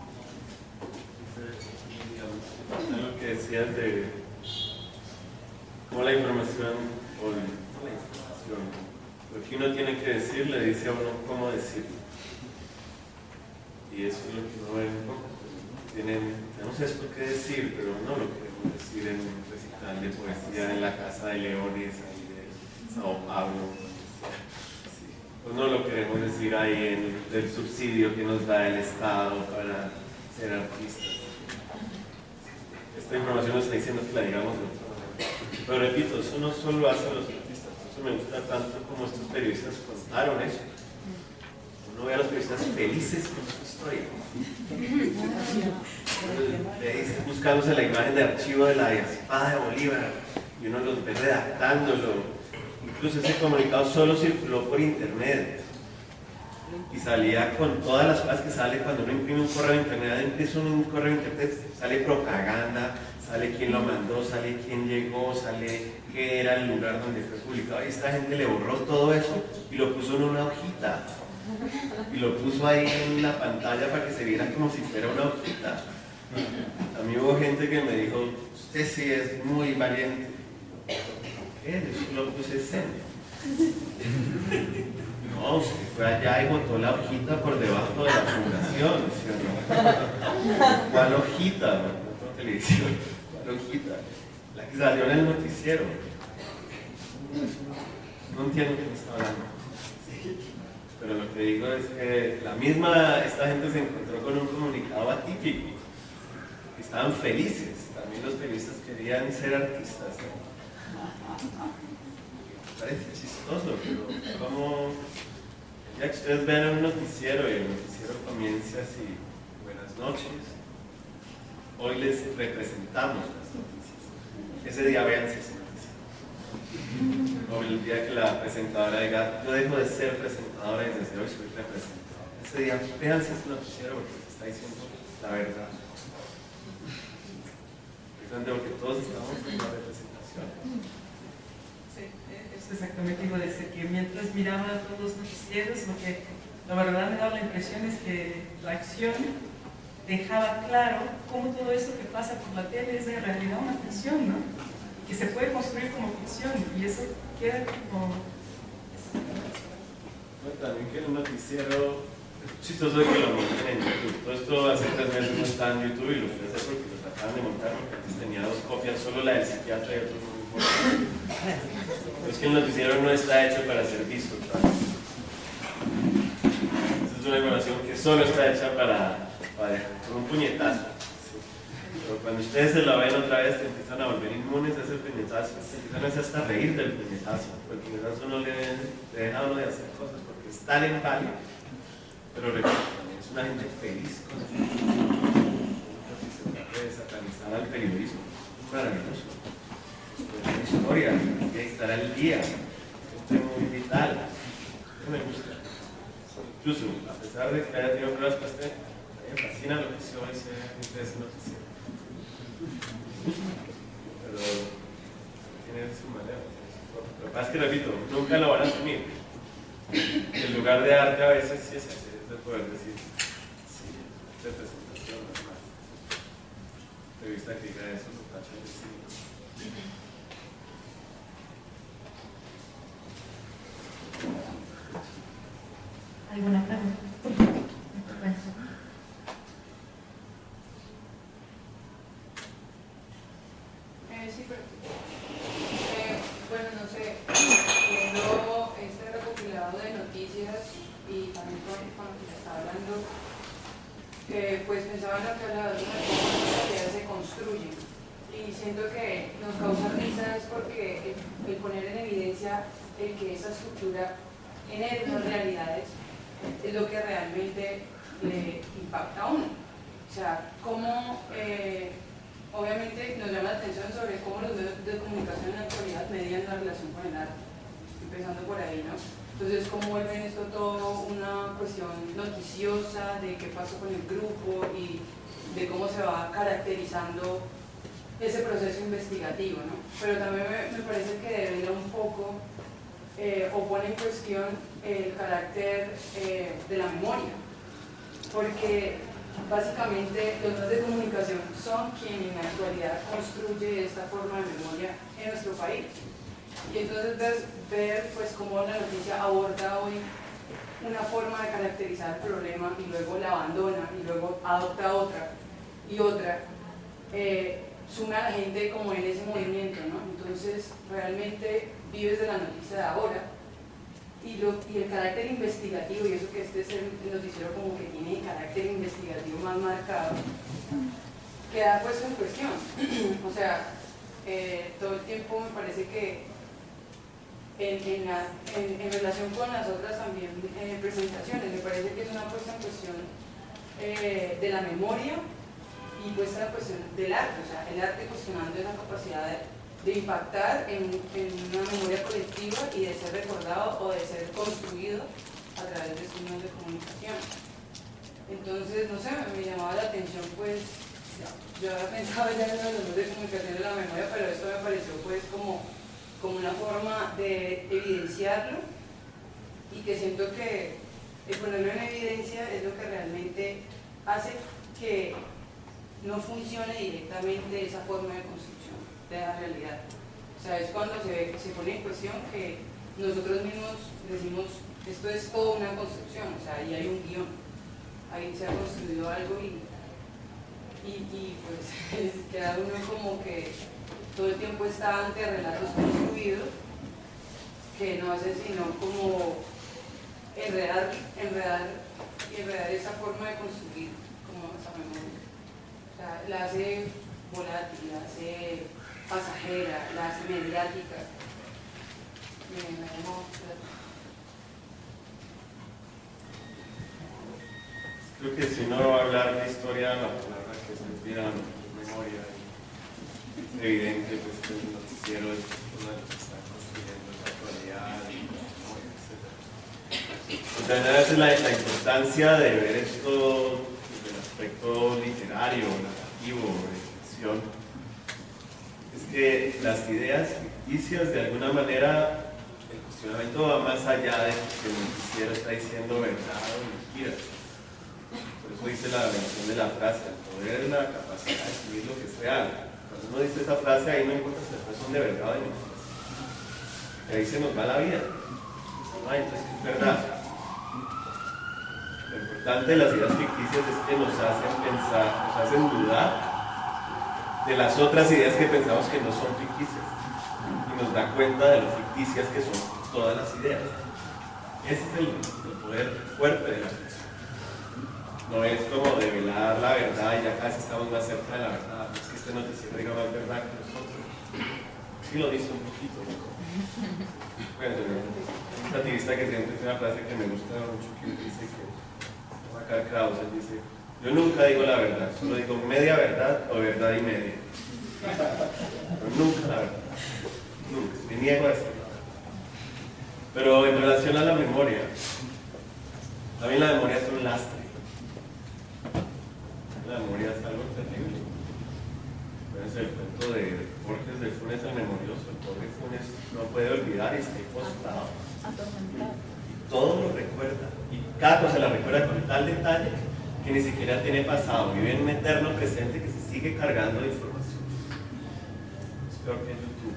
Lo que decías de cómo la información o la información, lo que uno tiene que decir le dice a uno cómo decirlo. Y eso es lo que uno ve un poco. Tienen, tenemos esto que decir, pero no lo queremos decir en un recital de poesía en la Casa de Leones, ahí de Sao Paulo. Sí. Pues no lo queremos decir ahí en el subsidio que nos da el Estado para ser artistas. Esta información nos está diciendo que la digamos de otra manera. Pero repito, eso no solo lo hacen los artistas, por eso me gusta tanto como estos periodistas contaron eso. Uno ve a los periodistas felices con su historia. Buscándose la imagen de archivo de la espada de Bolívar y uno los ve redactándolo. Incluso ese comunicado solo circuló por internet y salía con todas las cosas que sale cuando uno imprime un correo de internet. Imprime un correo de internet, sale propaganda, sale quién lo mandó, sale quién llegó, sale qué era el lugar donde fue publicado. Y esta gente le borró todo eso y lo puso en una hojita. Y lo puso ahí en la pantalla para que se viera como si fuera una hojita. A mí hubo gente que me dijo, usted sí es muy valiente. ¿Qué? Yo lo puse zen. No, usted fue allá y botó la hojita por debajo de la fundación, ¿sí o no? ¿Cuál hojita? No, no televisión. ¿Cuál hojita? La que salió en el noticiero. No entiendo qué me está hablando. Pero lo que digo es que la misma, esta gente se encontró con un comunicado atípico. Estaban felices, también los periodistas querían ser artistas. Me parece chistoso, pero como ya que ustedes ven un noticiero y el noticiero comienza así, buenas noches, hoy les representamos las noticias. Ese día véanse ese noticiero. O el día que la presentadora diga, yo dejo de ser presentadora y desde hoy soy representadora. Ese día véanse ese noticiero porque se está diciendo la verdad. Porque todos estamos en la representación. Sí, eso exactamente iba a decir, que mientras miraba todos los noticieros, lo que la verdad me daba la impresión es que la acción dejaba claro cómo todo esto que pasa por la tele es en realidad una ficción, ¿no? Que se puede construir como ficción y eso queda como... Bueno, también que el noticiero, es chistoso de que lo monten en YouTube. Todo esto hace tres meses no está en YouTube y lo fui a hacer porque lo acaban de montar, porque antes tenía dos copias, solo la del psiquiatra y otro no importa. Pero es que el noticiero no está hecho para ser visto, ¿sabes? Esta es una información que solo está hecha para, para con un puñetazo. ¿Sí? Pero cuando ustedes se la ven otra vez, empiezan a volver inmunes a ese puñetazo, se empiezan a hacer hasta reír del puñetazo, porque el puñetazo no le, le deja a uno de hacer cosas, porque es tal en tal. Pero recuerden, es una gente feliz con esto. Se trata de satanizar al periodismo. Es maravilloso. Es una historia, hay que estar al día. Es muy vital. Eso me gusta. Incluso, a pesar de que haya tenido pruebas para usted, a mí me fascina lo que se hoy se de ese noticiero. Me gusta. Pero tiene su manera. Lo que pasa es que, repito, nunca lo van a asumir. El lugar de arte a veces sí es así. De poder decir, sí, representación, no más. Revista que diga eso, lo tachan de sí. ¿Alguna pregunta? Eh, sí, pero, eh, bueno, no sé, viendo este recopilado de noticias y también con, con lo que se está hablando, eh, pues pensaba en lo que hablaba de una sociedad se construye y siento que nos causa risa es porque el, el poner en evidencia el que esa estructura genere unas realidades es lo que realmente le impacta a uno. O sea, cómo eh, obviamente nos llama la atención sobre cómo los medios de comunicación en la actualidad median la relación con el arte, empezando por ahí, ¿no? Entonces, ¿cómo vuelven esto todo una cuestión noticiosa de qué pasó con el grupo y de cómo se va caracterizando ese proceso investigativo, ¿no? Pero también me, me parece que debería un poco eh, o pone en cuestión el carácter eh, de la memoria, porque básicamente los medios de comunicación son quienes en la actualidad construye esta forma de memoria en nuestro país. Y entonces ver, ver pues cómo la noticia aborda hoy una forma de caracterizar el problema y luego la abandona y luego adopta otra y otra, eh, suma a la gente como en ese movimiento, ¿no? Entonces realmente vives de la noticia de ahora y, lo, y el carácter investigativo, y eso que este es el noticiero como que tiene el carácter investigativo más marcado, queda puesto en cuestión. O sea, eh, todo el tiempo me parece que En, en, la, en, en relación con las otras también eh, presentaciones, me parece que es una puesta en cuestión eh, de la memoria y puesta en cuestión del arte, o sea, el arte cuestionando esa capacidad de, de impactar en, en una memoria colectiva y de ser recordado o de ser construido a través de estos medios de comunicación. Entonces, no sé, me llamaba la atención, pues, yo había pensado ya en los medios de comunicación de la memoria, pero esto me pareció pues como como una forma de evidenciarlo y que siento que el ponerlo en evidencia es lo que realmente hace que no funcione directamente esa forma de construcción de la realidad. O sea, es cuando se, se pone en cuestión que nosotros mismos decimos esto es toda una construcción, o sea, ahí hay un guión, ahí se ha construido algo y, y, y pues queda uno como que todo el tiempo está ante relatos construidos que no hacen sino como enredar, enredar, enredar esa forma de construir como esa memoria. O sea, la hace volátil, la hace pasajera, la hace mediática. Bien, la llamo, creo que si uno va a hablar de historia, la palabra que se inspira es memoria. Es evidente pues, que el noticiero es uno de los que está construyendo la actualidad y memoria, etcétera. Y también a veces la, la importancia de ver esto desde el aspecto literario, narrativo, de ficción, es que las ideas ficticias de alguna manera el cuestionamiento va más allá de que el noticiero está diciendo verdad o mentira. Por eso dice la versión de la frase, el poder es la capacidad de escribir lo que es real. Cuando uno dice esa frase, ahí no importa si las son de verdad o de mentira. Y ahí se nos va la vida. Ah, entonces es verdad. Lo importante de las ideas ficticias es que nos hacen pensar, nos hacen dudar de las otras ideas que pensamos que no son ficticias y nos da cuenta de lo ficticias que son todas las ideas. Ese es el, el poder fuerte de la ficción. No es como develar la verdad y ya casi estamos más cerca de la verdad. No es que este noticiero diga más verdad que nosotros. Sí lo dice un poquito. Bueno, un satirista que siempre tiene una frase que me gusta mucho, que dice que Karl Kraus dice: yo nunca digo la verdad, solo digo media verdad o verdad y media. Pero nunca la verdad. Nunca. Me niego a decir. Pero en relación a la memoria, también la memoria es un lastre. La memoria es algo terrible. Es el cuento de Borges de Funes el Memorioso. El pobre Funes no puede olvidar y está postrado. Y todo lo recuerda. Y cada cosa la recuerda con tal detalle que ni siquiera tiene pasado. Vive en un eterno presente que se sigue cargando de información. Es peor que en YouTube.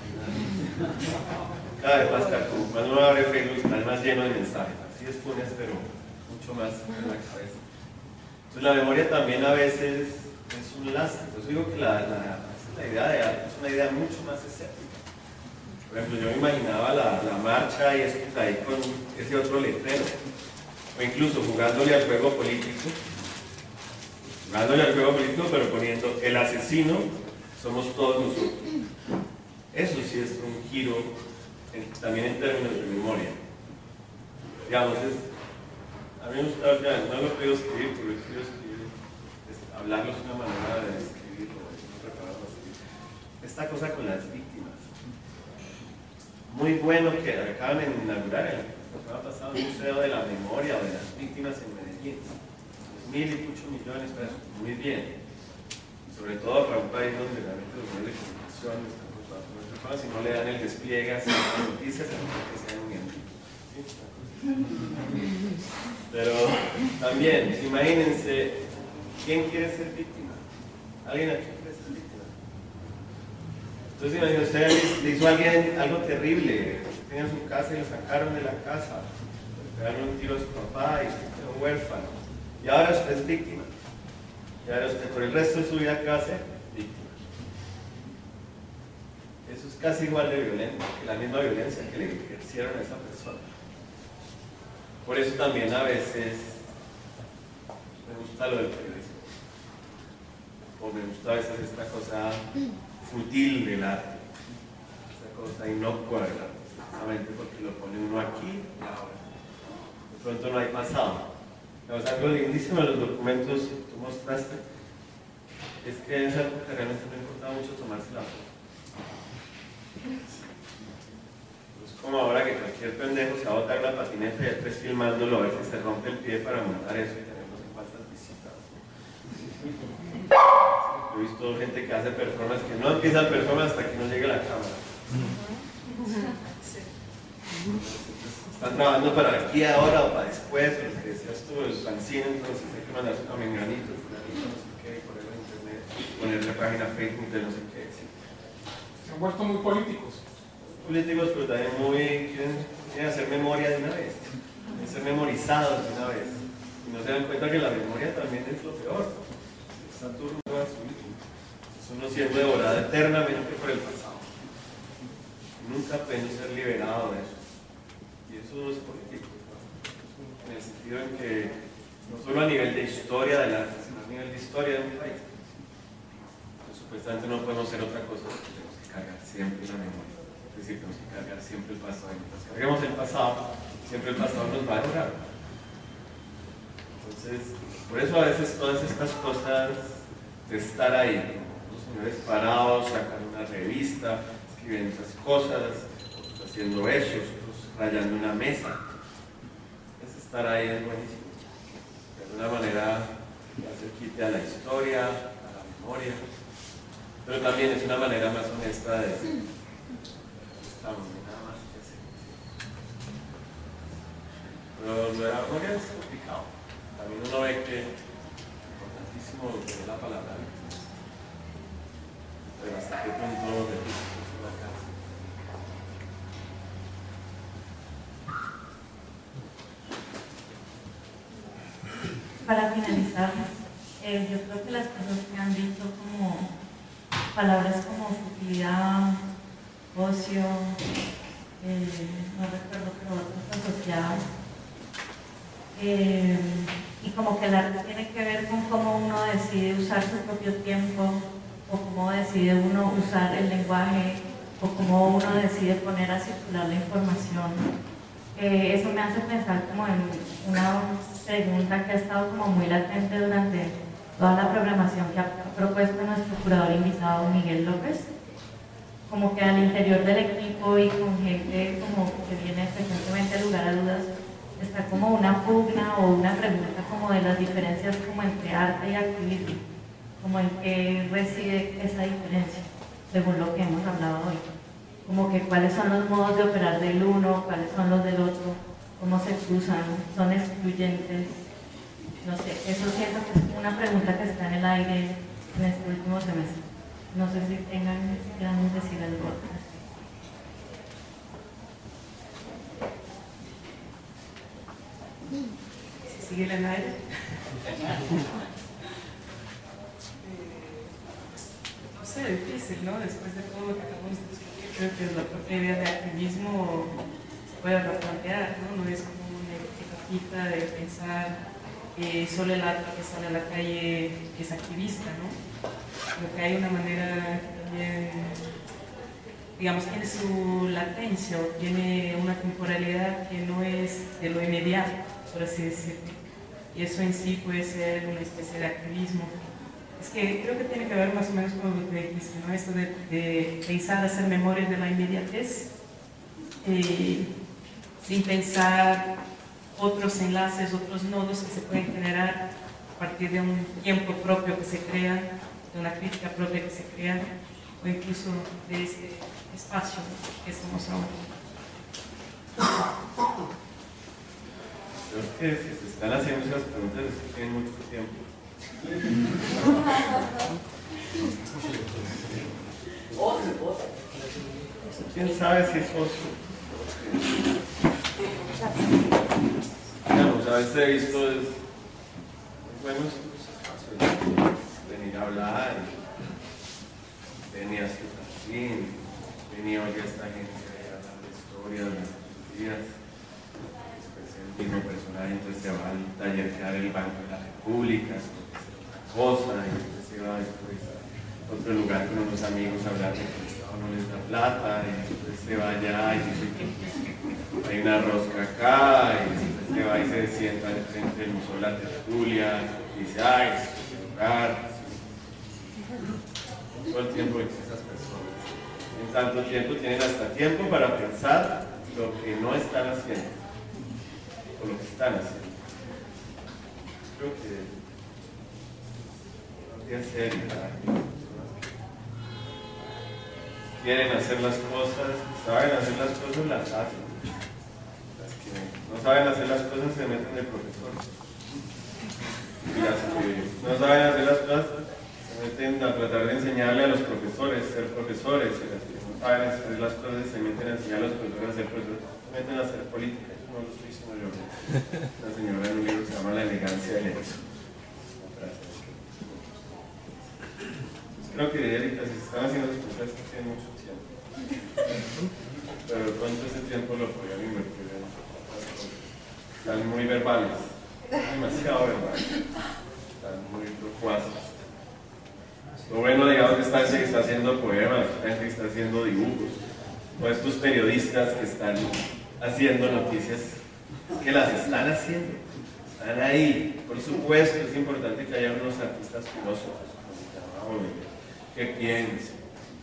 Cada vez más cartoon. Cuando uno abre Facebook está más lleno de mensajes. Así es Funes, pero mucho más en la cabeza. Entonces la memoria también a veces es un lastre. Pues digo que la, la, la idea de arte es una idea mucho más escéptica. Por ejemplo, yo me imaginaba la, la marcha y eso ahí con ese otro letrero. O incluso jugándole al juego político. Jugándole al juego político, pero poniendo el asesino somos todos nosotros. Eso sí es un giro en, también en términos de memoria. Digamos, es, a mí me gusta, ya, no lo puedo escribir, pero lo quiero escribir, es, hablarlo es una manera de escribirlo, no prepararlo así. Esta cosa con las víctimas. Muy bueno que acaban de inaugurar el programa pasado el Museo de la Memoria o de las Víctimas en Medellín. Dos mil y muchos millones para eso, muy bien. Y sobre todo para un país donde realmente los medios de comunicación están controlados por las personas y no le dan el despliegue a ciertas noticias, a que sean muy antiguas. Pero también, imagínense, ¿quién quiere ser víctima? ¿Alguien aquí quiere ser víctima? Entonces imagínense, usted le hizo a alguien algo terrible, tenía su casa y lo sacaron de la casa, le pegaron un tiro a su papá y usted quedó huérfano. Y ahora usted es víctima. Y ahora usted por el resto de su vida, ¿qué va a ser? Víctima. Eso es casi igual de violento que la misma violencia que le ejercieron a esa persona. Por eso también a veces me gusta lo del periodismo. O me gusta a veces esta cosa fútil del arte. Esta cosa inocua del arte. Precisamente porque lo pone uno aquí y ahora. De pronto no hay pasado. O sea, algo lindísimo de los documentos que tú mostraste es que en esa época realmente no importaba mucho tomarse la foto. Es como ahora que cualquier pendejo se va a botar una patineta y después filmándolo a ver si se rompe el pie para montar eso y tener no sé cuántas visitas. He visto gente que hace performance que no empieza el performance hasta que no llegue la cámara. Están trabajando para aquí ahora o para después, o lo que decías tú, el fanzine, entonces hay que mandarse a menganito, fulanito, no sé qué, ponerlo en internet, ponerle página Facebook de no sé qué. ¿Sí? Se han vuelto muy políticos. Políticos, pero también muy, quieren, quieren hacer memoria de una vez, quieren ser memorizados de una vez. Y no se dan cuenta que la memoria también es lo peor. Saturno va a subir. Es uno siendo devorado eternamente por el pasado. Nunca puede ser liberado de eso. Y eso es político, ¿no? En el sentido en que no solo a nivel de historia del arte, sino a nivel de historia de un país. Pues, supuestamente no podemos ser otra cosa, porque tenemos que cargar siempre la memoria. Es decir, tenemos que cargar siempre el pasado. Y mientras carguemos el pasado, siempre el pasado nos va a devorar. Entonces, por eso a veces todas estas cosas de estar ahí, los señores parados, sacando una revista, escribiendo esas cosas, otros haciendo eso, otros rayando una mesa. Es estar ahí, es buenísimo. De alguna manera hacer quite a la historia, a la memoria, pero también es una manera más honesta de decir, estamos, no hay nada más que hacer. Pero lo de la memoria es complicado. También uno ve que es importantísimo lo que es la palabra. Pero hasta qué punto de la cárcel. Para finalizar, eh, yo creo que las cosas que han dicho como palabras como futilidad, ocio, eh, no recuerdo qué otros asociados. Eh, y como que el arte tiene que ver con cómo uno decide usar su propio tiempo, o cómo decide uno usar el lenguaje, o cómo uno decide poner a circular la información. Eh, eso me hace pensar como en una pregunta que ha estado como muy latente durante toda la programación que ha propuesto nuestro curador invitado Miguel López, como que al interior del equipo y con gente como que viene frecuentemente a lugar a dudas, está como una pugna o una pregunta como de las diferencias como entre arte y activismo, como en qué reside esa diferencia, según lo que hemos hablado hoy. Como que cuáles son los modos de operar del uno, cuáles son los del otro, cómo se cruzan, son excluyentes. No sé, eso siento que es una pregunta que está en el aire en este último semestre. No sé si tengan, si quieran decir algo. ¿Se sigue en el aire? No sé, difícil, ¿no? Después de todo lo que acabamos de discutir, creo que la propia idea de activismo se puede replantear, ¿no? No es como una cajita de pensar que solo el arte que sale a la calle es activista, ¿no? Creo que hay una manera que también, digamos, tiene su latencia o tiene una temporalidad que no es de lo inmediato, por así decirlo. Y eso en sí puede ser una especie de activismo. Es que creo que tiene que ver más o menos con lo que dijiste, ¿no? Esto de, de pensar hacer memorias de la inmediatez, eh, sin pensar otros enlaces, otros nodos que se pueden generar a partir de un tiempo propio que se crea, de una crítica propia que se crea, o incluso de este espacio que estamos ahora. Creo que si se están haciendo esas preguntas es que tienen mucho tiempo. ¿Quién sabe si es ocio? Digamos, a veces he visto es, bueno, estos espacios, venir a hablar, venir a escuchar cine, venir a oír a esta gente a hablar de historias, de noticias. El mismo personaje, entonces se va al taller que abre el Banco de la República, otra cosa, y después se va después a otro lugar con unos amigos a hablar de que el Estado no les da plata, y después se va allá y dice que hay una rosca acá, y después se va y se sienta frente del Museo de la Tertulia, y dice, ay, es un lugar. Todo el tiempo de esas personas. En tanto tiempo tienen hasta tiempo para pensar lo que no están haciendo. O lo que están haciendo. Creo que no tiene serio para quieren hacer las cosas, saben hacer las cosas, las hacen. Las que no saben hacer las cosas se meten de profesor. Y las que no saben hacer las cosas se meten a tratar de enseñarle a los profesores, ser profesores. Y las que no saben hacer las cosas se meten a enseñar a los profesores a ser profesores, se meten a hacer política. No lo estoy diciendo yo. Una señora en un libro que se llama La elegancia del éxito. Creo que Erika, si se están haciendo las cosas, tienen mucho tiempo. Pero de pronto ese tiempo lo podrían invertir en otras cosas. Están muy verbales, demasiado verbales. Están muy locuaces. Lo bueno, digamos, que esta gente que está haciendo poemas, esta gente que está haciendo dibujos, o estos periodistas que están haciendo noticias, que las están haciendo, están ahí. Por supuesto, es importante que haya unos artistas filósofos, como se llama, que piensen.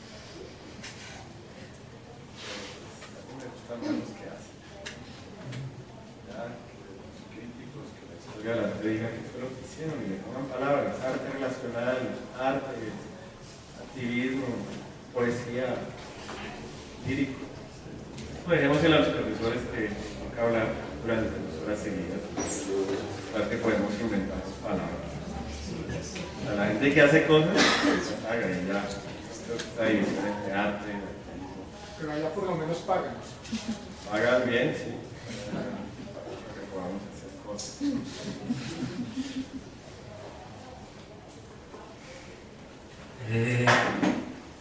Me gustan más los que hacen. Ya, los críticos, que la historia de la arte diga que fue lo que hicieron y le pongan palabras, arte relacional, arte, activismo, poesía, lírico. Dejémosle a los profesores que toca hablar durante dos horas seguidas, para que podemos inventar palabras. A la gente que hace cosas, pues haga y ya. Creo que esta división entre arte y activismo. Pero allá por lo menos pagan. Pagan bien, sí. Para que podamos hacer cosas. Eh,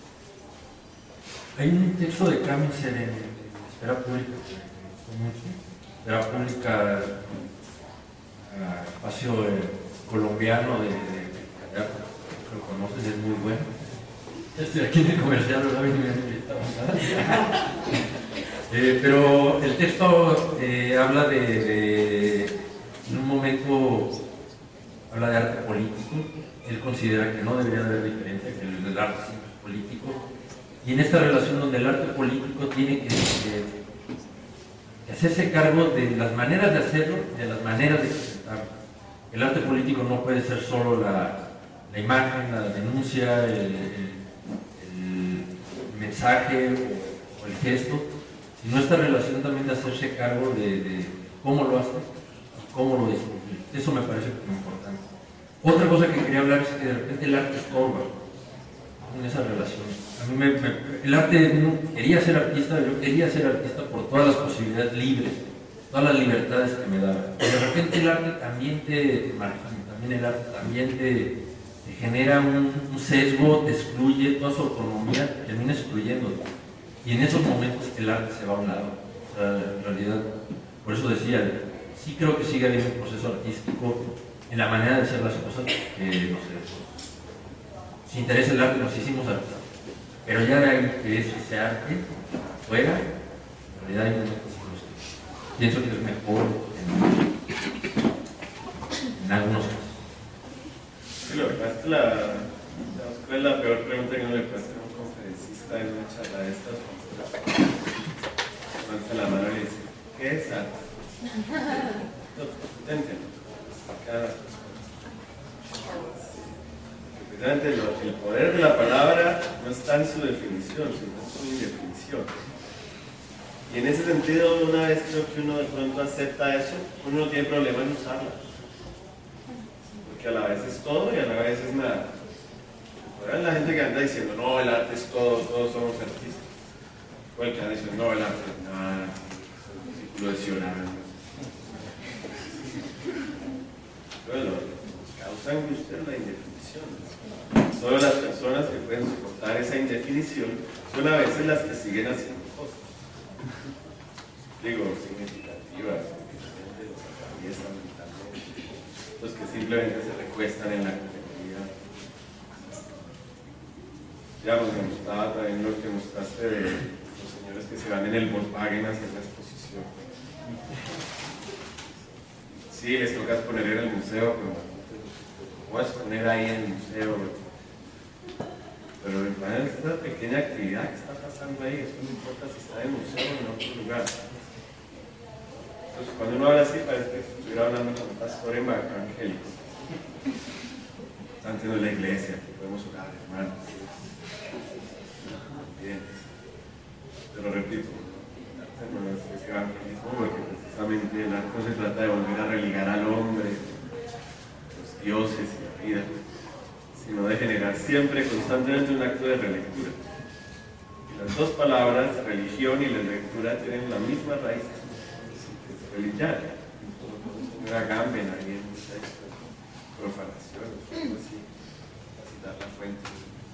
Hay un texto de Camiser en, en Esfera Pública que me gustó mucho. Esfera Pública, uh, espacio eh, colombiano de, de, de allá, que lo conoces, es muy bueno. Estoy aquí en el comercial, ¿verdad? eh, pero el texto eh, habla de, de, en un momento, habla de arte político. Él considera que no debería haber diferencia, que el, el arte siempre es político. Y en esta relación donde el arte político tiene que, que, que hacerse cargo de las maneras de hacerlo, de las maneras de presentarlo. El arte político no puede ser solo la, la imagen, la denuncia, el, el, el mensaje o, o el gesto, sino esta relación también de hacerse cargo de, de cómo lo hace, cómo lo distribuye. Eso me parece muy importante. Otra cosa que quería hablar es que de repente el arte estorba en esa relación. A mí me, me, el arte, no, quería ser artista, yo quería ser artista por todas las posibilidades libres, todas las libertades que me daba. Y de repente el arte también te, te margina, también el arte también te, te genera un, un sesgo, te excluye, toda su autonomía termina excluyéndote. Y en esos momentos el arte se va a un lado. O sea, en realidad, por eso decía, sí creo que sigue habiendo un proceso artístico en la manera de hacer las cosas, que no sé, si interesa el arte, nos hicimos artistas. Pero ya de ahí que es ese arte fuera, en realidad hay momentos en los que pienso que es mejor en, en algunos casos. Sí, lo que pasa es que la, ¿cuál es la peor pregunta que uno le puede hacer a un conferencista en una charla de estas? Levanta la mano y dice, ¿qué es arte? No, te entiendo. Cada Precisamente lo, el poder de la palabra no está en su definición, sino en su indefinición. Y en ese sentido, una vez creo que uno de pronto acepta eso, uno no tiene problema en usarla. Porque a la vez es todo y a la vez es nada. Ahora la gente que anda diciendo, no, el arte es todo, todos somos artistas. O el que anda diciendo, no, el arte es nada, es un círculo de sionanos. Pero lo que causa angustia es la indefinición. Solo las personas que pueden soportar esa indefinición son a veces las que siguen haciendo cosas. Digo, significativas, que los atraviesan mentalmente, los que simplemente se recuestan en la complejidad. Ya, pues me gustaba también lo que mostraste de los señores que se van en el Volkswagen hacia la exposición. Sí, les toca poner en el museo, pero puedes poner ahí en el museo. Pero es una pequeña actividad que está pasando ahí, eso no importa si está en el museo o en otro lugar. Entonces, cuando uno habla así, parece que estuviera hablando con un pastor evangélico. Están haciendo la iglesia, que podemos orar, hermanos. Bien. Pero repito, el arte no es ese evangelismo, porque precisamente el arte no se trata de volver a religar al hombre, los dioses y la vida, sino de generar siempre, constantemente, un acto de relectura. Y las dos palabras, religión y la lectura, tienen la misma raíz, es religiar. Una Agamben ahí en un texto, profanación, algo así, a citar la fuente.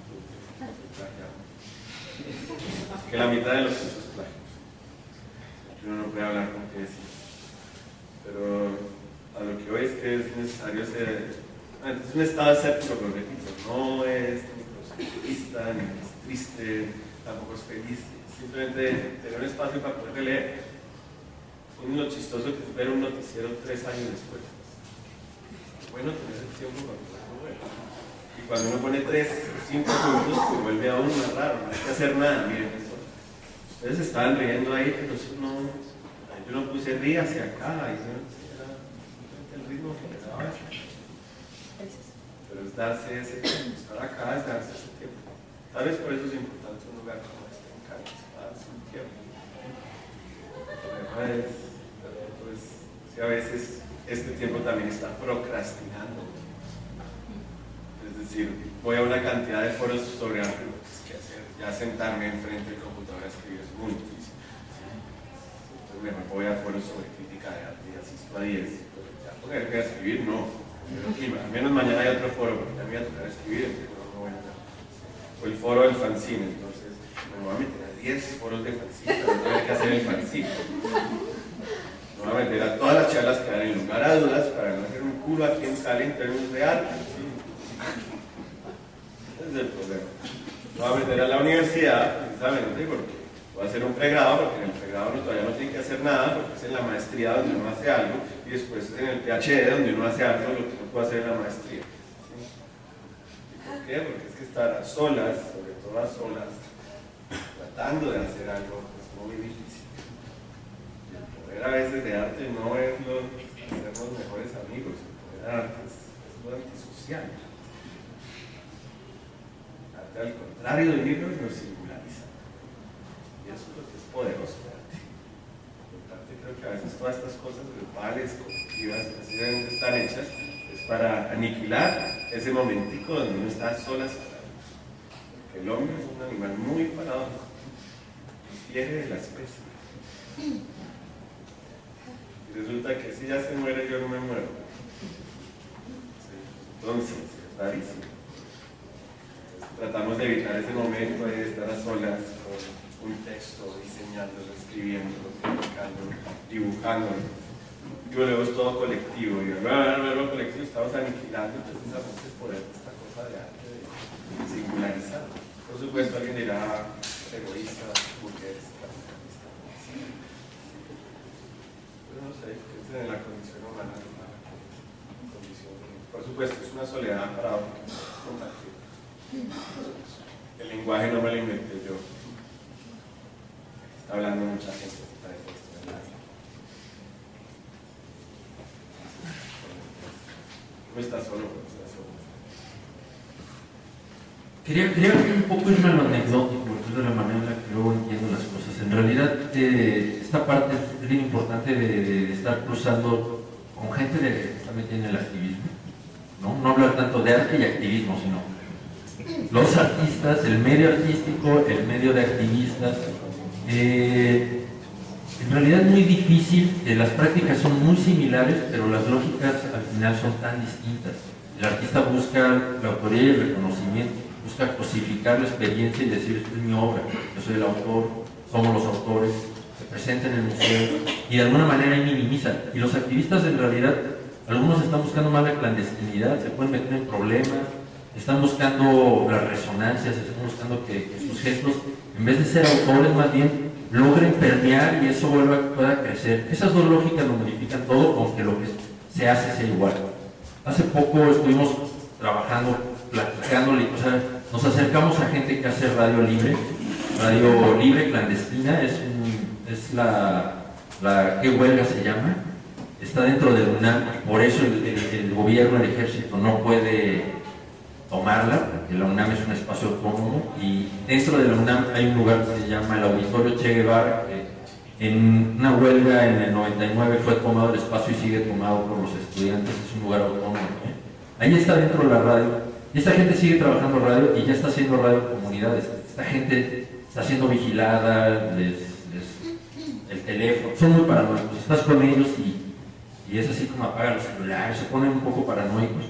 Que la mitad de los hechos plagios. Uno no puede hablar con qué decir. Pero a lo que hoy es que es necesario ser. Es un estado escéptico, pero repito, no es ni proselytista, ni es triste, tampoco es feliz, simplemente tener un espacio para poder leer. Es lo chistoso que es ver un noticiero tres años después. Es bueno tener el tiempo para poder ver. Y cuando uno pone tres o cinco puntos, se vuelve aún más raro, no hay que hacer nada. Miren, eso. Ustedes estaban riendo ahí, pero eso no. Yo no puse rí hacia acá, y no, era el ritmo que le daba eso. Pero es darse ese tiempo, estar acá es darse ese tiempo. Tal vez por eso es importante un lugar como este en Cali, darse un tiempo. El problema es, pues, si a veces este tiempo también está procrastinando. Es decir, voy a una cantidad de foros sobre arte, pues, ¿qué hacer? Ya sentarme enfrente del computador a escribir es muy difícil. Entonces mejor voy a foros sobre crítica de arte y asisto a diez. Ya ponerme a escribir, no. Pero aquí, al menos mañana hay otro foro, porque ya me voy a tocar escribir, entonces no, no voy a hacer. O el foro del fanzine, entonces me voy a meter a diez foros de fanzine, pero no hay que hacer el fanzine. No voy a meter a todas las charlas que dan en lugar a dudas para no hacer un culo a quien sale en términos de arte. ¿Sí? Ese es el problema. No voy a meter a la universidad, precisamente porque voy a hacer un pregrado, porque en el pregrado uno todavía no tiene que hacer nada, porque es en la maestría donde uno hace algo, y después en el PhD donde uno hace algo, lo que no puede hacer en la maestría. ¿Sí? ¿Y por qué? Porque es que estar a solas, sobre todo a solas, tratando de hacer algo es muy difícil. El poder a veces de arte no es lo ser los mejores amigos, el poder de arte es, es lo antisocial. Arte, al contrario de libros, nos singulariza. Y eso es lo que es poderoso de arte. Por arte creo que a veces todas estas cosas grupales, colectivas, precisamente están hechas es para aniquilar ese momentico donde uno está sola sola. Porque el hombre es un animal muy paradójico. Viene de la especie. Y resulta que si ya se muere, yo no me muero. Sí. Entonces, es rarísimo. Entonces, tratamos de evitar ese momento de estar a solas con un texto, diseñándolo, escribiéndolo, publicándolo, dibujándolo. Y luego es todo colectivo. Y al verlo colectivo estamos aniquilando precisamente el poder de esta cosa de arte, de singularizar. Por supuesto, alguien dirá egoísta, mujeres, capitalista. Pero no sé, es en la condición humana, la condición de... Por supuesto, es una soledad para compartir. El lenguaje no me lo inventé yo. Está hablando mucha gente para esto, ¿verdad? No está solo, no está solo. Quería, quería un poco irme a lo anecdótico, porque es de la manera en la que luego entiendo las cosas. En realidad, eh, esta parte es bien importante de, de estar cruzando con gente de, que está metida en el activismo. ¿No? No hablar tanto de arte y activismo, sino los artistas, el medio artístico, el medio de activistas. Eh, en realidad es muy difícil, eh, las prácticas son muy similares, pero las lógicas al final son tan distintas. El artista busca la autoría y el reconocimiento, busca cosificar la experiencia y decir, esto es mi obra, yo soy el autor, somos los autores, se presenta en el museo y de alguna manera minimiza. Y los activistas en realidad, algunos están buscando más la clandestinidad, se pueden meter en problemas, están buscando las resonancias, están buscando que, que sus gestos, en vez de ser autores, más bien logren permear y eso vuelva, pueda crecer. Esas dos lógicas lo modifican todo, aunque lo que se hace sea igual. Hace poco estuvimos trabajando, platicándole, o sea, nos acercamos a gente que hace radio libre, radio libre clandestina, es, un, es la, la ¿qué huelga se llama? Está dentro del UNAM, por eso el, el, el gobierno, el ejército no puede tomarla, porque la UNAM es un espacio autónomo y dentro de la UNAM hay un lugar que se llama el Auditorio Che Guevara, que en una huelga en el noventa y nueve fue tomado el espacio y sigue tomado por los estudiantes, es un lugar autónomo. ¿eh? Ahí está dentro la radio, y esta gente sigue trabajando radio y ya está haciendo radio en comunidades. Esta gente está siendo vigilada, les, les, el teléfono, son muy paranoicos, estás con ellos y, y es así como apagan los celulares, se ponen un poco paranoicos.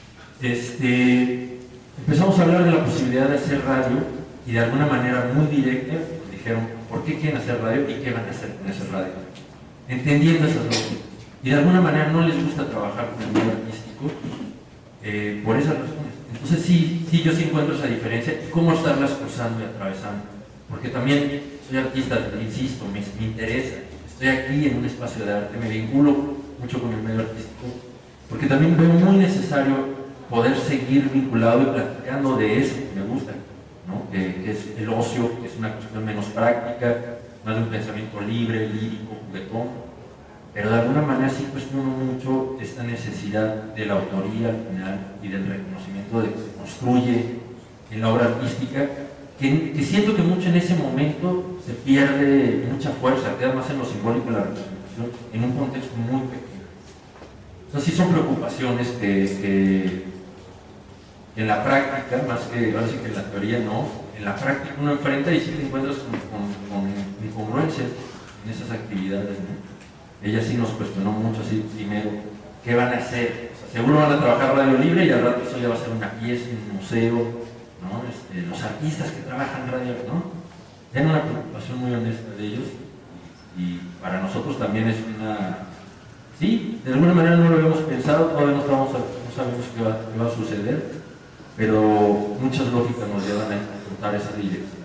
Este, empezamos a hablar de la posibilidad de hacer radio y de alguna manera muy directa dijeron, ¿por qué quieren hacer radio y qué van a hacer con esa radio? Entendiendo esas lógicas. Y de alguna manera no les gusta trabajar con el medio artístico eh, por esas razones. Entonces sí, sí, yo sí encuentro esa diferencia y cómo estarlas cruzando y atravesando. Porque también soy artista, insisto, me, me interesa. Estoy aquí en un espacio de arte, me vinculo mucho con el medio artístico, porque también veo muy necesario poder seguir vinculado y platicando de eso que me gusta, ¿no? que, que es el ocio, que es una cuestión menos práctica, más de un pensamiento libre, lírico, juguetón, pero de alguna manera sí cuestiono mucho esta necesidad de la autoría al final y del reconocimiento de que se construye en la obra artística, que, que siento que mucho en ese momento se pierde mucha fuerza, queda más en lo simbólico, en la representación, en un contexto muy pequeño. Entonces sí son preocupaciones que, que en la práctica, más que, ahora sí que en la teoría no, en la práctica uno enfrenta y sí te encuentras con, con, con incongruencias en esas actividades, ¿no? Ella sí nos cuestionó mucho así primero, ¿qué van a hacer? O sea, seguro van a trabajar radio libre y al rato eso ya va a ser una pieza, un museo, ¿no? Este, los artistas que trabajan radio, ¿no? tienen una preocupación muy honesta de ellos y para nosotros también es una... Sí, de alguna manera no lo habíamos pensado, todavía no, estamos, no sabemos qué va, qué va a suceder, pero muchas lógicas nos llevan a encontrar esa dirección.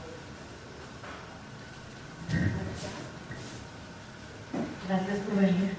Gracias por venir.